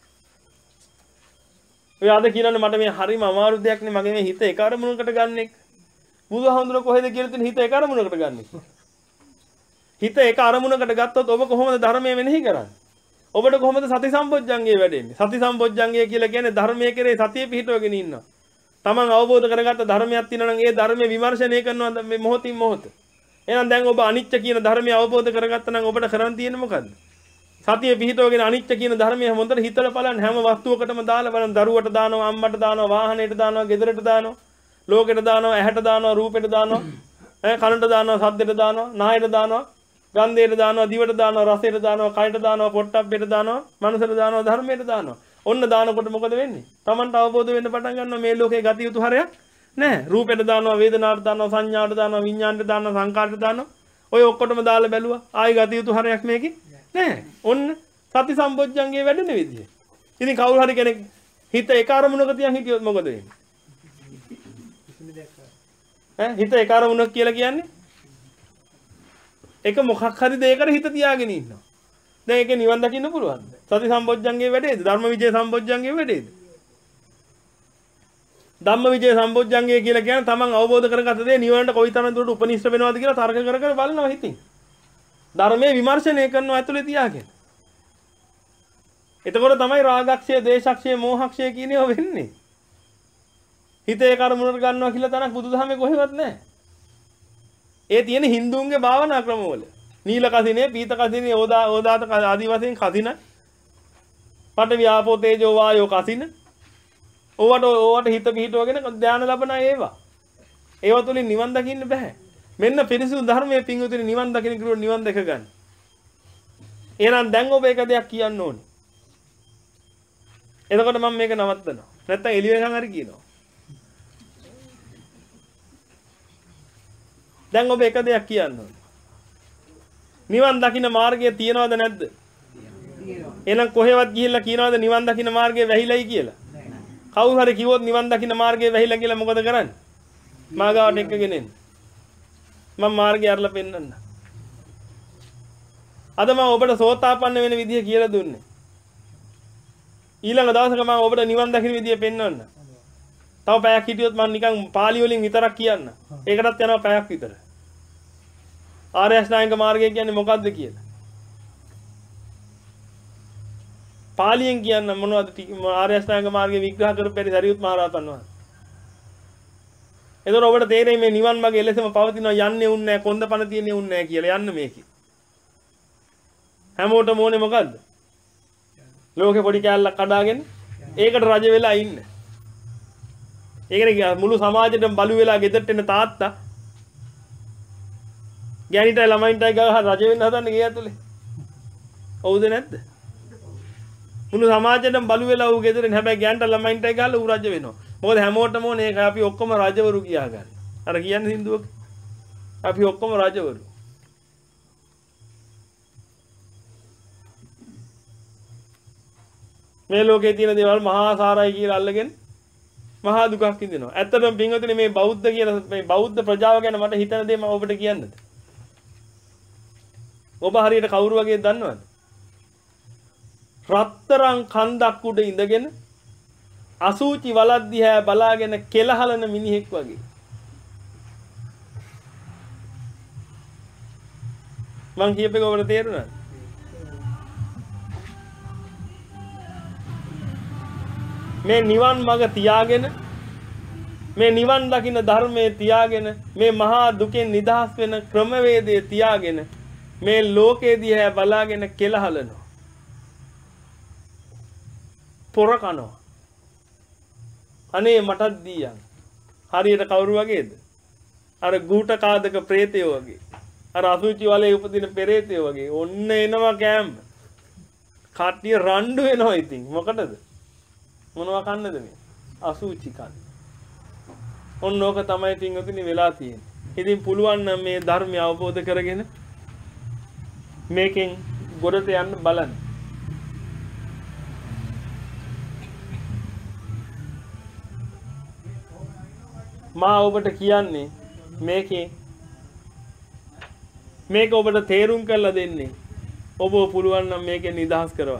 ඔය අද කියනනේ මට මේ හරිම අමාරු දෙයක් නේ මගේ මේ හිත ඒක අරමුණකට ගන්න එක. බුදුහාමුදුරුවෝ කොහෙද කියලා තියෙන හිත ඒක අරමුණකට ගන්න එක. හිත ඒක අරමුණකට ගත්තොත් ඔබ කොහොමද ධර්මයේ මෙනෙහි කරන්නේ? ඔබට කොහොමද සති සම්පොච්චංගේ වැඩෙන්නේ? සති සම්පොච්චංගය කියලා කියන්නේ ධර්මයේ කෙරේ සතිය පිහිටවගෙන ඉන්නවා. Taman අවබෝධ කරගත්ත ධර්මයක් තියෙනවා නම් ඒ ධර්මයේ විමර්ශනය කරනවා මේ මොහොතින් මොහොත. එහෙනම් දැන් ඔබ අනිච්ච කියන ධර්මය අවබෝධ කරගත්තා නම් ඔබට කරන් තියෙන්නේ මොකද්ද? සතිය පිහිටවගෙන අනිච්ච කියන ධර්මය හොඳට හිතලා බලන්න හැම වස්තුවකටම දාලා බලන්න දරුවට දානවා අම්මට දානවා වාහනයට දානවා ගෙදරට දානවා ලෝකෙට දානවා ඇහැට දානවා රූපෙට දානවා ඈ කනට දානවා ශබ්දෙට දානවා නාහයට දානවා ගන්ධයට දානවා දිවට දානවා රසයට දානවා කයට දානවා පොට්ටබ්බෙට දානවා මනසට දානවා ධර්මයට දානවා. ඔන්න දානකොට මොකද වෙන්නේ? Tamanට අවබෝධ වෙන්න පටන් ගන්නවා මේ ලෝකේ ගති යුතු හරයක් නෑ. රූපෙට දානවා වේදනාවට දානවා සංඥාවට දානවා විඤ්ඤාණයට දානවා සංකාරයට දානවා. ඔය ඔක්කොටම දාලා බැලුවා. ආයි ගති යුතු හරයක් මේකේ නෑ. ඔන්න සති සම්පොච්චංගේ වැඩෙන විදිය. ඉතින් කවුරු හරි කෙනෙක් හිත එක අරමුණක තියන් හිටියොත් මොකද වෙන්නේ? ඈ හිත එක අරමුණක් කියලා කියන්නේ එක මොකක් හරි දෙයකට හිත තියාගෙන ඉන්නවා. දැන් ඒකේ නිවන් දකින්න පුළුවන්ද? සති සම්පොච්චංගේ වැඩේද? ධර්ම විජය සම්පොච්චංගේ වැඩේද? ධම්ම විජය සම්පොච්චංගේ කියලා කියන්නේ තමන් අවබෝධ කරගත්ත දේ නිවනට කොයිතරම් දුරට උපනිෂ්ඨ වෙනවද කියලා තර්ක කර කර බලනවා හිතින්. ධර්මයේ විමර්ශනය කරනවා ඇතුලේ තියාගෙන. එතකොට තමයි රාගක්ෂය, දේශක්ෂය, මෝහක්ෂය කියනේව වෙන්නේ. හිතේ කර්මුණට ගන්නවා කියලා තනක් බුදුදහමේ කොහෙවත් නැහැ. ඒ තියෙන හින්දුන්ගේ භාවනා ක්‍රමවල. නීල කසිනේ, පීත කසිනේ, ඕදා ඕදාත ආදී වශයෙන් කසින. පඨවි ආපෝ තේජෝ වායෝ කසින. ඕවට ඕවට හිත පිහිටවගෙන ධානය ලබන ඒවා. ඒව තුලින් නිවන් දකින්න බෑ. මෙන්න පිරිසුදු ධර්මයේ පිංගුතුනි නිවන් දකින්න කිව්වොත් නිවන් දැක ගන්න. එහෙනම් දැන් ඔබ එක දෙයක් කියන්න ඕනේ. එතකොට මම මේක නවත්තනවා. නැත්තම් එළිය වෙනකන් හරි කියනවා. දැන් ඔබ එක දෙයක් කියන්න ඕනේ. නිවන් දකින්න මාර්ගය තියනවද නැද්ද? එහෙනම් කොහෙවත් ගිහිල්ලා කියනවද නිවන් දකින්න මාර්ගය වැහිලයි කියලා? කවුරු හරි කිව්වොත් නිවන් දකින්න මාර්ගය වැහිලා කියලා මොකද කරන්නේ? මාගාවට එක්කගෙන එන්න. මම මාර්ගය අරලා පෙන්නන්න. අද මම ඔබට සෝතාපන්න වෙන විදිය කියලා දුන්නේ. ඊළඟ දවසක මම ඔබට නිවන් දකින්න විදිය පෙන්වන්න. තව පැයක් හිටියොත් මම නිකන් පාලි වලින් විතරක් කියන්න. ඒකටත් යනවා පැයක් විතර. ආර්ය අෂ්ටාංගික මාර්ගය කියන්නේ මොකක්ද කියලා. පාලියෙන් කියන්න මොනවද ආර්ය අෂ්ටාංගික මාර්ගය විග්‍රහ කරපු පරි සරියුත් මහ රහතන් වහන්සේ. එතකොට ඔබට තේරෙයි මේ නිවන් මාර්ගය එලෙසම පවතිනවා යන්නේ උන්නේ නැහැ කොන්ද පණ තියන්නේ උන්නේ නැහැ කියලා යන්න මේකේ. හැමෝටම ඕනේ මොකද්ද? ලෝකේ පොඩි කෑල්ලක් කඩාගෙන ඒකට රජ වෙලා ඉන්න. ඒකනේ මුළු සමාජෙටම බලු වෙලා ගෙදරට එන තාත්තා ගෑනිටයි ළමයින්ටයි ගහ රජ වෙන්න හදන්නේ ගේ ඇතුලේ. හවුද නැද්ද? මුළු සමාජෙටම බලු වෙලා ඌ ගෙදරින් හැබැයි ගෑන්ට ළමයින්ටයි ගහලා ඌ රජ වෙනවා. මොකද හැමෝටම ඕනේ ඒක අපි ඔක්කොම රජවරු කියා ගන්න. අර කියන්නේ හින්දුවක අපි ඔක්කොම රජවරු. මේ ලෝකේ තියෙන දේවල් මහා සාරයි කියලා අල්ලගෙන මහා දුකක් විඳිනවා. ඇත්තටම පින්වතුනි මේ බෞද්ධ කියලා මේ බෞද්ධ ප්‍රජාව ගැන මට හිතන දේ මම ඔබට කියන්නද? ඔබ හරියට කවුරු වගේද දන්නවද? රත්තරන් කන්දක් උඩ ඉඳගෙන අසූචි වලක් දිහා බලාගෙන කෙලහලන මිනිහෙක් වගේ. මං කියපේක ඔබට තේරුණාද? මේ නිවන් මඟ තියාගෙන මේ නිවන් දකින්න ධර්මයේ තියාගෙන මේ මහා දුකෙන් නිදහස් වෙන ක්‍රමවේදයේ තියාගෙන මේ ලෝකේ දිහා බලාගෙන කෙලහලනවා. පොර කනවා. අනේ මටත් දීයන්. හරියට කවුරු වගේද? අර ගූට කාදක ප්‍රේතයෝ වගේ. අර අසුචි වලේ උපදින පෙරේතයෝ වගේ. ඔන්න එනවා කෑම. කට්ටිය රණ්ඩු වෙනවා ඉතින්. මොකටද? මොනවා කන්නද මේ? අසුචි කන්න. ඔන්න ඕක තමයි පින්වතුනි වෙලා තියෙන්නේ. ඉතින් පුළුවන් නම් මේ ධර්මය අවබෝධ කරගෙන මේකෙන් ගොඩට යන්න බලන්න. මා ඔබට කියන්නේ මේකේ මේක ඔබට තේරුම් කරලා දෙන්නේ ඔබ පුළුවන් නම් මේකෙන් නිදහස් කරවන්න.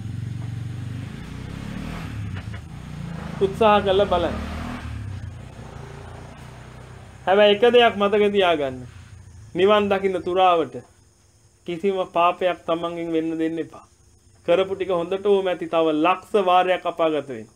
උත්සාහ කරලා බලන්න. හැබැයි එක දෙයක් මතක තියාගන්න. නිවන් දකින්න තුරාවට කිසිම පාපයක් තමන්ගෙන් වෙන්න දෙන්න එපා. කරපු ටික හොඳට ඕම ඇති තව ලක්ෂ වාරයක් අපාගත වෙන්න.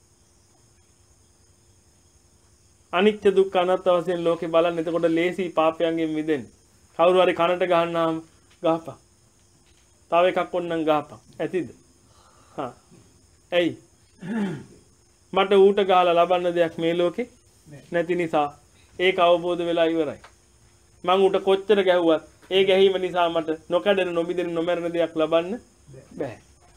අනිත්‍ය දුක්ඛ අනාත්ම වශයෙන් ලෝකේ බලන්න. එතකොට ලේසි පාපයන්ගෙන් මිදෙන්න. කවුරු හරි කනට ගහන්නාම ගහපන්. තව එකක් ඕනනම් ගහපන්. ඇතිද? හා. එයි. මට ඌට ගහලා ලබන්න දෙයක් මේ ලෝකේ නැති නිසා ඒක අවබෝධ වෙලා ඉවරයි. මං ඌට කොච්චර ගැහුවත් ඒ ගැහිම නිසා මට නොකඩන නොබිදෙන නොමරන දෙයක් ලබන්න බෑ.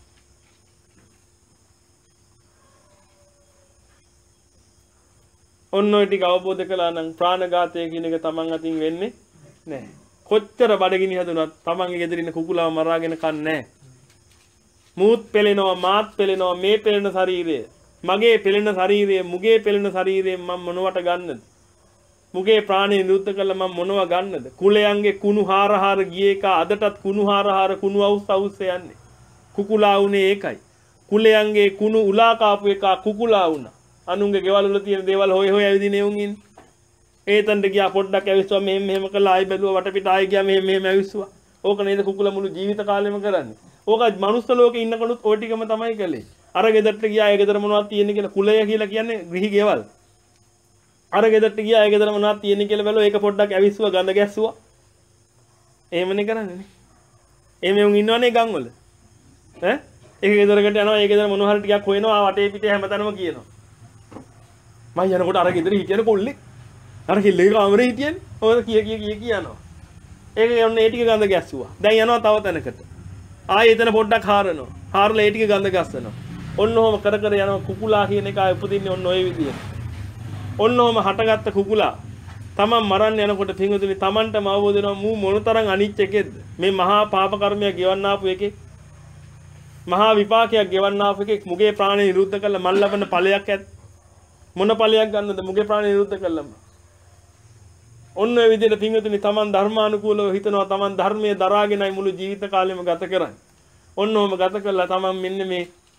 ඔන්න ඔය ටික අවබෝධ කළා නම් ප්‍රාණඝාතය කියන එක තමන් අතින් වෙන්නේ නැහැ. කොච්චර බඩගිනි හැදුනත් තමන්ගේ ගෙදර ඉන්න කුකුලාව මරාගෙන කන්නේ නැහැ. මූත් පෙලෙනවා මාත් පෙලෙනවා මේ පෙලෙන ශරීරය මගේ පෙලෙන ශරීරය මුගේ පෙලෙන ශරීරයෙන් මම මොනවට ගන්නද? මුගේ ප්‍රාණය නිරුද්ධ කළා මම මොනව ගන්නද? කුලයන්ගේ කුණු හාර හාර ගියේ එක අදටත් කුණු හාර හාර කුණු අවුස් අවුස් යන්නේ. කුකුලා උනේ ඒකයි. කුලයන්ගේ කුණු උලා කාපු එක කුකුලා වුණා. අනුන්ගේ ගෙවල් වල තියෙන දේවල් හොය හොය ඇවිදින එවුන් ඉන්නේ. ඒතන්ට ගියා පොඩ්ඩක් ඇවිස්සුවා මෙහෙම මෙහෙම කළා ආයි බැලුවා වටපිට ආයි ගියා මෙහෙම මෙහෙම ඇවිස්සුවා. ඕක නේද කුකුලා මුළු ජීවිත කාලෙම කරන්නේ. ඕක මනුස්ස ලෝකේ ඉන්නකොනුත් ওই ටිකම තමයි කළේ. අර ගෙදරට ගියා ඒ ගෙදර මොනවද තියෙන්නේ කියලා කුලය කියලා කියන්නේ ගෘහි ගෙවල්. අර ගෙදරට ගියා ඒ ගෙදර මොනවද තියෙන්නේ කියලා බැලුවා ඒක පොඩ්ඩක් ඇවිස්සුවා ගඳ ගැස්සුවා. එහෙමනේ කරන්නේ නේ. එහෙම උන් ඉන්නවනේ ගම් වල. ඈ ඒක ගෙදරකට යනවා ඒ ගෙදර මොනවා හරි ටිකක් හොයනවා වටේ පිටේ හැමතැනම කියනවා. මම යනකොට අර ගෙදර හිටියන කොල්ලෙක් අර කිල්ලේ කාමරේ හිටියනේ. ඔය කිය කිය කිය කියනවා. ඒක යන්න ඒ ටික ගඳ ගැස්සුවා. දැන් යනවා තව තැනකට. ආයෙ එතන පොඩ්ඩක් හාරනවා. හාරලා ඒ ටික ගඳ ගස්සනවා. ඔන්න ඔහම කර කර යනවා කුකුලා කියන එක උපදින්නේ ඔන්න ඔය විදියට. ඔන්න ඔහම හටගත්ත කුකුලා තමන් මරන්න යනකොට පිංගුතුනි තමන්ටම අවබෝධ වෙනවා මූ මොනතරම් අනිච්ච එකෙක්ද මේ මහා පාප කර්මයක් ගෙවන්න ආපු එකේ මහා විපාකයක් ගෙවන්න ආපු එකේ මුගේ ප්‍රාණය නිරුද්ධ කළා මල් ලබන ඵලයක් ඇත් මොන ඵලයක් ගන්නද මුගේ ප්‍රාණය නිරුද්ධ කළාම ඔන්න ඔය විදිහට පිංගුතුනි තමන් ධර්මානුකූලව හිතනවා තමන් ධර්මයේ දරාගෙනයි මුළු ජීවිත කාලෙම ගත කරන්නේ. ඔන්න ඔහම ගත කළා තමන් මෙන්න මේ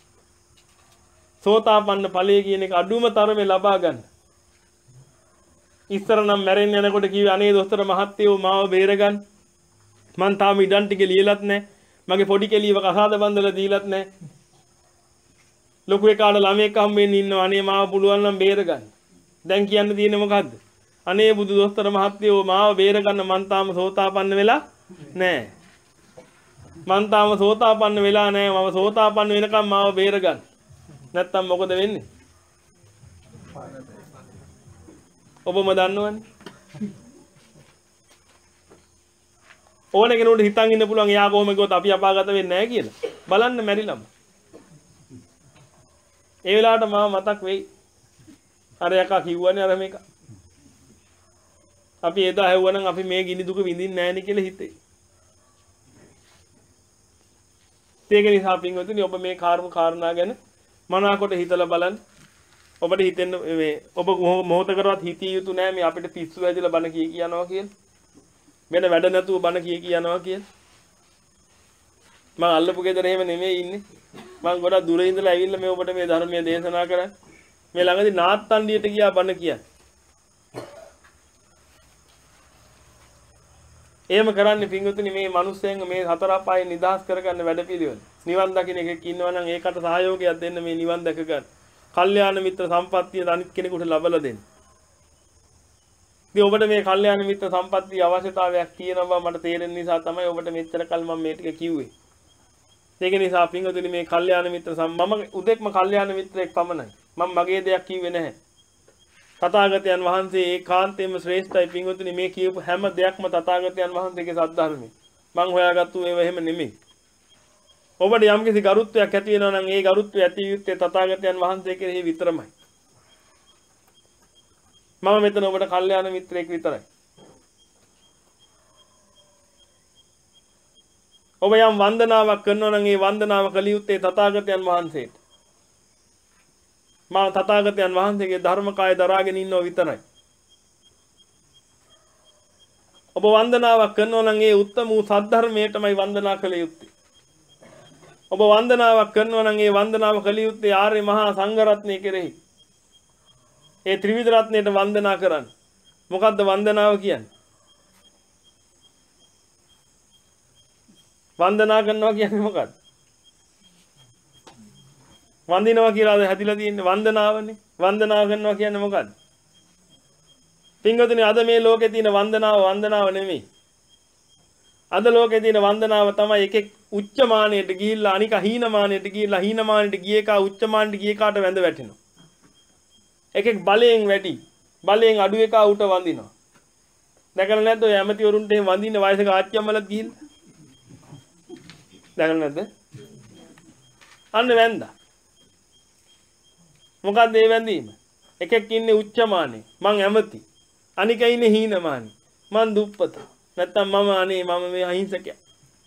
සෝතාපන්න ඵලයේ කියන එක අඩුම තරමේ ලබා ගන්න. ඉස්සර නම් මැරෙන්න යනකොට කිව්වේ අනේ දොස්තර මහත්තයෝ මාව බේරගන්න. මං තාම ඉඩම් ටික ලියලත් නැහැ. මගේ පොඩි කෙලියව කසාද බන්දලා දීලත් නැහැ. ලොකු එකාට ළමෙක් හම්බෙන්න ඉන්නවා අනේ මාව පුළුවන් නම් බේරගන්න. දැන් කියන්න තියෙන්නේ මොකද්ද? අනේ බුදු දොස්තර මහත්තයෝ මාව බේරගන්න මං තාම සෝතාපන්න වෙලා නැහැ. මං තාම සෝතාපන්න වෙලා නැහැ. මම සෝතාපන්න වෙනකම් මාව බේරගන්න. නැත්තම් මොකද වෙන්නේ? ඔබම දන්නවනේ. ඕන කෙනෙකුට හිතන් ඉන්න පුළුවන් එයා කොහොම ගියොත් අපි අපාගත වෙන්නේ නැහැ කියලා. බලන්න මැරිලම. ඒ වෙලාවට මම මතක් වෙයි. අර යකා කිව්වනේ අර මේක. අපි එදා හැවුවනම් අපි මේ ගිනි දුක විඳින්නේ නැහැ නේ කියලා හිතේ. ඒක නිසා පින්වතුනි ඔබ මේ කාර්ම කාරණා ගැන මනාකොට හිතලා බලන්න. ඔබට හිතෙන්න මේ ඔබ මොහොතකටවත් හිතිය යුතු නෑ මේ අපිට පිස්සු වැදිලා බන කී කියනවා කියලා. වෙන වැඩ නැතුව බන කී කියනවා කියලා. මම අල්ලපු ගෙදර එහෙම නෙමෙයි ඉන්නේ. මම ගොඩක් දුර ඉඳලා ඇවිල්ලා මේ ඔබට මේ ධර්මයේ දේශනා කරන්නේ. මේ ළඟදී නාත්තන්ඩියට ගියා බන කියන්නේ. එහෙම කරන්නේ පින්වතුනි මේ මිනිස්සෙන් මේ හතර අපායේ නිදහස් කරගන්න වැඩපිළිවෙල. නිවන් දකින්න එකෙක් ඉන්නවා නම් ඒකට සහයෝගයක් දෙන්න මේ නිවන් දැක ගන්න. කල්යාණ මිත්‍ර සම්පත්තිය අනිත් කෙනෙකුට ලබලා දෙන්න. ඉතින් ඔබට මේ කල්යාණ මිත්‍ර සම්පත්තිය අවශ්‍යතාවයක් තියෙනවා මට තේරෙන නිසා තමයි ඔබට මෙච්චර කල් මම මේ ටික කිව්වේ. ඒක නිසා පින්වතුනි මේ කල්යාණ මිත්‍ර මම උදෙක්ම කල්යාණ මිත්‍රෙක් පමණයි. මම මගේ දෙයක් කිව්වේ නැහැ. තථාගතයන් වහන්සේ ඒකාන්තයෙන්ම ශ්‍රේෂ්ඨයි පින්වතුනි මේ කියපු හැම දෙයක්ම තථාගතයන් වහන්සේගේ සද්ධර්මයේ. මං හොයාගත්තු ඒවා එහෙම නෙමෙයි. ඔබට යම්කිසි ගරුත්වයක් ඇති වෙනවා නම් ඒ ගරුත්වය ඇති යුත්තේ තථාගතයන් වහන්සේ කෙරෙහි විතරමයි. මම මෙතන ඔබට කල්යාණ මිත්‍රයෙක් විතරයි. ඔබ යම් වන්දනාවක් කරනවා නම් ඒ වන්දනාව කළ යුත්තේ තථාගතයන් වහන්සේට. මම තථාගතයන් වහන්සේගේ ධර්මකාය දරාගෙන ඉන්නව විතරයි. ඔබ වන්දනාවක් කරනවා නම් ඒ උත්තම වූ සද්ධර්මයටමයි වන්දනා කළ යුත්තේ. ඔබ වන්දනාවක් කරනවා නම් ඒ වන්දනාව කළ යුත්තේ ආර්ය මහා සංඝ රත්නය කෙරෙහි. ඒ ත්‍රිවිධ රත්නයට වන්දනා කරන්න. මොකද්ද වන්දනාව කියන්නේ? වන්දනා කරනවා කියන්නේ මොකක්ද? වන්දිනවා කියලාද හැදිලා තියෙන්නේ වන්දනාවනේ. වන්දනාව කරනවා කියන්නේ මොකක්ද? පින්වතුනි අද මේ ලෝකේ තියෙන වන්දනාව වන්දනාව නෙමෙයි. අද ලෝකේ තියෙන වන්දනාව තමයි එකෙක් උච්ච මානයට ගිහිල්ලා අනික හීන මානයට ගිහිල්ලා හීන මානයට ගියේ කා උච්ච මානයට ගියේ කාට වැඳ වැටෙනවා. එකෙක් බලයෙන් වැඩි බලයෙන් අඩු එකා උට වඳිනවා. දැකලා නැද්ද ඔය ඇමතිවරුන්ට එහෙම වඳින්න වයසක ආච්චියම්මලත් ගිහිල්ලා? දැකලා නැද්ද? අන්න වැඳා. මොකක්ද ඒ වැඳීම? එකෙක් ඉන්නේ උච්ච මානේ මං ඇමති. අනික ඉන්නේ හීන මානේ. මං දුප්පත. නැත්තම් මම අනේ මම මේ අහිංසකයා.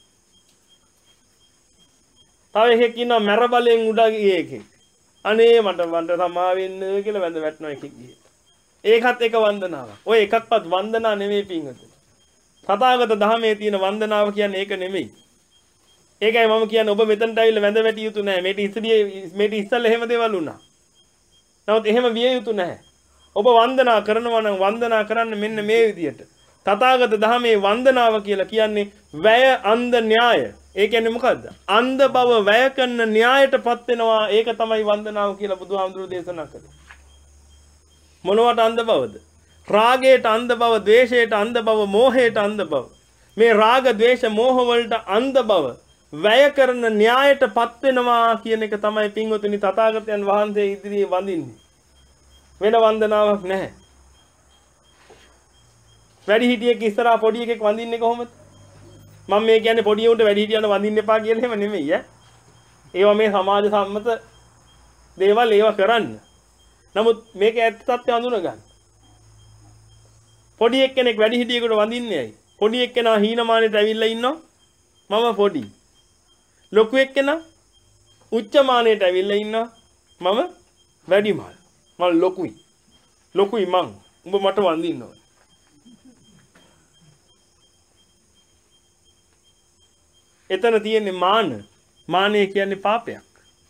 තව එකෙක් ඉන්නවා මැර බලෙන් උඩ ගියේ එකෙක්. අනේ මට වන්ද සමා වෙන්න කියලා වැඳ වැටෙනවා එකෙක් ගිහින්. ඒකත් එක වන්දනාවක්. ඔය එකක්වත් වන්දනා නෙමෙයි පින්වතුනි. තථාගත ධර්මයේ තියෙන වන්දනාව කියන්නේ ඒක නෙමෙයි. ඒකයි මම කියන්නේ ඔබ මෙතනට ඇවිල්ලා වැඳ වැටිය යුතු නැහැ. මේට ඉස්සරියේ මේට ඉස්සල්ලා එහෙම දේවල් වුණා. නමුත් එහෙම විය යුතු නැහැ. ඔබ වන්දනා කරනවා නම් වන්දනා කරන්න මෙන්න මේ විදියට. තථාගත ධර්මයේ වන්දනාව කියලා කියන්නේ වැය අන්ධ න්‍යාය. ඒ කියන්නේ මොකද්ද? අන්ධ බව වැය කරන න්‍යායටපත් වෙනවා. ඒක තමයි වන්දනාව කියලා බුදුහාමුදුරුවෝ දේශනා කළේ. මොනවට අන්ධ බවද? රාගයට අන්ධ බව, ද්වේෂයට අන්ධ බව, මෝහයට අන්ධ බව. මේ රාග, ද්වේෂ, මෝහ වලට අන්ධ බව වැය කරන න්‍යායටපත් වෙනවා කියන එක තමයි පින්වතුනි තථාගතයන් වහන්සේ ඉදිරියේ වඳින්නේ. වෙන වන්දනාවක් නැහැ. වැඩි හිටියෙක් ඉස්සරහා පොඩි එකෙක් වඳින්නේ කොහොමද? මම මේ කියන්නේ පොඩි උන්ට වැඩි හිටියන්ට වඳින්න එපා කියලා එහෙම නෙමෙයි ඈ. ඒවා මේ සමාජ සම්මත දේවල් ඒවා කරන්න. නමුත් මේක ඇත්ත සත්‍ය හඳුන ගන්න. පොඩි එක්කෙනෙක් වැඩි හිටියෙකුට වඳින්නේ ඇයි? පොඩි එක්කෙනා හීනමානෙට ඇවිල්ලා ඉන්නවා. මම පොඩි. ලොකු එක්කෙනා උච්චමානෙට ඇවිල්ලා ඉන්නවා. මම වැඩිමල්. මම ලොකුයි. ලොකුයි මං. උඹ මට වඳින්න ඕන. එතන තියෙන්නේ මාන. මානය කියන්නේ පාපයක්.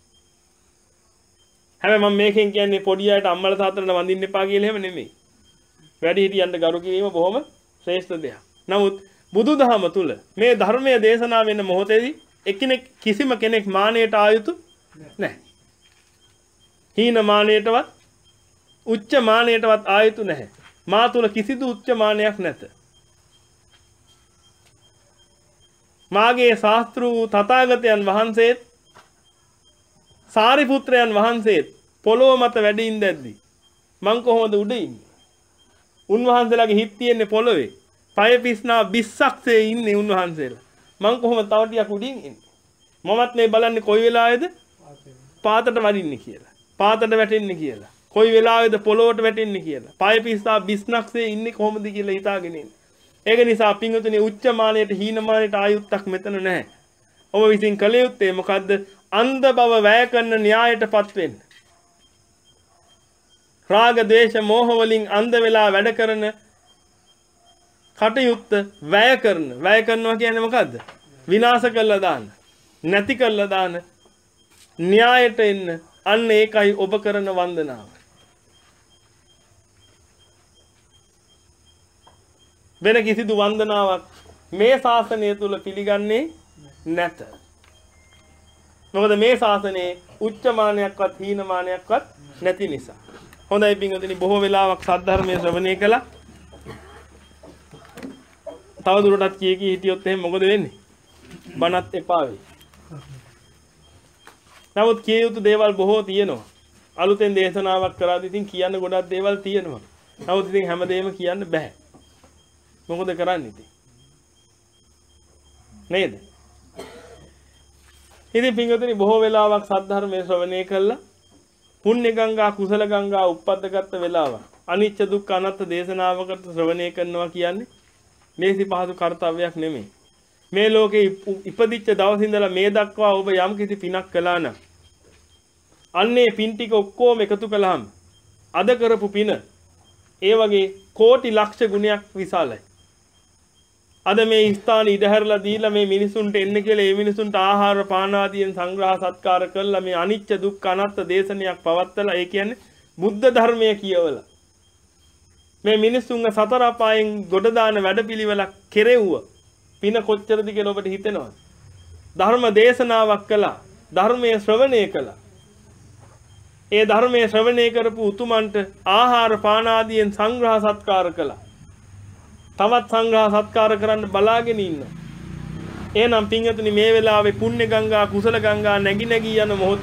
හැබැයි මම මේකෙන් කියන්නේ පොඩි අයට අම්මලා තාත්තලා වඳින්න එපා කියලා එහෙම නෙමෙයි. වැඩි හිටියන්ට ගරු කිරීම බොහොම ශ්‍රේෂ්ඨ දෙයක්. නමුත් බුදුදහම තුල මේ ධර්මයේ දේශනා වෙන මොහොතේදී එකිනෙක කිසිම කෙනෙක් මානයට ආයුතු නැහැ. හීන මානයටවත් උච්ච මානයටවත් ආයුතු නැහැ. මා තුල කිසිදු උච්ච මානයක් නැත. මාගේ ශාස්ත්‍ර වූ තථාගතයන් වහන්සේත් සාරිපුත්‍රයන් වහන්සේත් පොළොව මත වැඩ ඉඳද්දි මං කොහොමද උඩ ඉන්නේ? උන්වහන්සේලාගේ හිත තියෙන්නේ පොළොවේ. පය පිස්නා බිස්සක්සේ ඉන්නේ උන්වහන්සේලා. මං කොහොමද තව ටිකක් උඩින් ඉන්නේ? මමත් මේ බලන්නේ කොයි වෙලාවේද පාතට වදින්නේ කියලා. පාතට වැටෙන්නේ කියලා. කොයි වෙලාවේද පොළොවට වැටෙන්නේ කියලා. පය පිස්නා බිස්නක්සේ ඉන්නේ කොහොමද කියලා හිතාගෙන ඉන්නේ. ඒක නිසා පින්වතුනි උච්ච මානයට හීන මානයට ආයුත්තක් මෙතන නැහැ. ඔබ විසින් කළ යුත්තේ මොකද්ද? අන්ධ බව වැය කරන න්‍යායටපත් වෙන්න. රාග, ද්වේෂ, මෝහ වලින් අන්ධ වෙලා වැඩ කරන කටයුත්ත වැය කරන. වැය කරනවා කියන්නේ මොකද්ද? විනාශ කළා දාන්න. නැති කළා දාන්න. න්‍යායට එන්න. අන්න ඒකයි ඔබ කරන වන්දනාව. වෙන කිසිදු වන්දනාවක් මේ ශාසනය තුල පිළිගන්නේ නැත. මොකද මේ ශාසනයේ උච්චමානයක්වත් හීනමානයක්වත් නැති නිසා. හොඳයි පින්වතුනි බොහෝ වෙලාවක් සද්ධර්මයේ ශ්‍රවණය කළා. තව දුරටත් කී කී හිටියොත් එහෙනම් මොකද වෙන්නේ? බණත් එපා වෙයි. නමුත් කිය යුතු දේවල් බොහෝ තියෙනවා. අලුතෙන් දේශනාවක් කරාද ඉතින් කියන්න ගොඩක් දේවල් තියෙනවා. නමුත් ඉතින් හැමදේම කියන්න බෑ. මොකද කරන්නේ ඉතින්? නේද? ඉතින් පින්වතුනි බොහෝ වෙලාවක් සද්ධර්මයේ ශ්‍රවණය කළා. පුණ්‍ය ගංගා කුසල ගංගා උප්පද්දගත් වෙලාවක්. අනිච්ච දුක්ඛ අනාත්ම දේශනාවකට ශ්‍රවණය කරනවා කියන්නේ මේසි පහසු කාර්යයක් නෙමෙයි. මේ ලෝකේ ඉපදිච්ච දවස් ඉඳලා මේ දක්වා ඔබ යම් කිසි පිනක් කළා නම් අන්නේ පින් ටික ඔක්කොම එකතු කළාම අද කරපු පින ඒ වගේ කෝටි ලක්ෂ ගුණයක් විශාලයි. අද මේ ස්ථාන ඉඩහැරලා දීලා මේ මිනිසුන්ට එන්න කියලා මේ මිනිසුන්ට ආහාර පාන ආදියෙන් සංග්‍රහ සත්කාර කළා මේ අනිච්ච දුක්ඛ අනාත්ම දේශනයක් පවත්තලා ඒ කියන්නේ බුද්ධ ධර්මය කියවලා මේ මිනිසුන්ගේ සතර අපායෙන් ගොඩ දාන වැඩපිළිවෙලක් කෙරෙව්වා පින කොච්චරද කියලා ඔබට හිතෙනවද ධර්ම දේශනාවක් කළා ධර්මයේ ශ්‍රවණය කළා ඒ ධර්මයේ ශ්‍රවණය කරපු උතුමන්ට ආහාර පාන ආදියෙන් සංග්‍රහ සත්කාර කළා තවත් සංග්‍රහ සත්කාර කරන්න බලාගෙන ඉන්න. එහෙනම් පින්වතුනි මේ වෙලාවේ පුණ්‍ය ගංගා කුසල ගංගා නැగి නැగి යන මොහොත.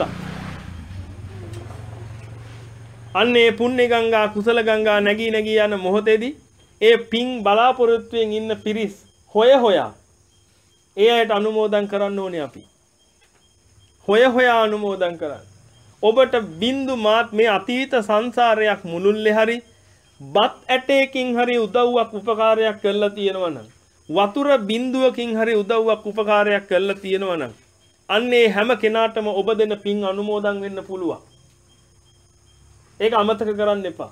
අන්නේ පුණ්‍ය ගංගා කුසල ගංගා නැగి නැగి යන මොහොතේදී ඒ පින් බලාපොරොත්තුෙන් ඉන්න පිරිස් හොය හොයා ඒ අයට අනුමෝදන් කරන්න ඕනේ අපි. හොය හොයා අනුමෝදන් කරන්න. ඔබට බින්දු මාත් මේ අතීත සංසාරයක් මුළුල්ලේ හරි බත් ඇටයකින් හරි උදව්වක් උපකාරයක් කරලා තියෙනවා නම් වතුර බින්දුවකින් හරි උදව්වක් උපකාරයක් කරලා තියෙනවා නම් අන්නේ හැම කෙනාටම ඔබ දෙන පින් අනුමෝදන් වෙන්න පුළුවන්. ඒක අමතක කරන්න එපා.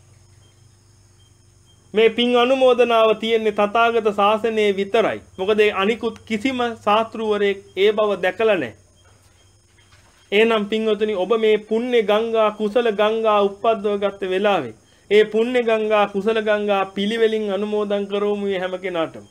මේ පින් අනුමෝදනාව තියෙන්නේ තථාගත ශාසනයේ විතරයි. මොකද අනිකුත් කිසිම ශාස්ත්‍රූවරයෙක් ඒ බව දැකලා නැහැ. එහෙනම් පින්වතුනි ඔබ මේ පුණ්‍ය ගංගා කුසල ගංගා උප්පද්දව ගත්ත වෙලාවේ ඒ පුණ්‍ය ගංගා කුසල ගංගා පිළිවෙලින් අනුමෝදන් කරවමු මේ හැම කෙනාටම.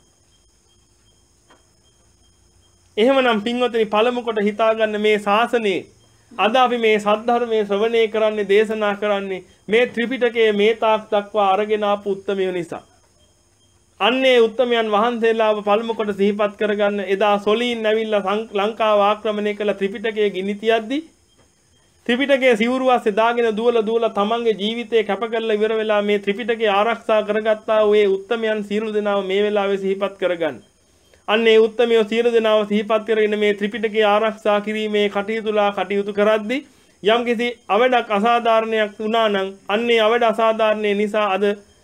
එහෙමනම් පින්වතුනි පළමු කොට හිතාගන්න මේ ශාසනයේ අද අපි මේ සද්ධර්මයේ ශ්‍රවණය කරන්නේ දේශනා කරන්නේ මේ ත්‍රිපිටකයේ මේ තාක් දක්වා අරගෙන ආපු උත්තමයෝ නිසා. අන්නේ උත්තමයන් වහන්සේලාව පළමු කොට සිහිපත් කරගන්න එදා සොලීන් ඇවිල්ලා ලංකාව ආක්‍රමණය කළ ත්‍රිපිටකයේ ගිනි තියද්දී ත්‍රිපිටකයේ සිවුරු වාසේ දාගෙන දුවලා දුවලා තමන්ගේ ජීවිතේ කැප කරලා ඉවර වෙලා මේ ත්‍රිපිටකය ආරක්ෂා කරගත්තා වූ ඒ උත්තමයන් සියලු දෙනාව මේ වෙලාවේ සිහිපත් කරගන්න. අන්න ඒ උත්තමයෝ සියලු දෙනාව සිහිපත් කරගෙන මේ ත්‍රිපිටකය ආරක්ෂා කිරීමේ කටයුතුලා කටයුතු කරද්දී යම්කිසි අවඩක් අසාධාරණයක් වුණා නම් අන්නේ අවඩ අසාධාරණේ නිසා අද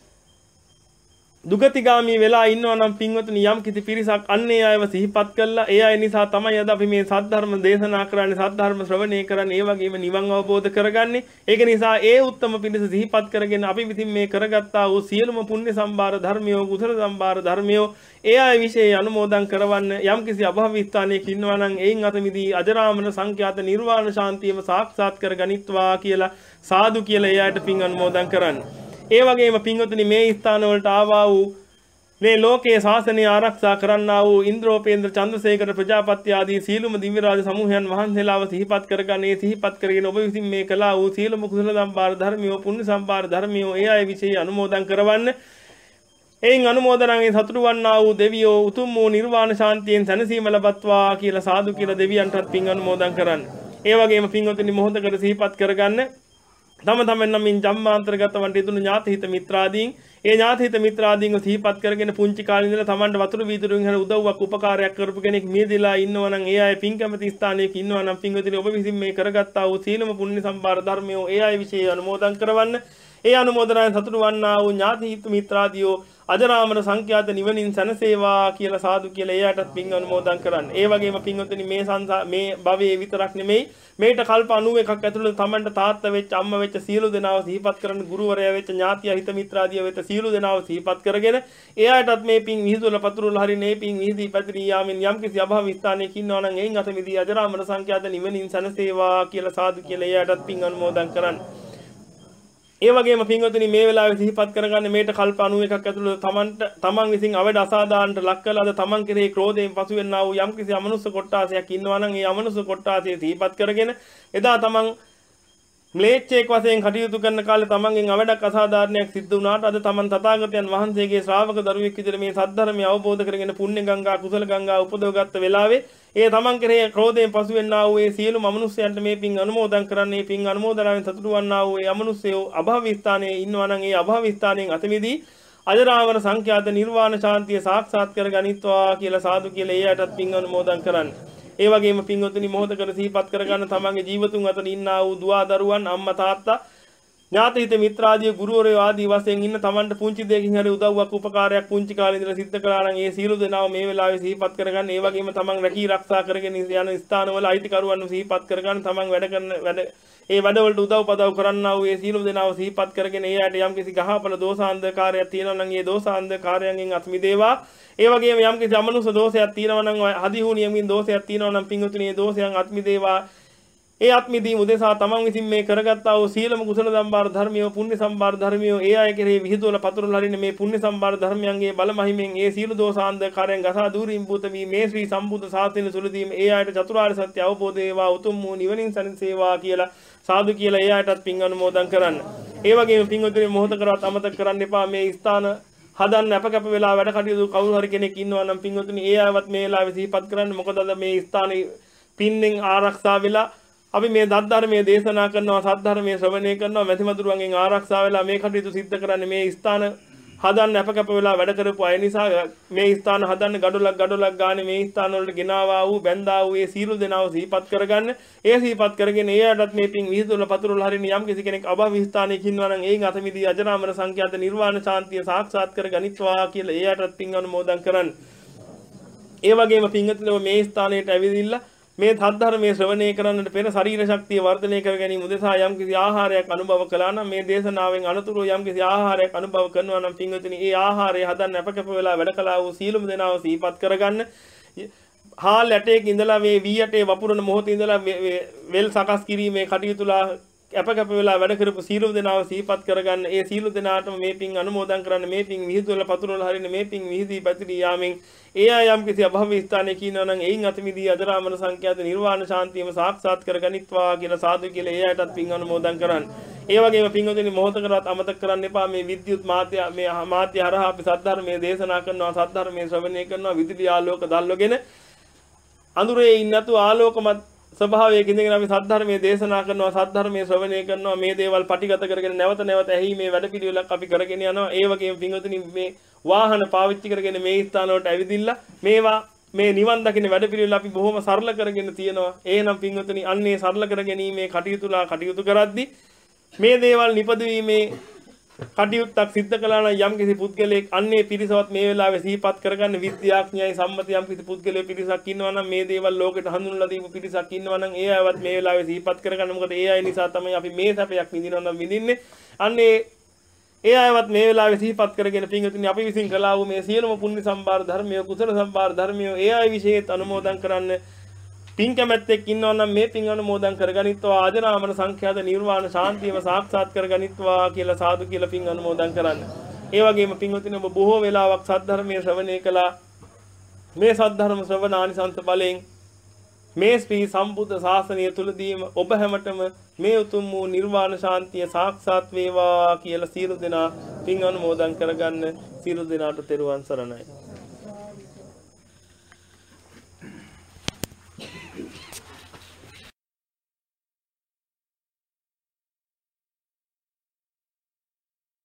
දුගතිගාමී වෙලා ඉන්නවා නම් පින්වතුනි යම් කිසි පිරිසක් අන්නේ අයව සිහිපත් කළා ඒ අය නිසා තමයි අද අපි මේ සද්ධර්ම දේශනා කරන්නේ සද්ධර්ම ශ්‍රවණය කරන්නේ ඒ වගේම නිවන් අවබෝධ කරගන්නේ ඒක නිසා ඒ උත්තම පිරිස සිහිපත් කරගෙන අපි විසින් මේ කරගත්තා වූ සියලුම පුණ්‍ය සම්භාර ධර්මියෝ කුසල සම්භාර ධර්මියෝ ඒ අය විශේෂ අනුමෝදන් කරවන්න යම් කිසි අභව ස්ථානයක ඉන්නවා නම් එයින් අත මිදී අජරාමර සංඛ්‍යාත නිර්වාණ ශාන්තියම සාක්ෂාත් කරගනිත්වා කියලා සාදු කියලා ඒ අයට පින් අනුමෝදන් කරන්න. ඒ වගේම පින්වතුනි මේ ස්ථාන වලට ආවා වූ මේ ලෝකයේ ශාසනය ආරක්ෂා කරන්නා වූ ඉන්ද්‍රෝපේන්ද්‍ර චන්ද්‍රසේකර ප්‍රජාපති ආදී සීලුම දිව්‍ය රාජ සමූහයන් වහන්සේලාව සිහිපත් කරගන්නේ සිහිපත් කරගෙන ඔබ විසින් මේ කළා වූ සීලම කුසල සම්භාර ධර්මියෝ පුණ්‍ය සම්භාර ධර්මියෝ ඒ අය විශේෂ අනුමෝදන් කරවන්න. එයින් අනුමෝදනයෙන් සතුටු වන්නා වූ දෙවියෝ උතුම් වූ නිර්වාණ ශාන්තියෙන් සැනසීම ලබත්වා කියලා සාදු කියලා දෙවියන්ටත් පින් අනුමෝදන් කරන්න. ඒ වගේම පින්වතුනි මොහොතකට සිහිපත් කරගන්න තම තමන් නමින් ජම්මාන්තරගත වන්ට යෙදුණු ඥාතිහිත මිත්‍රාදීන් ඒ ඥාතිහිත මිත්‍රාදීන්ව සිහිපත් කරගෙන පුංචි කාලේ ඉඳලා තමන්ට වතුරු වීදුරුවෙන් හරි උදව්වක් උපකාරයක් කරපු කෙනෙක් මියදලා ඉන්නවා නම් ඒ අය පින් කැමති ස්ථානයක ඉන්නවා නම් පින්වතුනි ඔබ විසින් මේ කරගත්තා වූ සීලම පුණ්‍ය සම්භාර ධර්මයෝ ඒ අය විශේෂ අනුමෝදන් කරවන්න. ඒ අනුමෝදනයෙන් සතුටු වන්නා වූ ඥාතිහිත මිත්‍රාදියෝ අජරාමර සංඛ්‍යාත නිවනින් සැනසේවා කියලා සාදු කියලා එයාටත් පින් අනුමෝදන් කරන්න. ඒ වගේම පින්වතුනි මේ සංසා මේ භවයේ විතරක් නෙමෙයි මේට කල්ප අනූවකක් ඇතුළත තමන්ට තාත්තා වෙච්ච අම්මා වෙච්ච සියලු දෙනාව සිහිපත් කරන ගුරුවරයා වෙච්ච ඥාතිය හිත මිත්‍රාදිය වෙත සියලු දෙනාව සිහිපත් කරගෙන එයාටත් මේ පින් විහිදුවල පතුරුල හරි මේ පින් විහිදී පැතිරී යාමෙන් යම්කිසි අභව ස්ථානයක ඉන්නවා නම් එයින් අත මිදී අජරාමර සංඛ්‍යාත නිවනින් සැනසේවා කියලා සාදු කියලා එයාටත් පින් අනුමෝදන් කරන්න. ඒ වගේම පින්වතුනි මේ වෙලාවේ සිහිපත් කරගන්න මේට කල්ප අනූවකක් ඇතුළත තමන්ට තමන් විසින් අවඩ අසාධාරණට ලක් කළා අද තමන් කෙරෙහි ක්‍රෝධයෙන් පසු වෙන්නා වූ යම්කිසි අමනුෂ්‍ය කොට්ටාසයක් ඉන්නවා නම් ඒ අමනුෂ්‍ය කොට්ටාසය සිහිපත් කරගෙන එදා තමන් ම්ලේච්ඡයෙක් වශයෙන් කටයුතු කරන කාලේ තමන්ගෙන් අවඩක් අසාධාරණයක් සිද්ධ වුණාට අද තමන් තථාගතයන් වහන්සේගේ ශ්‍රාවක දරුවෙක් විදිහට මේ සද්ධර්මය අවබෝධ කරගෙන පුණ්‍ය ගංගා කුසල ගංගා උපදවගත්ත වෙලාවේ ඒ තමන් කෙරෙහි ක්‍රෝධයෙන් පසු වෙන්නා වූ ඒ සියලු මනුෂ්‍යයන්ට මේ පින් අනුමෝදන් කරන්නේ පින් අනුමෝදනාවෙන් සතුටු වන්නා වූ ඒ අමනුෂ්‍යයෝ අභව ස්ථානයේ ඉන්නවා නම් ඒ අභව ස්ථානයෙන් අත මිදී අජරාමර සංඛ්‍යාත නිර්වාණ ශාන්තිය සාක්ෂාත් කර ගනිත්වා කියලා සාදු කියලා එයාටත් පින් අනුමෝදන් කරන්න. ඒ වගේම පින්වතුනි මොහොතකට සිහිපත් කරගන්න තමන්ගේ ජීවතුන් අතර ඉන්නා වූ දුවා දරුවන් අම්මා තාත්තා ඥාති හිත මිත්‍රාදී ගුරුවරයෝ ආදී වශයෙන් ඉන්න තමන්ට පුංචි දෙයකින් හරි උදව්වක් උපකාරයක් පුංචි කාලේ ඉඳලා සිද්ධ කළා නම් ඒ සියලු දෙනාව මේ වෙලාවේ සිහිපත් කරගන්න. ඒ වගේම තමන් රැකී ආරක්ෂා කරගෙන යන ස්ථානවල අයිතිකරුවන් සිහිපත් කරගන්න. තමන් වැඩ කරන වැඩ ඒ වැඩවලට උදව් පදව් කරන්නා වූ ඒ සියලු දෙනාව සිහිපත් කරගෙන ඒ ඇයට යම් කිසි ගහපල දෝෂාන්ධකාරයක් තියෙනවා නම් ඒ දෝෂාන්ධකාරයන්ගෙන් අත් මිදේවා. ඒ වගේම යම් කිසි අමනුෂ්‍ය දෝෂයක් තියෙනවා නම් හදිහු නියමින් දෝෂයක් තියෙනවා නම් පින්වතුනි ඒ දෝෂයන් අත් මිදේවා. ඒ ආත්මීදී උදෙසා තමන් විසින් මේ කරගත්තා වූ සීලම කුසල සම්බාර ධර්මියෝ පුණ්‍ය සම්බාර ධර්මියෝ ඒ අය කෙරෙහි විහිදුවල පතුරුල හරින මේ පුණ්‍ය සම්බාර ධර්මයන්ගේ බල මහිමෙන් ඒ සීල දෝෂාන්ධකාරයන් ගසා දූරින් භූත වී මේ ශ්‍රී සම්බුද්ධ ශාසනය තුලදීම ඒ අයට චතුරාර්ය සත්‍ය අවබෝධ වේවා උතුම් වූ නිවනින් සැනසේවා කියලා සාදු කියලා ඒ අයටත් පින් අනුමෝදන් කරන්න. ඒ වගේම පින්වතුනි මොහොතකවත් අමතක කරන්න එපා මේ ස්ථාන හදන්න අපකප වෙලා වැඩ කටයුතු කවුරු හරි කෙනෙක් ඉන්නවා නම් පින්වතුනි ඒ අයවත් මේ වෙලාවේ සිහිපත් කරන්න. මොකද අද මේ ස්ථානේ පින්නෙන් ආරක්ෂා වෙලා අපි මේ දත් ධර්මයේ දේශනා කරනවා සත් ධර්මයේ ශ්‍රවණය කරනවා මැතිමතුරුන්ගෙන් ආරක්ෂා වෙලා මේ කටයුතු සිද්ධ කරන්නේ මේ ස්ථාන හදන්න අපකප වෙලා වැඩ කරපු අය නිසා මේ ස්ථාන හදන්න ගඩොලක් ගඩොලක් ගානේ මේ ස්ථාන වලට ගෙනාවා වූ බැඳා වූ ඒ සීල දෙනාව සිහිපත් කරගන්න. ඒ සිහිපත් කරගෙන එයාටත් මේ පින් විහිදුවල පතුරුල හරින යම් කිසි කෙනෙක් අභව ස්ථානයක ඉන්නවා නම් ඒන් අතමිදී අජරාමර සංඛ්‍යාත නිර්වාණ ශාන්තිය සාක්ෂාත් කරගනිත්වා කියලා එයාටත් පින් අනුමෝදන් කරන්න. ඒ වගේම පින්වතුන්ව මේ ස්ථානයට ඇවිදින්න මේ ධර්මයේ ශ්‍රවණය කරන්නට පෙර ශරීර ශක්තිය වර්ධනය කර ගැනීම උදෙසා යම් කිසි ආහාරයක් අනුභව කළා නම් මේ දේශනාවෙන් අනතුරු යම් කිසි ආහාරයක් අනුභව කරනවා නම් පින්වතුනි ඒ ආහාරය හදන්න අපකප වෙලා වැඩ කළා වූ සීලම දෙනාව සිහිපත් කරගන්න. හාල් ඇටයක ඉඳලා මේ වී ඇටේ වපුරන මොහොතේ ඉඳලා වෙල් සකස් කිරීමේ කටයුතුලා අපකප වෙලා වැඩ කරපු සීලම දෙනාව සිහිපත් කරගන්න. ඒ සීල දෙනාටම මේ පින් අනුමෝදන් කරන්න. මේ පින් විහිදුවල පතුරවල හරින මේ පින් විහිදී පැතිරී යාමෙන් ඒ අය යම් කිසි අභව ස්ථානයක ඉන්නවා නම් එයින් අතමිදී අජරාමර සංඛ්‍යාත නිර්වාණ ශාන්තියම සාක්ෂාත් කරගනිත්වා කියලා සාදු කියලා ඒ අයටත් පින් අනුමෝදන් කරන්න. ඒ වගේම පින්වතුනි මොහොතකවත් අමතක කරන්න එපා මේ විද්‍යුත් මාධ්‍ය මේ මාධ්‍ය හරහා අපි සද්ධර්මයේ දේශනා කරනවා සද්ධර්මයේ ශ්‍රවණය කරනවා විදුලි ආලෝක දැල්වගෙන අඳුරේ ඉන්නතු ආලෝකමත් ස්වභාවයක ඉඳගෙන අපි සද්ධර්මයේ දේශනා කරනවා සද්ධර්මයේ ශ්‍රවණය කරනවා මේ දේවල් පටිගත කරගෙන නැවත නැවත ඇහිීමේ වැඩපිළිවෙලක් අපි කරගෙන යනවා. ඒ වගේම පින්වතුනි මේ වාහන පාවිච්චි කරගෙන මේ ස්ථාන වලට ඇවිදින්න මේවා මේ නිවන් දකින්න වැඩපිළිවෙල අපි බොහොම සරල කරගෙන තියෙනවා. එහෙනම් පින්වතුනි අන්නේ සරල කර ගැනීමේ කටයුතුලා කටයුතු කරද්දී මේ දේවල් නිපදවීමේ කටයුත්තක් සිද්ධ කළා නම් යම් කිසි පුද්ගලයෙක් අන්නේ පිරිසවත් මේ වෙලාවේ සිහිපත් කරගන්න විද්‍යාඥයයි සම්මත යම් කිසි පුද්ගලයෙක් පිරිසක් ඉන්නවා නම් මේ දේවල් ලෝකෙට හඳුන්වලා දීපු පිරිසක් ඉන්නවා නම් ඒ අයවත් මේ වෙලාවේ සිහිපත් කරගන්න. මොකද ඒ අය නිසා තමයි අපි මේ සැපයක් විඳිනවා නම් විඳින්නේ. අන්නේ ඒ අයවත් මේ වෙලාවේ සිහිපත් කරගෙන පින්වතුනි අපි විසින් කළා වූ මේ සියලුම පුණ්‍ය සම්භාර ධර්මිය කුසල සම්භාර ධර්මිය ඒ අය විශේෂ අනුමෝදන් කරන්න. පින් කැමැත්තෙක් ඉන්නවා නම් මේ පින් අනුමෝදන් කරගනිත්වා ආජරාමර සංඛ්‍යාත නිර්වාණ ශාන්තියම සාක්ෂාත් කරගනිත්වා කියලා සාදු කියලා පින් අනුමෝදන් කරන්න. ඒ වගේම පින්වතුනි ඔබ බොහෝ වෙලාවක් සද්ධර්මයේ ශ්‍රවණය කළා. මේ සද්ධර්ම ශ්‍රවණානිසංස බලෙන් මේ ශ්‍රී සම්බුද්ධ ශාසනය තුලදීම ඔබ හැමතෙම මේ උතුම් වූ නිර්වාණ ශාන්තිය සාක්ෂාත් වේවා කියලා සියලු දෙනා පින් අනුමෝදන් කරගන්න. සියලු දෙනාට තෙරුවන් සරණයි.